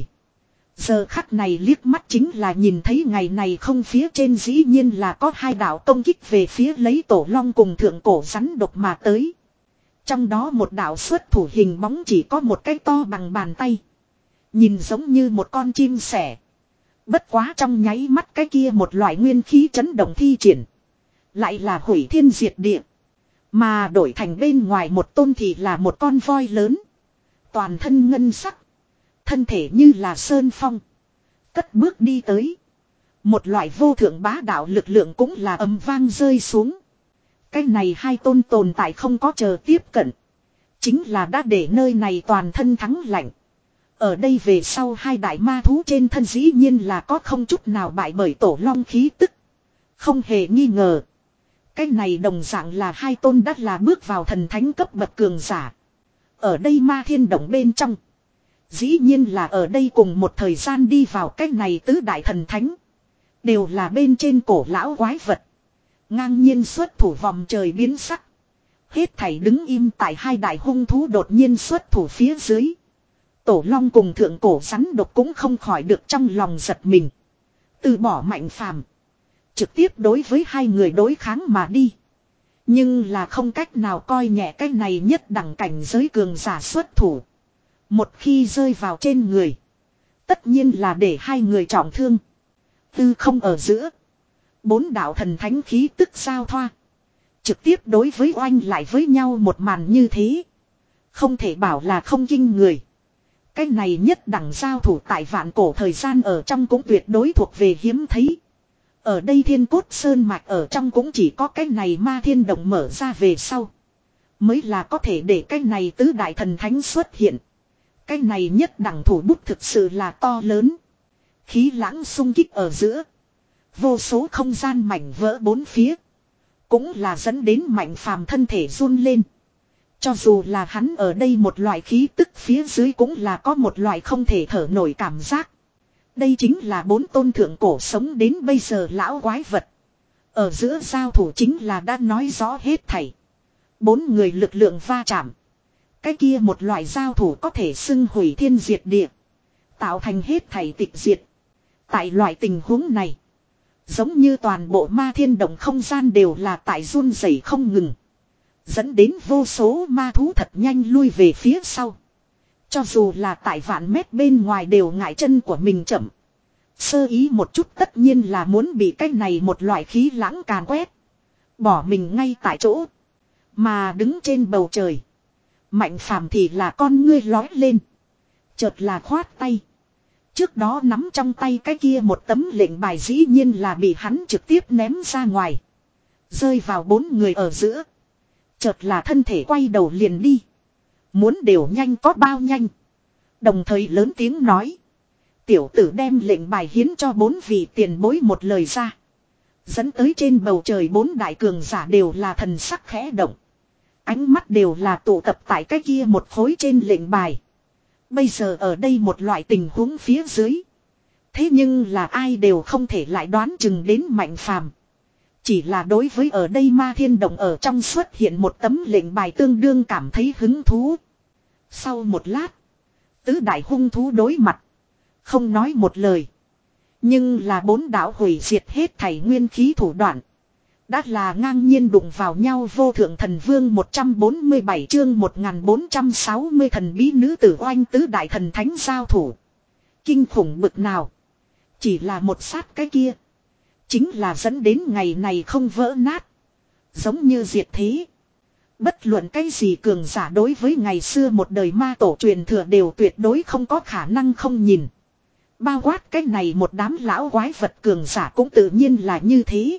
Giờ khắc này liếc mắt chính là nhìn thấy ngày này không phía trên dĩ nhiên là có hai đạo công kích về phía lấy tổ long cùng thượng cổ rắn độc mà tới. Trong đó một đạo xuất thủ hình bóng chỉ có một cái to bằng bàn tay. Nhìn giống như một con chim sẻ. Bất quá trong nháy mắt cái kia một loại nguyên khí chấn động thi triển. Lại là hủy thiên diệt địa. Mà đổi thành bên ngoài một tôn thì là một con voi lớn. Toàn thân ngân sắc. Thân thể như là sơn phong. Cất bước đi tới. Một loại vô thượng bá đạo lực lượng cũng là ầm vang rơi xuống. Cái này hai tôn tồn tại không có chờ tiếp cận. Chính là đã để nơi này toàn thân thắng lạnh. Ở đây về sau hai đại ma thú trên thân dĩ nhiên là có không chút nào bại bởi tổ long khí tức. Không hề nghi ngờ. Cái này đồng dạng là hai tôn đắt là bước vào thần thánh cấp bậc cường giả. Ở đây ma thiên động bên trong. Dĩ nhiên là ở đây cùng một thời gian đi vào cái này tứ đại thần thánh. Đều là bên trên cổ lão quái vật. Ngang nhiên xuất thủ vòng trời biến sắc. Hết thảy đứng im tại hai đại hung thú đột nhiên xuất thủ phía dưới. Tổ long cùng thượng cổ rắn độc cũng không khỏi được trong lòng giật mình. Từ bỏ Mạnh Phàm, trực tiếp đối với hai người đối kháng mà đi. Nhưng là không cách nào coi nhẹ cái này nhất đẳng cảnh giới cường giả xuất thủ. Một khi rơi vào trên người, tất nhiên là để hai người trọng thương. Tư không ở giữa, bốn đạo thần thánh khí tức giao thoa, trực tiếp đối với oanh lại với nhau một màn như thế. Không thể bảo là không kinh người. Cái này nhất đẳng giao thủ tại vạn cổ thời gian ở trong cũng tuyệt đối thuộc về hiếm thấy. Ở đây Thiên Cốt Sơn Mạch ở trong cũng chỉ có cái này Ma Thiên Động mở ra về sau, mới là có thể để cái này tứ đại thần thánh xuất hiện. Cái này nhất đẳng thủ bút thực sự là to lớn. Khí lãng xung kích ở giữa, vô số không gian mảnh vỡ bốn phía, cũng là dẫn đến Mạnh Phàm thân thể run lên. Cho dù là hắn ở đây một loại khí tức phía dưới cũng là có một loại không thể thở nổi cảm giác. Đây chính là bốn tôn thượng cổ sống đến bây giờ lão quái vật. Ở giữa giao thủ chính là đã nói rõ hết thảy. Bốn người lực lượng va chạm. Cái kia một loại giao thủ có thể xưng hủy thiên diệt địa, tạo thành hết thảy tịch diệt. Tại loại tình huống này, giống như toàn bộ Ma Thiên Động không gian đều là tại run rẩy không ngừng, dẫn đến vô số ma thú thật nhanh lui về phía sau. Cho dù là tại vạn mét bên ngoài đều ngại chân của mình chậm. Sơ ý một chút tất nhiên là muốn bị cái này một loại khí lãng càn quét, bỏ mình ngay tại chỗ. Mà đứng trên bầu trời, Mạnh Phàm thì là con ngươi lói lên, chợt là khoát tay. Trước đó nắm trong tay cái kia một tấm lệnh bài dĩ nhiên là bị hắn trực tiếp ném ra ngoài, rơi vào bốn người ở giữa. Chợt là thân thể quay đầu liền đi, muốn đều nhanh có bao nhanh. Đồng thời lớn tiếng nói, tiểu tử đem lệnh bài hiến cho bốn vị tiền bối một lời ra. Dẫn tới trên bầu trời bốn đại cường giả đều là thần sắc khẽ động, ánh mắt đều là tụ tập tại cái kia một khối trên lệnh bài. Bây giờ ở đây một loại tình huống phía dưới, thế nhưng là ai đều không thể lại đoán chừng đến Mạnh Phàm. Chỉ là đối với ở đây Ma Thiên Động ở trong xuất hiện một tấm lệnh bài tương đương cảm thấy hứng thú. Sau một lát, tứ đại hung thú đối mặt, không nói một lời. Nhưng là bốn đạo hủy diệt hết thảy nguyên khí thủ đoạn, đã là ngang nhiên đụng vào nhau. Vô thượng thần vương một trăm bốn mươi bảy chương một nghìn bốn trăm sáu mươi thần bí nữ tử oanh tứ đại thần thánh giao thủ. Kinh khủng bực nào. Chỉ là một sát cái kia, chính là dẫn đến ngày này không vỡ nát, giống như diệt thế. Bất luận cái gì cường giả đối với ngày xưa một đời ma tổ truyền thừa đều tuyệt đối không có khả năng không nhìn. Bao quát cái này một đám lão quái vật cường giả cũng tự nhiên là như thế.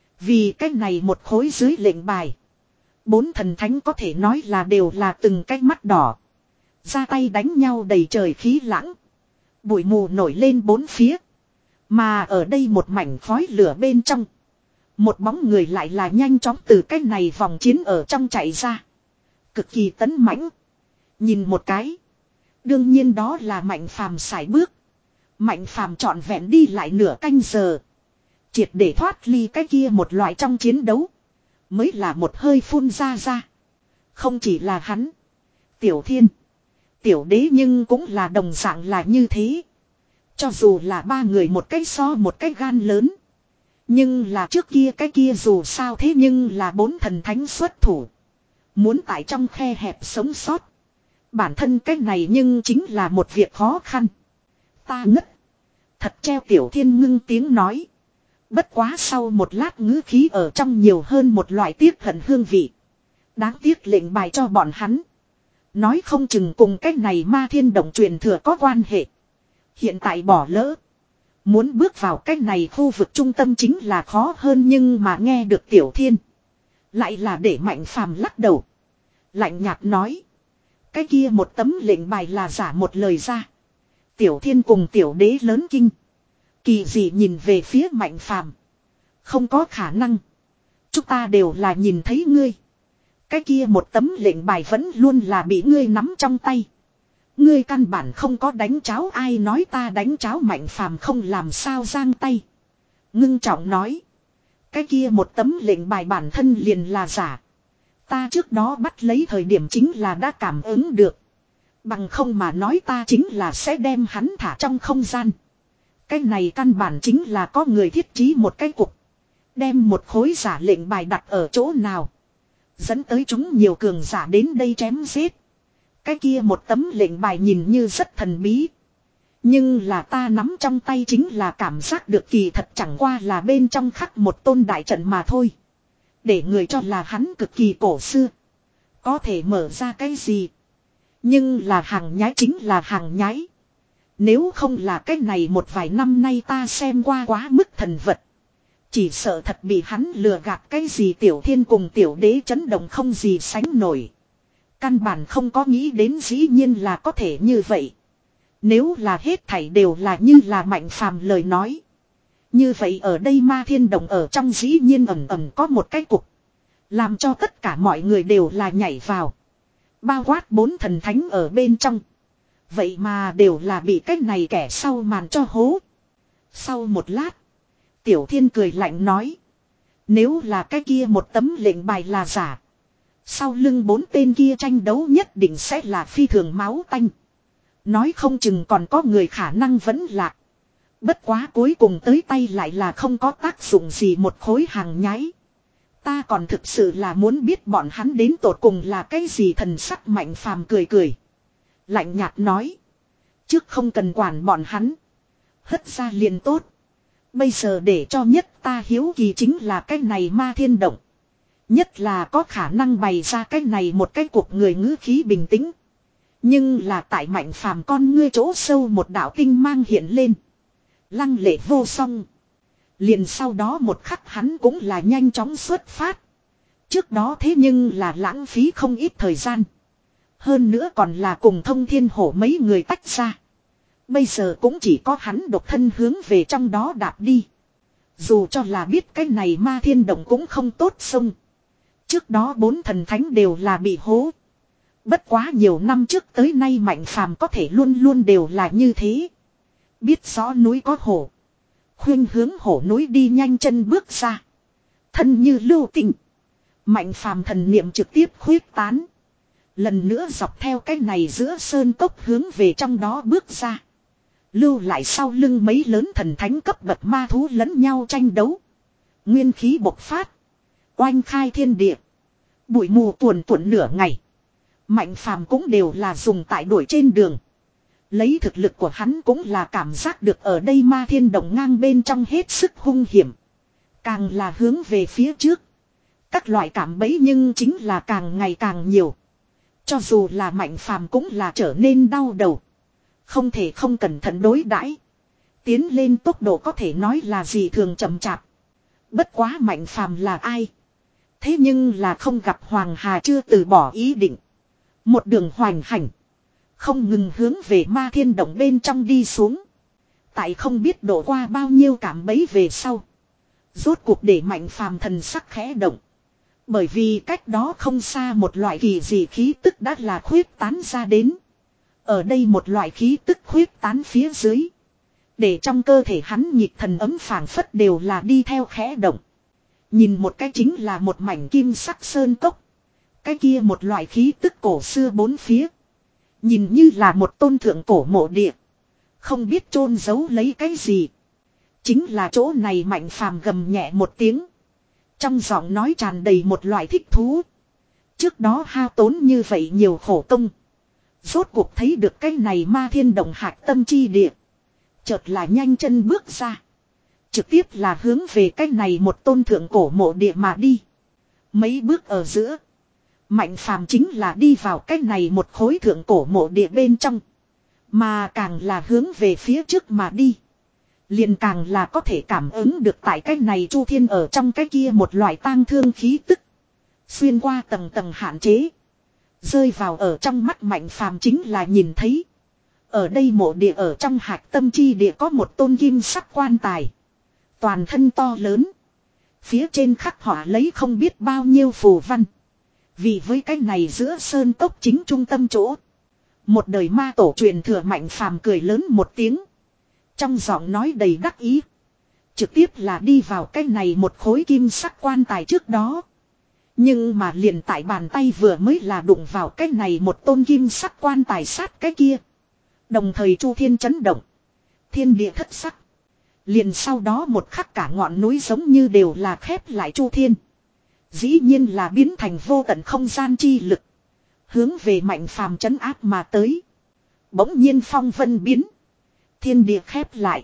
Vì cái này một khối dưới lệnh bài, bốn thần thánh có thể nói là đều là từng cái mắt đỏ, ra tay đánh nhau đầy trời khí lãng. Bụi mù nổi lên bốn phía. Mà ở đây một mảnh khói lửa bên trong, một bóng người lại là nhanh chóng từ cái này vòng chiến ở trong chạy ra, cực kỳ tấn mãnh. Nhìn một cái, đương nhiên đó là Mạnh Phàm sải bước. Mạnh Phàm trọn vẹn đi lại nửa canh giờ, triệt để thoát ly cái kia một loại trong chiến đấu, mới là một hơi phun ra ra. Không chỉ là hắn, Tiểu Thiên, Tiểu Đế nhưng cũng là đồng dạng là như thế. Cho dù là ba người một cái so một cái gan lớn, nhưng là trước kia cái kia dù sao thế nhưng là bốn thần thánh xuất thủ. Muốn tại trong khe hẹp sống sót, bản thân cái này nhưng chính là một việc khó khăn. Ta ngất. Thật treo Tiểu Thiên ngưng tiếng nói. Bất quá sau một lát ngữ khí ở trong nhiều hơn một loại tiếc hận hương vị. Đáng tiếc lệnh bài cho bọn hắn, nói không chừng cùng cái này Ma Thiên Động truyền thừa có quan hệ. Hiện tại bỏ lỡ, muốn bước vào cái này khu vực trung tâm chính là khó hơn. Nhưng mà nghe được Tiểu Thiên, lại là để Mạnh Phàm lắc đầu, lạnh nhạt nói, cái kia một tấm lệnh bài là giả một lời ra. Tiểu Thiên cùng Tiểu Đế lớn kinh, kỳ dị nhìn về phía Mạnh Phàm. Không có khả năng, chúng ta đều là nhìn thấy ngươi. Cái kia một tấm lệnh bài vẫn luôn là bị ngươi nắm trong tay. Ngươi căn bản không có đánh cháo. Ai nói ta đánh cháo? Mạnh Phàm không làm sao giang tay, ngưng trọng nói, cái kia một tấm lệnh bài bản thân liền là giả. Ta trước đó bắt lấy thời điểm chính là đã cảm ứng được. Bằng không mà nói ta chính là sẽ đem hắn thả trong không gian. Cái này căn bản chính là có người thiết trí một cái cục. Đem một khối giả lệnh bài đặt ở chỗ nào. Dẫn tới chúng nhiều cường giả đến đây chém giết. Cái kia một tấm lệnh bài nhìn như rất thần bí. Nhưng là ta nắm trong tay chính là cảm giác được kỳ thật chẳng qua là bên trong khắc một tôn đại trận mà thôi. Để người cho là hắn cực kỳ cổ xưa. Có thể mở ra cái gì. Nhưng là hàng nhái chính là hàng nhái. Nếu không là cái này một vài năm nay ta xem qua quá mức thần vật. Chỉ sợ thật bị hắn lừa gạt cái gì tiểu thiên cùng tiểu đế chấn động không gì sánh nổi. Căn bản không có nghĩ đến dĩ nhiên là có thể như vậy. Nếu là hết thảy đều là như là Mạnh Phàm lời nói. Như vậy ở đây Ma Thiên Động ở trong dĩ nhiên ẩn ẩn có một cái cục. Làm cho tất cả mọi người đều là nhảy vào. Bao quát bốn thần thánh ở bên trong. Vậy mà đều là bị cái này kẻ sau màn cho hố. Sau một lát. Tiểu Thiên cười lạnh nói. Nếu là cái kia một tấm lệnh bài là giả. Sau lưng bốn tên kia tranh đấu nhất định sẽ là phi thường máu tanh. Nói không chừng còn có người khả năng vẫn lạc. Bất quá cuối cùng tới tay lại là không có tác dụng gì một khối hàng nhái. Ta còn thực sự là muốn biết bọn hắn đến tột cùng là cái gì thần sắc Mạnh Phàm cười cười. Lạnh nhạt nói. Trước không cần quản bọn hắn. Hất ra liền tốt. Bây giờ để cho nhất ta hiếu kỳ chính là cái này Ma Thiên Động. Nhất là có khả năng bày ra cái này một cái cuộc người ngữ khí bình tĩnh. Nhưng là tại Mạnh Phàm con ngươi chỗ sâu một đạo tinh mang hiện lên. Lăng lệ vô song. Liền sau đó một khắc hắn cũng là nhanh chóng xuất phát. Trước đó thế nhưng là lãng phí không ít thời gian. Hơn nữa còn là cùng Thông Thiên Hổ mấy người tách ra. Bây giờ cũng chỉ có hắn độc thân hướng về trong đó đạp đi. Dù cho là biết cái này Ma Thiên Động cũng không tốt xông. Trước đó bốn thần thánh đều là bị hố. Bất quá nhiều năm trước tới nay Mạnh Phàm có thể luôn luôn đều là như thế. Biết rõ núi có hổ. Khuyên hướng hổ núi đi nhanh chân bước ra. Thân như lưu tình. Mạnh Phàm thần niệm trực tiếp khuyết tán. Lần nữa dọc theo cái này giữa sơn cốc hướng về trong đó bước ra. Lưu lại sau lưng mấy lớn thần thánh cấp bậc ma thú lẫn nhau tranh đấu. Nguyên khí bộc phát. Oanh khai thiên địa. Bụi mù tuồn tuồn nửa ngày. Mạnh Phàm cũng đều là dùng tại đuổi trên đường. Lấy thực lực của hắn cũng là cảm giác được ở đây Ma Thiên Động ngang bên trong hết sức hung hiểm. Càng là hướng về phía trước. Các loại cảm bẫy nhưng chính là càng ngày càng nhiều. Cho dù là Mạnh Phàm cũng là trở nên đau đầu. Không thể không cẩn thận đối đãi. Tiến lên tốc độ có thể nói là gì thường chậm chạp. Bất quá Mạnh Phàm là ai? Thế nhưng là không gặp Hoàng Hà chưa từ bỏ ý định. Một đường hoành hành. Không ngừng hướng về Ma Thiên Động bên trong đi xuống. Tại không biết đổ qua bao nhiêu cảm bấy về sau. Rốt cuộc để Mạnh Phàm thần sắc khẽ động. Bởi vì cách đó không xa một loại kỳ dị khí tức đã là khuyết tán ra đến. Ở đây một loại khí tức khuyết tán phía dưới. Để trong cơ thể hắn nhịp thần ấm phảng phất đều là đi theo khẽ động. Nhìn một cái chính là một mảnh kim sắc sơn cốc. Cái kia một loại khí tức cổ xưa bốn phía. Nhìn như là một tôn thượng cổ mộ địa. Không biết chôn giấu lấy cái gì. Chính là chỗ này Mạnh Phàm gầm nhẹ một tiếng. Trong giọng nói tràn đầy một loại thích thú. Trước đó hao tốn như vậy nhiều khổ công. Rốt cuộc thấy được cái này Ma Thiên Động hạc tâm chi địa. Chợt là nhanh chân bước ra. Trực tiếp là hướng về cái này một tôn thượng cổ mộ địa mà đi. Mấy bước ở giữa. Mạnh Phàm chính là đi vào cái này một khối thượng cổ mộ địa bên trong. Mà càng là hướng về phía trước mà đi. Liền càng là có thể cảm ứng được tại cái này Chu Thiên ở trong cái kia một loại tang thương khí tức. Xuyên qua tầng tầng hạn chế. Rơi vào ở trong mắt Mạnh Phàm chính là nhìn thấy. Ở đây mộ địa ở trong hạc tâm chi địa có một tôn kim sắc quan tài. Toàn thân to lớn. Phía trên khắc họa lấy không biết bao nhiêu phù văn. Vì với cái này giữa sơn cốc chính trung tâm chỗ. Một đời ma tổ truyền thừa Mạnh Phàm cười lớn một tiếng. Trong giọng nói đầy đắc ý. Trực tiếp là đi vào cái này một khối kim sắc quan tài trước đó. Nhưng mà liền tại bàn tay vừa mới là đụng vào cái này một tôn kim sắc quan tài sát cái kia. Đồng thời Chu Thiên chấn động. Thiên địa thất sắc. Liền sau đó một khắc cả ngọn núi giống như đều là khép lại Chu Thiên. Dĩ nhiên là biến thành vô tận không gian chi lực. Hướng về Mạnh Phàm trấn áp mà tới. Bỗng nhiên phong vân biến. Thiên địa khép lại.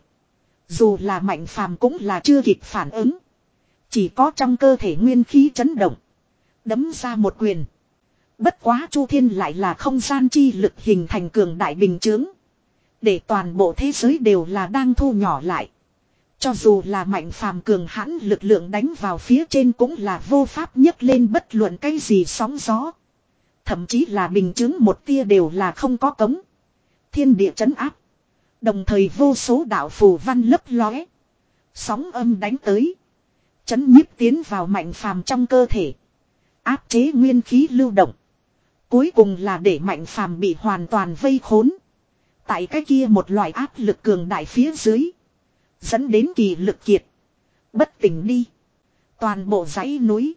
Dù là Mạnh Phàm cũng là chưa kịp phản ứng. Chỉ có trong cơ thể nguyên khí chấn động. Đấm ra một quyền. Bất quá Chu Thiên lại là không gian chi lực hình thành cường đại bình chướng. Để toàn bộ thế giới đều là đang thu nhỏ lại. Cho dù là Mạnh Phàm cường hãn lực lượng đánh vào phía trên cũng là vô pháp nhấc lên bất luận cái gì sóng gió. Thậm chí là bình chứng một tia đều là không có cống. Thiên địa trấn áp. Đồng thời vô số đạo phù văn lấp lóe. Sóng âm đánh tới. Chấn nhiếp tiến vào Mạnh Phàm trong cơ thể. Áp chế nguyên khí lưu động. Cuối cùng là để Mạnh Phàm bị hoàn toàn vây khốn. Tại cái kia một loại áp lực cường đại phía dưới. Dẫn đến kỳ lực kiệt. Bất tỉnh đi. Toàn bộ dãy núi.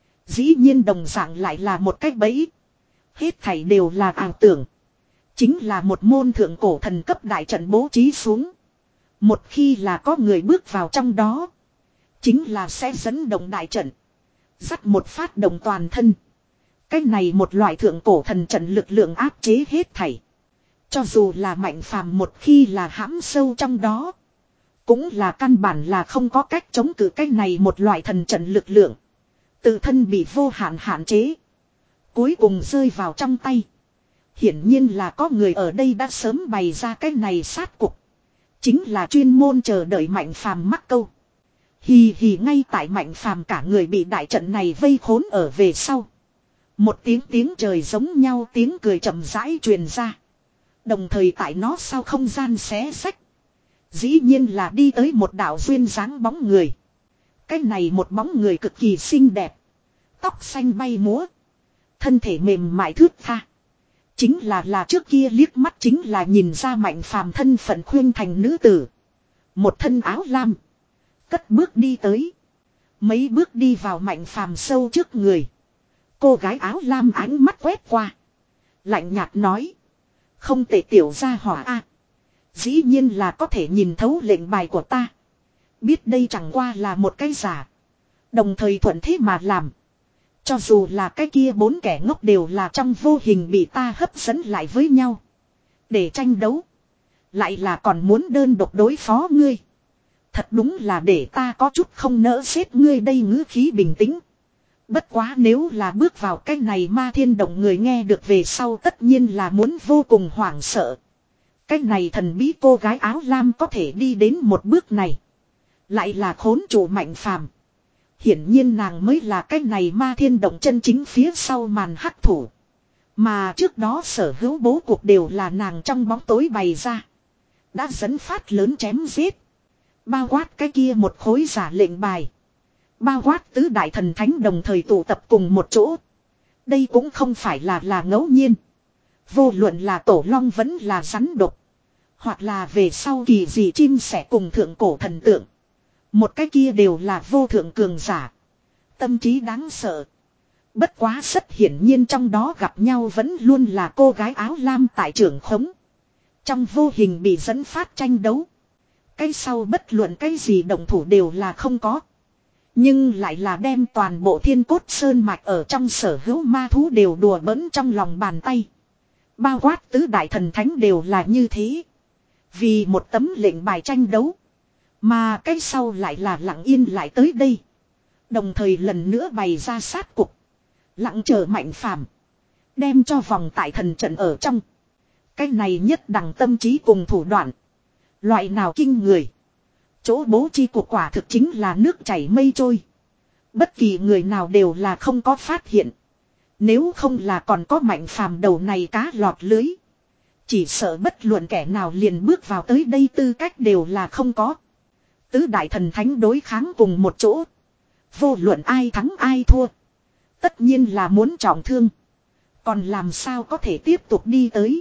Dĩ nhiên đồng dạng lại là một cách bẫy. Hết thảy đều là ảo tưởng. Chính là một môn thượng cổ thần cấp đại trận bố trí xuống. Một khi là có người bước vào trong đó. Chính là sẽ dẫn động đại trận. Dắt một phát động toàn thân. Cái này một loại thượng cổ thần trận lực lượng áp chế hết thảy. Cho dù là Mạnh Phàm một khi là hãm sâu trong đó. Cũng là căn bản là không có cách chống cự cái này một loại thần trận lực lượng. Tự thân bị vô hạn hạn chế. Cuối cùng rơi vào trong tay. Hiển nhiên là có người ở đây đã sớm bày ra cái này sát cục. Chính là chuyên môn chờ đợi Mạnh Phàm mắc câu. Hì hì ngay tại Mạnh Phàm cả người bị đại trận này vây khốn ở về sau. Một tiếng tiếng trời giống nhau tiếng cười chậm rãi truyền ra. Đồng thời tại nó sau không gian xé xách. Dĩ nhiên là đi tới một đạo duyên dáng bóng người. Cái này một bóng người cực kỳ xinh đẹp. Tóc xanh bay múa. Thân thể mềm mại thướt tha. Chính là là trước kia liếc mắt chính là nhìn ra Mạnh Phàm thân phận khuyên thành nữ tử. Một thân áo lam. Cất bước đi tới. Mấy bước đi vào Mạnh Phàm sâu trước người. Cô gái áo lam ánh mắt quét qua. Lạnh nhạt nói. Không tệ tiểu gia hỏa a. Dĩ nhiên là có thể nhìn thấu lệnh bài của ta. Biết đây chẳng qua là một cái giả. Đồng thời thuận thế mà làm. Cho dù là cái kia bốn kẻ ngốc đều là trong vô hình bị ta hấp dẫn lại với nhau. Để tranh đấu. Lại là còn muốn đơn độc đối phó ngươi. Thật đúng là để ta có chút không nỡ xếp ngươi đây ngữ khí bình tĩnh. Bất quá nếu là bước vào cái này ma thiên động người nghe được về sau tất nhiên là muốn vô cùng hoảng sợ. Cái này thần bí cô gái áo lam có thể đi đến một bước này. Lại là khốn chủ Mạnh Phàm. Hiển nhiên nàng mới là cái này ma thiên động chân chính phía sau màn hắc thủ. Mà trước đó sở hữu bố cuộc đều là nàng trong bóng tối bày ra. Đã dẫn phát lớn chém giết. Bao quát cái kia một khối giả lệnh bài. Bao quát tứ đại thần thánh đồng thời tụ tập cùng một chỗ. Đây cũng không phải là là ngẫu nhiên. Vô luận là tổ long vẫn là rắn độc. Hoặc là về sau kỳ gì chim sẻ cùng thượng cổ thần tượng. Một cái kia đều là vô thượng cường giả. Tâm trí đáng sợ. Bất quá rất hiển nhiên trong đó gặp nhau vẫn luôn là cô gái áo lam tại trưởng khống. Trong vô hình bị dẫn phát tranh đấu. Cái sau bất luận cái gì động thủ đều là không có. Nhưng lại là đem toàn bộ thiên cốt sơn mạch ở trong sở hữu ma thú đều đùa bỡn trong lòng bàn tay. Bao quát tứ đại thần thánh đều là như thế. Vì một tấm lệnh bài tranh đấu. Mà cái sau lại là lặng yên lại tới đây. Đồng thời lần nữa bày ra sát cục. Lặng chờ Mạnh Phàm. Đem cho vòng tại thần trận ở trong. Cái này nhất đẳng tâm trí cùng thủ đoạn. Loại nào kinh người. Chỗ bố chi của quả thực chính là nước chảy mây trôi. Bất kỳ người nào đều là không có phát hiện. Nếu không là còn có Mạnh Phàm đầu này cá lọt lưới. Chỉ sợ bất luận kẻ nào liền bước vào tới đây tư cách đều là không có. Tứ đại thần thánh đối kháng cùng một chỗ. Vô luận ai thắng ai thua. Tất nhiên là muốn trọng thương. Còn làm sao có thể tiếp tục đi tới.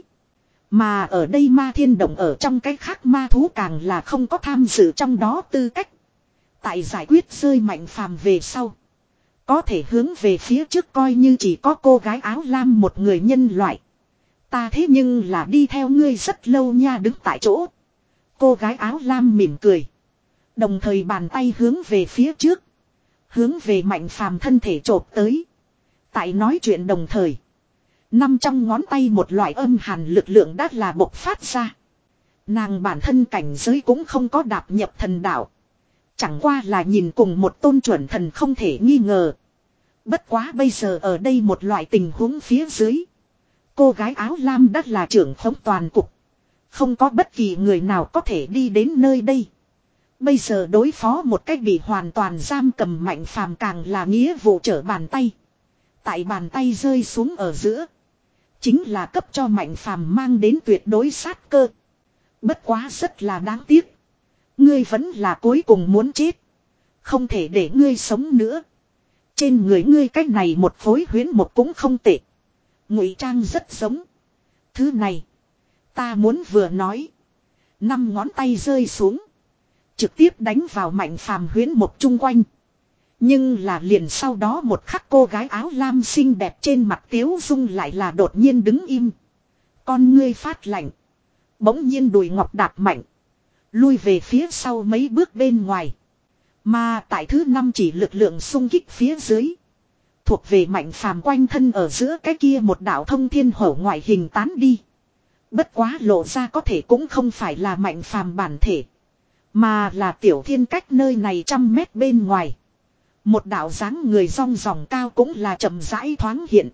Mà ở đây ma thiên động ở trong cái khác ma thú càng là không có tham dự trong đó tư cách. Tại giải quyết rơi Mạnh Phàm về sau. Có thể hướng về phía trước coi như chỉ có cô gái áo lam một người nhân loại. Ta thế nhưng là đi theo ngươi rất lâu nha đứng tại chỗ. Cô gái áo lam mỉm cười. Đồng thời bàn tay hướng về phía trước. Hướng về Mạnh Phàm thân thể chộp tới. Tại nói chuyện đồng thời. Năm trong ngón tay một loại âm hàn lực lượng đã là bộc phát ra. Nàng bản thân cảnh giới cũng không có đạp nhập thần đạo. Chẳng qua là nhìn cùng một tôn chuẩn thần không thể nghi ngờ. Bất quá bây giờ ở đây một loại tình huống phía dưới. Cô gái áo lam đã là trưởng khống toàn cục. Không có bất kỳ người nào có thể đi đến nơi đây. Bây giờ đối phó một cách bị hoàn toàn giam cầm Mạnh Phàm càng là nghĩa vụ trở bàn tay. Tại bàn tay rơi xuống ở giữa. Chính là cấp cho Mạnh Phàm mang đến tuyệt đối sát cơ. Bất quá rất là đáng tiếc. Ngươi vẫn là cuối cùng muốn chết. Không thể để ngươi sống nữa. Trên người ngươi cách này một phối huyễn một cũng không tệ. Ngụy trang rất giống. Thứ này. Ta muốn vừa nói. Năm ngón tay rơi xuống. Trực tiếp đánh vào Mạnh Phàm huyễn một chung quanh. Nhưng là liền sau đó một khắc cô gái áo lam xinh đẹp trên mặt tiếu dung lại là đột nhiên đứng im. Con ngươi phát lạnh. Bỗng nhiên đùi ngọc đạp mạnh. Lui về phía sau mấy bước bên ngoài. Mà tại thứ năm chỉ lực lượng xung kích phía dưới. Thuộc về Mạnh Phàm quanh thân ở giữa cái kia một đạo thông thiên hổ ngoại hình tán đi. Bất quá lộ ra có thể cũng không phải là Mạnh Phàm bản thể. Mà là Tiểu Thiên cách nơi này trăm mét bên ngoài. Một đạo dáng người rong ròng cao cũng là chậm rãi thoáng hiện.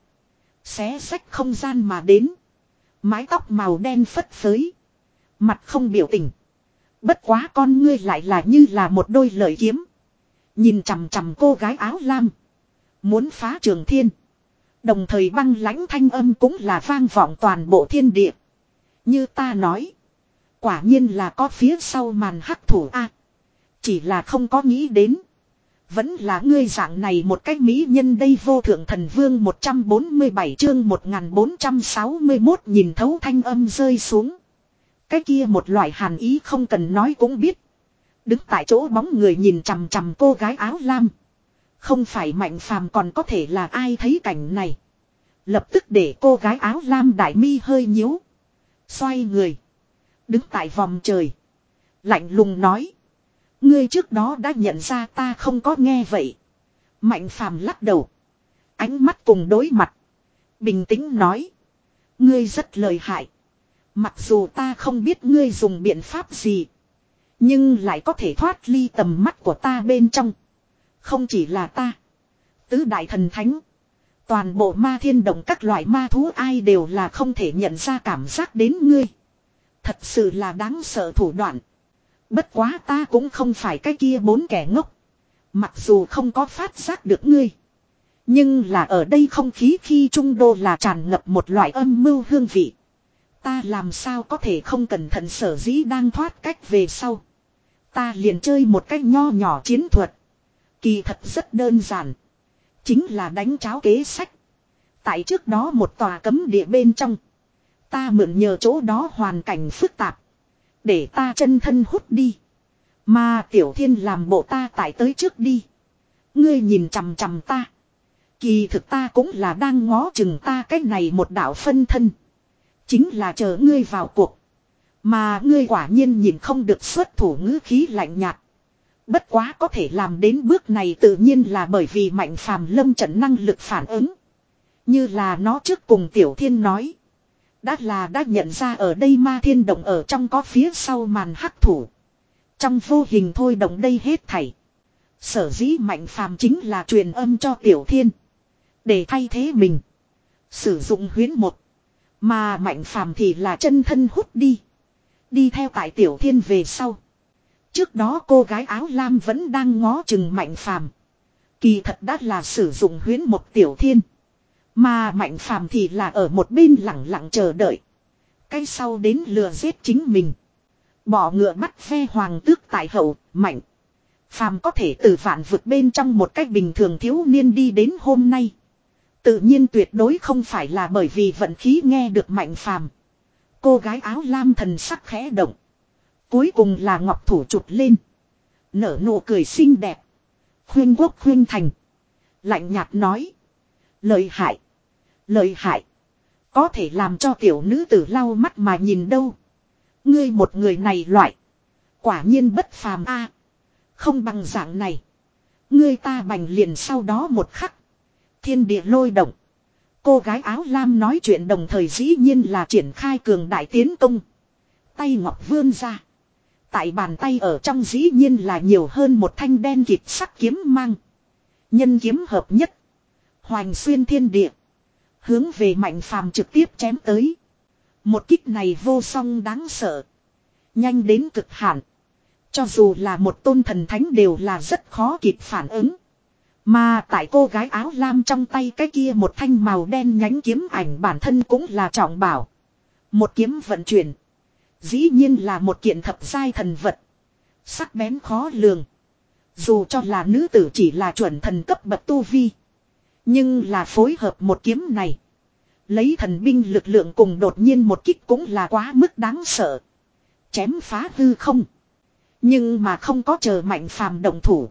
Xé xách không gian mà đến. Mái tóc màu đen phất phới. Mặt không biểu tình. Bất quá con ngươi lại là như là một đôi lợi kiếm. Nhìn chằm chằm cô gái áo lam. Muốn phá trường thiên. Đồng thời băng lãnh thanh âm cũng là vang vọng toàn bộ thiên địa. Như ta nói. Quả nhiên là có phía sau màn hắc thủ a. Chỉ là không có nghĩ đến. Vẫn là ngươi dạng này một cách mỹ nhân đây vô thượng thần vương một trăm bốn mươi bảy chương một nghìn bốn trăm sáu mươi mốt nhìn thấu thanh âm rơi xuống. Cái kia một loại hàn ý không cần nói cũng biết. Đứng tại chỗ bóng người nhìn chằm chằm cô gái áo lam. Không phải Mạnh Phàm còn có thể là ai thấy cảnh này. Lập tức để cô gái áo lam đại mi hơi nhíu. Xoay người. Đứng tại vòng trời. Lạnh lùng nói. Ngươi trước đó đã nhận ra ta không có nghe vậy. Mạnh Phàm lắc đầu. Ánh mắt cùng đối mặt. Bình tĩnh nói. Ngươi rất lợi hại. Mặc dù ta không biết ngươi dùng biện pháp gì. Nhưng lại có thể thoát ly tầm mắt của ta bên trong. Không chỉ là ta. Tứ đại thần thánh. Toàn bộ ma thiên động các loại ma thú ai đều là không thể nhận ra cảm giác đến ngươi. Thật sự là đáng sợ thủ đoạn. Bất quá ta cũng không phải cái kia bốn kẻ ngốc. Mặc dù không có phát giác được ngươi. Nhưng là ở đây không khí khi trung đô là tràn ngập một loại âm mưu hương vị. Ta làm sao có thể không cẩn thận sở dĩ đang thoát cách về sau. Ta liền chơi một cách nho nhỏ chiến thuật. Kỳ thật rất đơn giản. Chính là đánh cháo kế sách. Tại trước đó một tòa cấm địa bên trong. Ta mượn nhờ chỗ đó hoàn cảnh phức tạp. Để ta chân thân hút đi. Mà Tiểu Thiên làm bộ ta tại tới trước đi. Ngươi nhìn chằm chằm ta. Kỳ thực ta cũng là đang ngó chừng ta cái này một đạo phân thân. Chính là chờ ngươi vào cuộc. Mà ngươi quả nhiên nhìn không được xuất thủ ngữ khí lạnh nhạt. Bất quá có thể làm đến bước này tự nhiên là bởi vì Mạnh Phàm lâm trận năng lực phản ứng. Như là nó trước cùng Tiểu Thiên nói. Đã là đã nhận ra ở đây ma thiên động ở trong có phía sau màn hắc thủ. Trong vô hình thôi động đây hết thảy. Sở dĩ Mạnh Phàm chính là truyền âm cho Tiểu Thiên. Để thay thế mình. Sử dụng huyễn một. Mà Mạnh Phàm thì là chân thân hút đi. Đi theo tại Tiểu Thiên về sau. Trước đó cô gái áo lam vẫn đang ngó chừng Mạnh Phàm. Kỳ thật đã là sử dụng huyễn một Tiểu Thiên. Mà Mạnh Phàm thì là ở một bên lặng lặng chờ đợi. Cái sau đến lừa giết chính mình. Bỏ ngựa bắt ve hoàng tước tại hậu, Mạnh Phàm có thể từ vạn vực bên trong một cách bình thường thiếu niên đi đến hôm nay. Tự nhiên tuyệt đối không phải là bởi vì vận khí nghe được Mạnh Phàm. Cô gái áo lam thần sắc khẽ động. Cuối cùng là ngọc thủ chụp lên. Nở nụ cười xinh đẹp. Khuyên quốc khuyên thành. Lạnh nhạt nói. Lợi hại. Lợi hại. Có thể làm cho tiểu nữ tử lau mắt mà nhìn đâu. Ngươi một người này loại. Quả nhiên bất phàm a. Không bằng dạng này. Ngươi ta bành liền sau đó một khắc. Thiên địa lôi động. Cô gái áo lam nói chuyện đồng thời dĩ nhiên là triển khai cường đại tiến công. Tay ngọc vươn ra. Tại bàn tay ở trong dĩ nhiên là nhiều hơn một thanh đen kịt sắc kiếm mang. Nhân kiếm hợp nhất. Hoành xuyên thiên địa. Hướng về Mạnh Phàm trực tiếp chém tới. Một kích này vô song đáng sợ. Nhanh đến cực hạn. Cho dù là một tôn thần thánh đều là rất khó kịp phản ứng. Mà tại cô gái áo lam trong tay cái kia một thanh màu đen nhánh kiếm ảnh bản thân cũng là trọng bảo. Một kiếm vận chuyển. Dĩ nhiên là một kiện thập giai thần vật. Sắc bén khó lường. Dù cho là nữ tử chỉ là chuẩn thần cấp bậc tu vi. Nhưng là phối hợp một kiếm này. Lấy thần binh lực lượng cùng đột nhiên một kích cũng là quá mức đáng sợ. Chém phá hư không. Nhưng mà không có chờ Mạnh Phàm động thủ.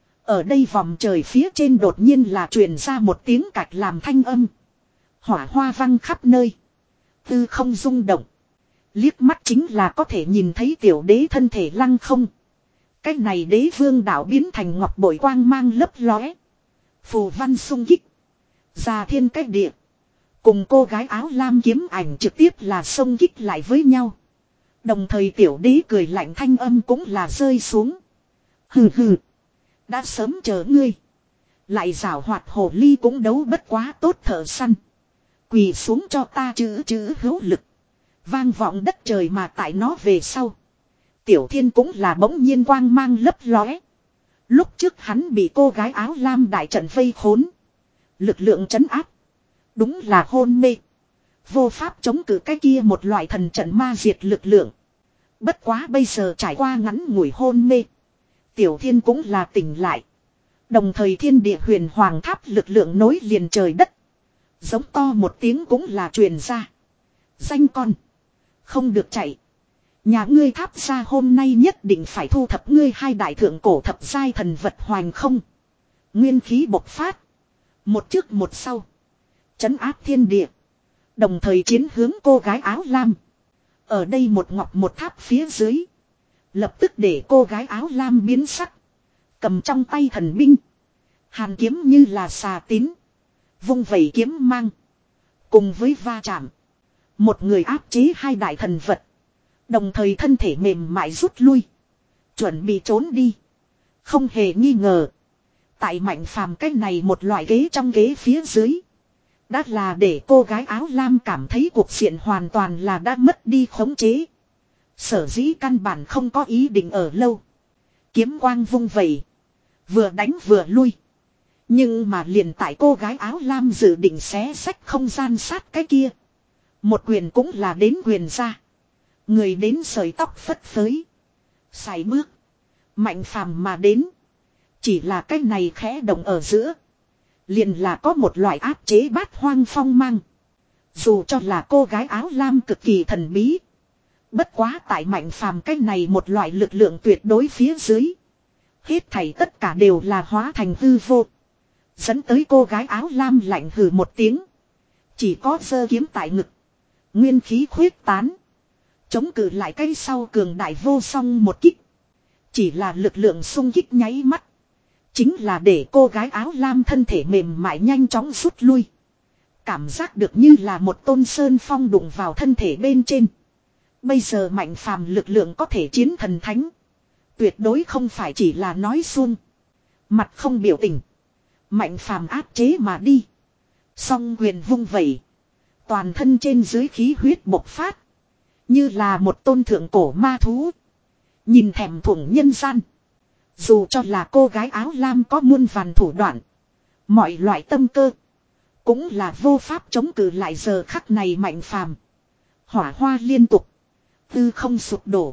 Ở đây vòng trời phía trên đột nhiên là truyền ra một tiếng cạch làm thanh âm. Hỏa hoa văng khắp nơi. Tư không rung động. Liếc mắt chính là có thể nhìn thấy tiểu đế thân thể lăng không. Cái này đế vương đạo biến thành ngọc bội quang mang lấp lóe. Phù văn sung kích. Già thiên cách địa. Cùng cô gái áo lam kiếm ảnh trực tiếp là xông kích lại với nhau. Đồng thời tiểu đế cười lạnh thanh âm cũng là rơi xuống. Hừ hừ. Đã sớm chờ ngươi. Lại rảo hoạt hồ ly cũng đấu bất quá tốt thợ săn. Quỳ xuống cho ta chữ chữ hữu lực. Vang vọng đất trời mà tại nó về sau. Tiểu thiên cũng là bỗng nhiên quang mang lấp lóe. Lúc trước hắn bị cô gái áo lam đại trận vây khốn. Lực lượng trấn áp. Đúng là hôn mê. Vô pháp chống cự cái kia một loại thần trận ma diệt lực lượng. Bất quá bây giờ trải qua ngắn ngủi hôn mê. Tiểu thiên cũng là tỉnh lại. Đồng thời thiên địa huyền hoàng tháp lực lượng nối liền trời đất. Giống to một tiếng cũng là truyền ra. Danh con. Không được chạy. Nhà ngươi tháp ra hôm nay nhất định phải thu thập ngươi hai đại thượng cổ thập giai thần vật hoành không. Nguyên khí bộc phát. Một trước một sau. Trấn áp thiên địa. Đồng thời chiến hướng cô gái áo lam. Ở đây một ngọc một tháp phía dưới. Lập tức để cô gái áo lam biến sắc. Cầm trong tay thần binh. Hàn kiếm như là xà tín. Vung vẩy kiếm mang. Cùng với va chạm. Một người áp chế hai đại thần vật. Đồng thời thân thể mềm mại rút lui. Chuẩn bị trốn đi. Không hề nghi ngờ. Tại Mạnh Phàm cái này một loại ghế trong ghế phía dưới. Đã là để cô gái áo lam cảm thấy cuộc diện hoàn toàn là đã mất đi khống chế. Sở dĩ căn bản không có ý định ở lâu. Kiếm quang vung vẩy. Vừa đánh vừa lui. Nhưng mà liền tại cô gái áo lam dự định xé sách không gian sát cái kia. Một quyền cũng là đến quyền ra. Người đến sợi tóc phất phới. Xài bước. Mạnh Phàm mà đến. Chỉ là cái này khẽ động ở giữa. Liền là có một loại áp chế bát hoang phong mang. Dù cho là cô gái áo lam cực kỳ thần bí. Bất quá tại Mạnh Phàm cái này một loại lực lượng tuyệt đối phía dưới. Hết thảy tất cả đều là hóa thành hư vô. Dẫn tới cô gái áo lam lạnh hừ một tiếng. Chỉ có giơ kiếm tại ngực. Nguyên khí khuyết tán. Chống cự lại cái sau cường đại vô song một kích. Chỉ là lực lượng xung kích nháy mắt. Chính là để cô gái áo lam thân thể mềm mại nhanh chóng rút lui. Cảm giác được như là một tôn sơn phong đụng vào thân thể bên trên. Bây giờ Mạnh Phàm lực lượng có thể chiến thần thánh. Tuyệt đối không phải chỉ là nói suông. Mặt không biểu tình. Mạnh Phàm áp chế mà đi. Song quyền vung vẩy. Toàn thân trên dưới khí huyết bộc phát. Như là một tôn thượng cổ ma thú. Nhìn thèm thuồng nhân gian. Dù cho là cô gái áo lam có muôn vàn thủ đoạn. Mọi loại tâm cơ. Cũng là vô pháp chống cự lại giờ khắc này Mạnh Phàm. Hỏa hoa liên tục. Tư không sụp đổ.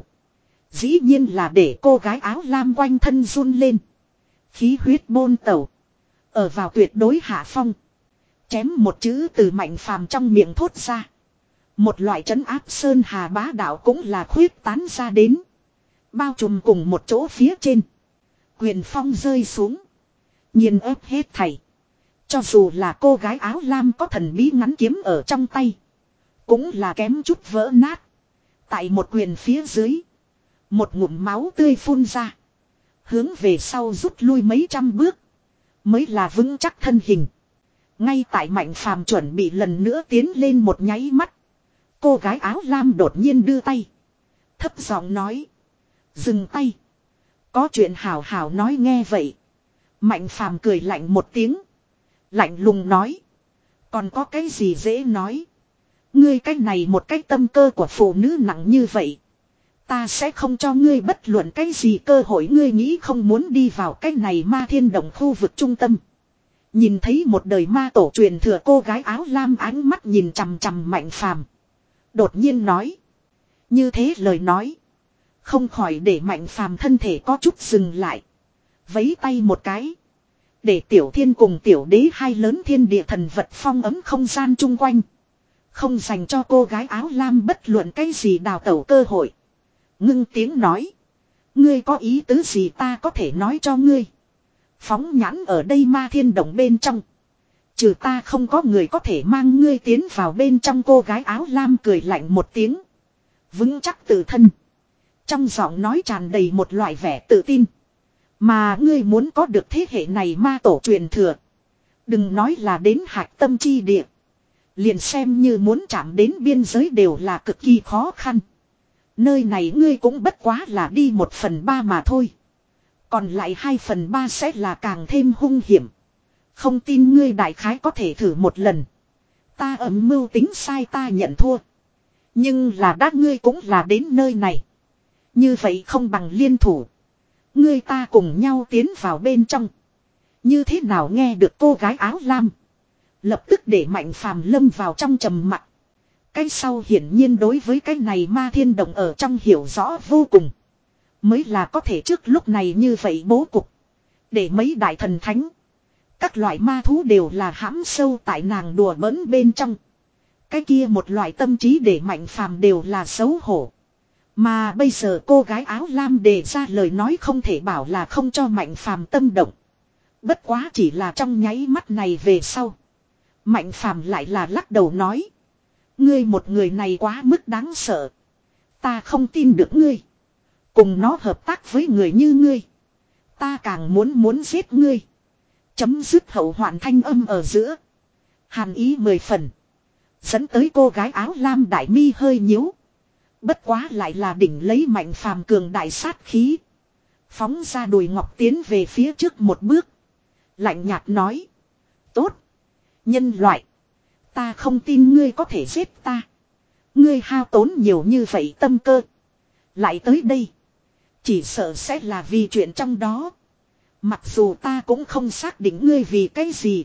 Dĩ nhiên là để cô gái áo lam quanh thân run lên. Khí huyết bôn tẩu. Ở vào tuyệt đối hạ phong. Chém một chữ từ Mạnh Phàm trong miệng thốt ra. Một loại trấn áp sơn hà bá đạo cũng là khuyết tán ra đến. Bao trùm cùng một chỗ phía trên. Quyền phong rơi xuống. Nhiên ép hết thảy. Cho dù là cô gái áo lam có thần bí ngắn kiếm ở trong tay. Cũng là kém chút vỡ nát. Tại một quyền phía dưới. Một ngụm máu tươi phun ra. Hướng về sau rút lui mấy trăm bước. Mới là vững chắc thân hình. Ngay tại Mạnh Phàm chuẩn bị lần nữa tiến lên một nháy mắt. Cô gái áo lam đột nhiên đưa tay. Thấp giọng nói. Dừng tay. Có chuyện hảo hảo nói nghe vậy. Mạnh Phàm cười lạnh một tiếng. Lạnh lùng nói. Còn có cái gì dễ nói. Ngươi cái này một cái tâm cơ của phụ nữ nặng như vậy. Ta sẽ không cho ngươi bất luận cái gì cơ hội, ngươi nghĩ không muốn đi vào cái này ma thiên động khu vực trung tâm. Nhìn thấy một đời ma tổ truyền thừa, cô gái áo lam ánh mắt nhìn chằm chằm Mạnh Phàm. Đột nhiên nói. Như thế lời nói. Không khỏi để Mạnh Phàm thân thể có chút dừng lại. Vấy tay một cái. Để Tiểu Thiên cùng Tiểu Đế hai lớn thiên địa thần vật phong ấm không gian chung quanh. Không dành cho cô gái áo lam bất luận cái gì đào tẩu cơ hội. Ngưng tiếng nói. Ngươi có ý tứ gì ta có thể nói cho ngươi. Phóng nhãn ở đây ma thiên động bên trong. Trừ ta không có người có thể mang ngươi tiến vào bên trong. Cô gái áo lam cười lạnh một tiếng. Vững chắc tự thân. Trong giọng nói tràn đầy một loại vẻ tự tin. Mà ngươi muốn có được thế hệ này ma tổ truyền thừa. Đừng nói là đến hạch tâm chi địa. Liền xem như muốn chạm đến biên giới đều là cực kỳ khó khăn. Nơi này ngươi cũng bất quá là đi một phần ba mà thôi. Còn lại hai phần ba sẽ là càng thêm hung hiểm. Không tin ngươi đại khái có thể thử một lần. Ta ấm mưu tính sai ta nhận thua. Nhưng là đã ngươi cũng là đến nơi này. Như vậy không bằng liên thủ. Ngươi ta cùng nhau tiến vào bên trong. Như thế nào nghe được cô gái áo lam. Lập tức để Mạnh Phàm lâm vào trong trầm mặc. Cái sau hiển nhiên đối với cái này ma thiên động ở trong hiểu rõ vô cùng. Mới là có thể trước lúc này như vậy bố cục. Để mấy đại thần thánh. Các loại ma thú đều là hãm sâu tại nàng đùa bỡn bên trong. Cái kia một loại tâm trí để Mạnh Phàm đều là xấu hổ. Mà bây giờ cô gái áo lam đề ra lời nói không thể bảo là không cho Mạnh Phàm tâm động. Bất quá chỉ là trong nháy mắt này về sau. Mạnh Phàm lại là lắc đầu nói. Ngươi một người này quá mức đáng sợ. Ta không tin được ngươi. Cùng nó hợp tác với người như ngươi. Ta càng muốn muốn giết ngươi. Chấm dứt hậu hoạn thanh âm ở giữa. Hàn ý mười phần. Dẫn tới cô gái áo lam đại mi hơi nhíu. Bất quá lại là đỉnh lấy Mạnh Phàm cường đại sát khí. Phóng ra đùi ngọc tiến về phía trước một bước. Lạnh nhạt nói. Tốt. Nhân loại. Ta không tin ngươi có thể giết ta. Ngươi hao tốn nhiều như vậy tâm cơ. Lại tới đây. Chỉ sợ sẽ là vì chuyện trong đó. Mặc dù ta cũng không xác định ngươi vì cái gì.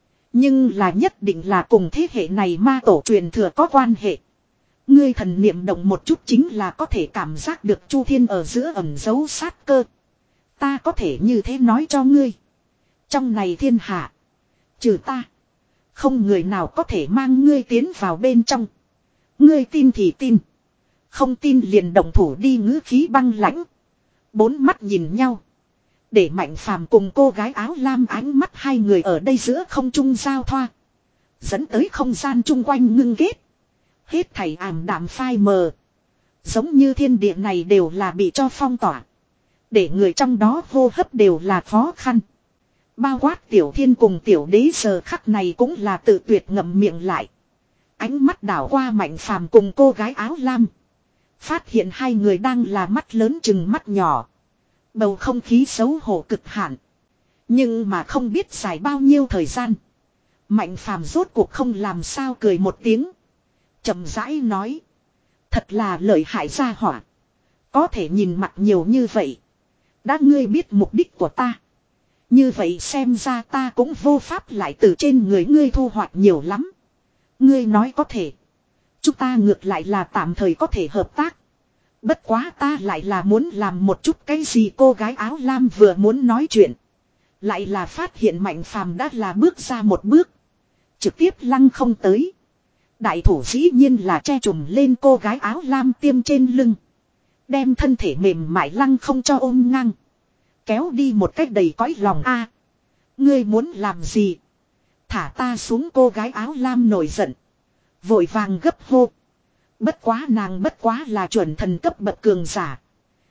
Nhưng là nhất định là cùng thế hệ này ma tổ truyền thừa có quan hệ. Ngươi thần niệm động một chút chính là có thể cảm giác được Chu Thiên ở giữa ẩn giấu sát cơ. Ta có thể như thế nói cho ngươi. Trong này thiên hạ. Trừ ta. Không người nào có thể mang ngươi tiến vào bên trong. Ngươi tin thì tin. Không tin liền động thủ đi, ngữ khí băng lãnh. Bốn mắt nhìn nhau. Để Mạnh Phàm cùng cô gái áo lam ánh mắt hai người ở đây giữa không trung giao thoa. Dẫn tới không gian chung quanh ngưng kết. Hết thảy ảm đạm phai mờ. Giống như thiên địa này đều là bị cho phong tỏa. Để người trong đó hô hấp đều là khó khăn. Bao quát Tiểu Thiên cùng Tiểu Đế giờ khắc này cũng là tự tuyệt ngậm miệng lại. Ánh mắt đảo qua Mạnh Phàm cùng cô gái áo lam. Phát hiện hai người đang là mắt lớn chừng mắt nhỏ. Bầu không khí xấu hổ cực hạn. Nhưng mà không biết dài bao nhiêu thời gian. Mạnh Phàm rốt cuộc không làm sao cười một tiếng. Chậm rãi nói. Thật là lợi hại gia hỏa. Có thể nhìn mặt nhiều như vậy. Đã ngươi biết mục đích của ta. Như vậy xem ra ta cũng vô pháp lại từ trên người ngươi thu hoạch nhiều lắm. Ngươi nói có thể. Chúng ta ngược lại là tạm thời có thể hợp tác. Bất quá ta lại là muốn làm một chút cái gì. Cô gái áo lam vừa muốn nói chuyện. Lại là phát hiện Mạnh Phàm đã là bước ra một bước. Trực tiếp lăng không tới. Đại thủ dĩ nhiên là che trùm lên cô gái áo lam tiêm trên lưng. Đem thân thể mềm mại lăng không cho ôm ngang. Kéo đi một cách đầy cõi lòng a. Ngươi muốn làm gì? Thả ta xuống, cô gái áo lam nổi giận. Vội vàng gấp hô. Bất quá nàng bất quá là chuẩn thần cấp bậc cường giả.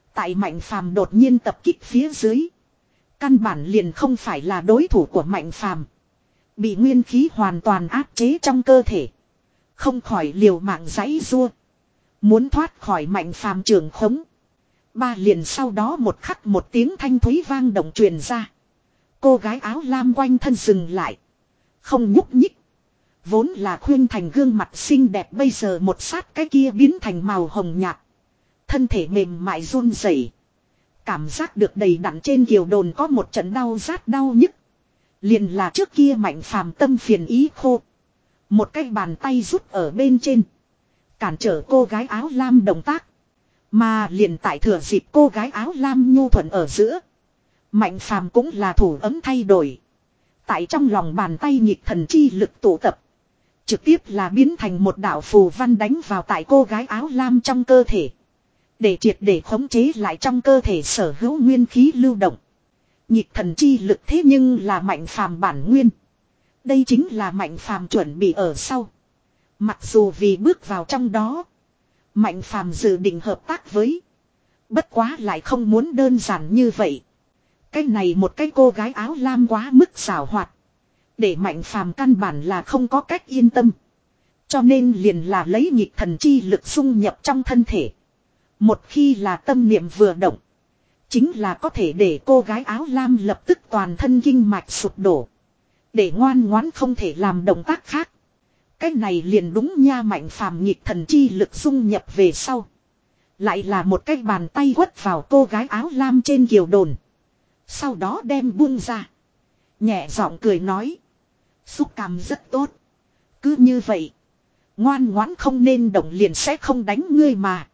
Tại Mạnh Phàm đột nhiên tập kích phía dưới. Căn bản liền không phải là đối thủ của Mạnh Phàm. Bị nguyên khí hoàn toàn áp chế trong cơ thể. Không khỏi liều mạng giãy giụa. Muốn thoát khỏi Mạnh Phàm trường khống. Ba liền sau đó một khắc một tiếng thanh thúy vang động truyền ra. Cô gái áo lam quanh thân dừng lại. Không nhúc nhích. Vốn là khuyên thành gương mặt xinh đẹp bây giờ một sát cái kia biến thành màu hồng nhạt. Thân thể mềm mại run rẩy. Cảm giác được đầy đặn trên kiều đồn có một trận đau rát đau nhức. Liền là trước kia Mạnh Phàm tâm phiền ý khô. Một cái bàn tay rút ở bên trên. Cản trở cô gái áo lam động tác. Mà liền tại thừa dịp cô gái áo lam nhu thuận ở giữa. Mạnh Phàm cũng là thủ ấm thay đổi. Tại trong lòng bàn tay nhịp thần chi lực tụ tập. Trực tiếp là biến thành một đạo phù văn đánh vào tại cô gái áo lam trong cơ thể. Để triệt để khống chế lại trong cơ thể sở hữu nguyên khí lưu động. Nhịp thần chi lực thế nhưng là Mạnh Phàm bản nguyên. Đây chính là Mạnh Phàm chuẩn bị ở sau. Mặc dù vì bước vào trong đó. Mạnh Phàm dự định hợp tác với. Bất quá lại không muốn đơn giản như vậy. Cái này một cái cô gái áo lam quá mức xảo hoạt. Để Mạnh Phàm căn bản là không có cách yên tâm. Cho nên liền là lấy nhịp thần chi lực xung nhập trong thân thể. Một khi là tâm niệm vừa động. Chính là có thể để cô gái áo lam lập tức toàn thân kinh mạch sụp đổ. Để ngoan ngoãn không thể làm động tác khác. Cái này liền đúng nha. Mạnh Phàm nhịp thần chi lực xung nhập về sau. Lại là một cái bàn tay quất vào cô gái áo lam trên kiều đồn. Sau đó đem buông ra. Nhẹ giọng cười nói. Xúc cảm rất tốt. Cứ như vậy. Ngoan ngoãn không nên động liền sẽ không đánh ngươi mà.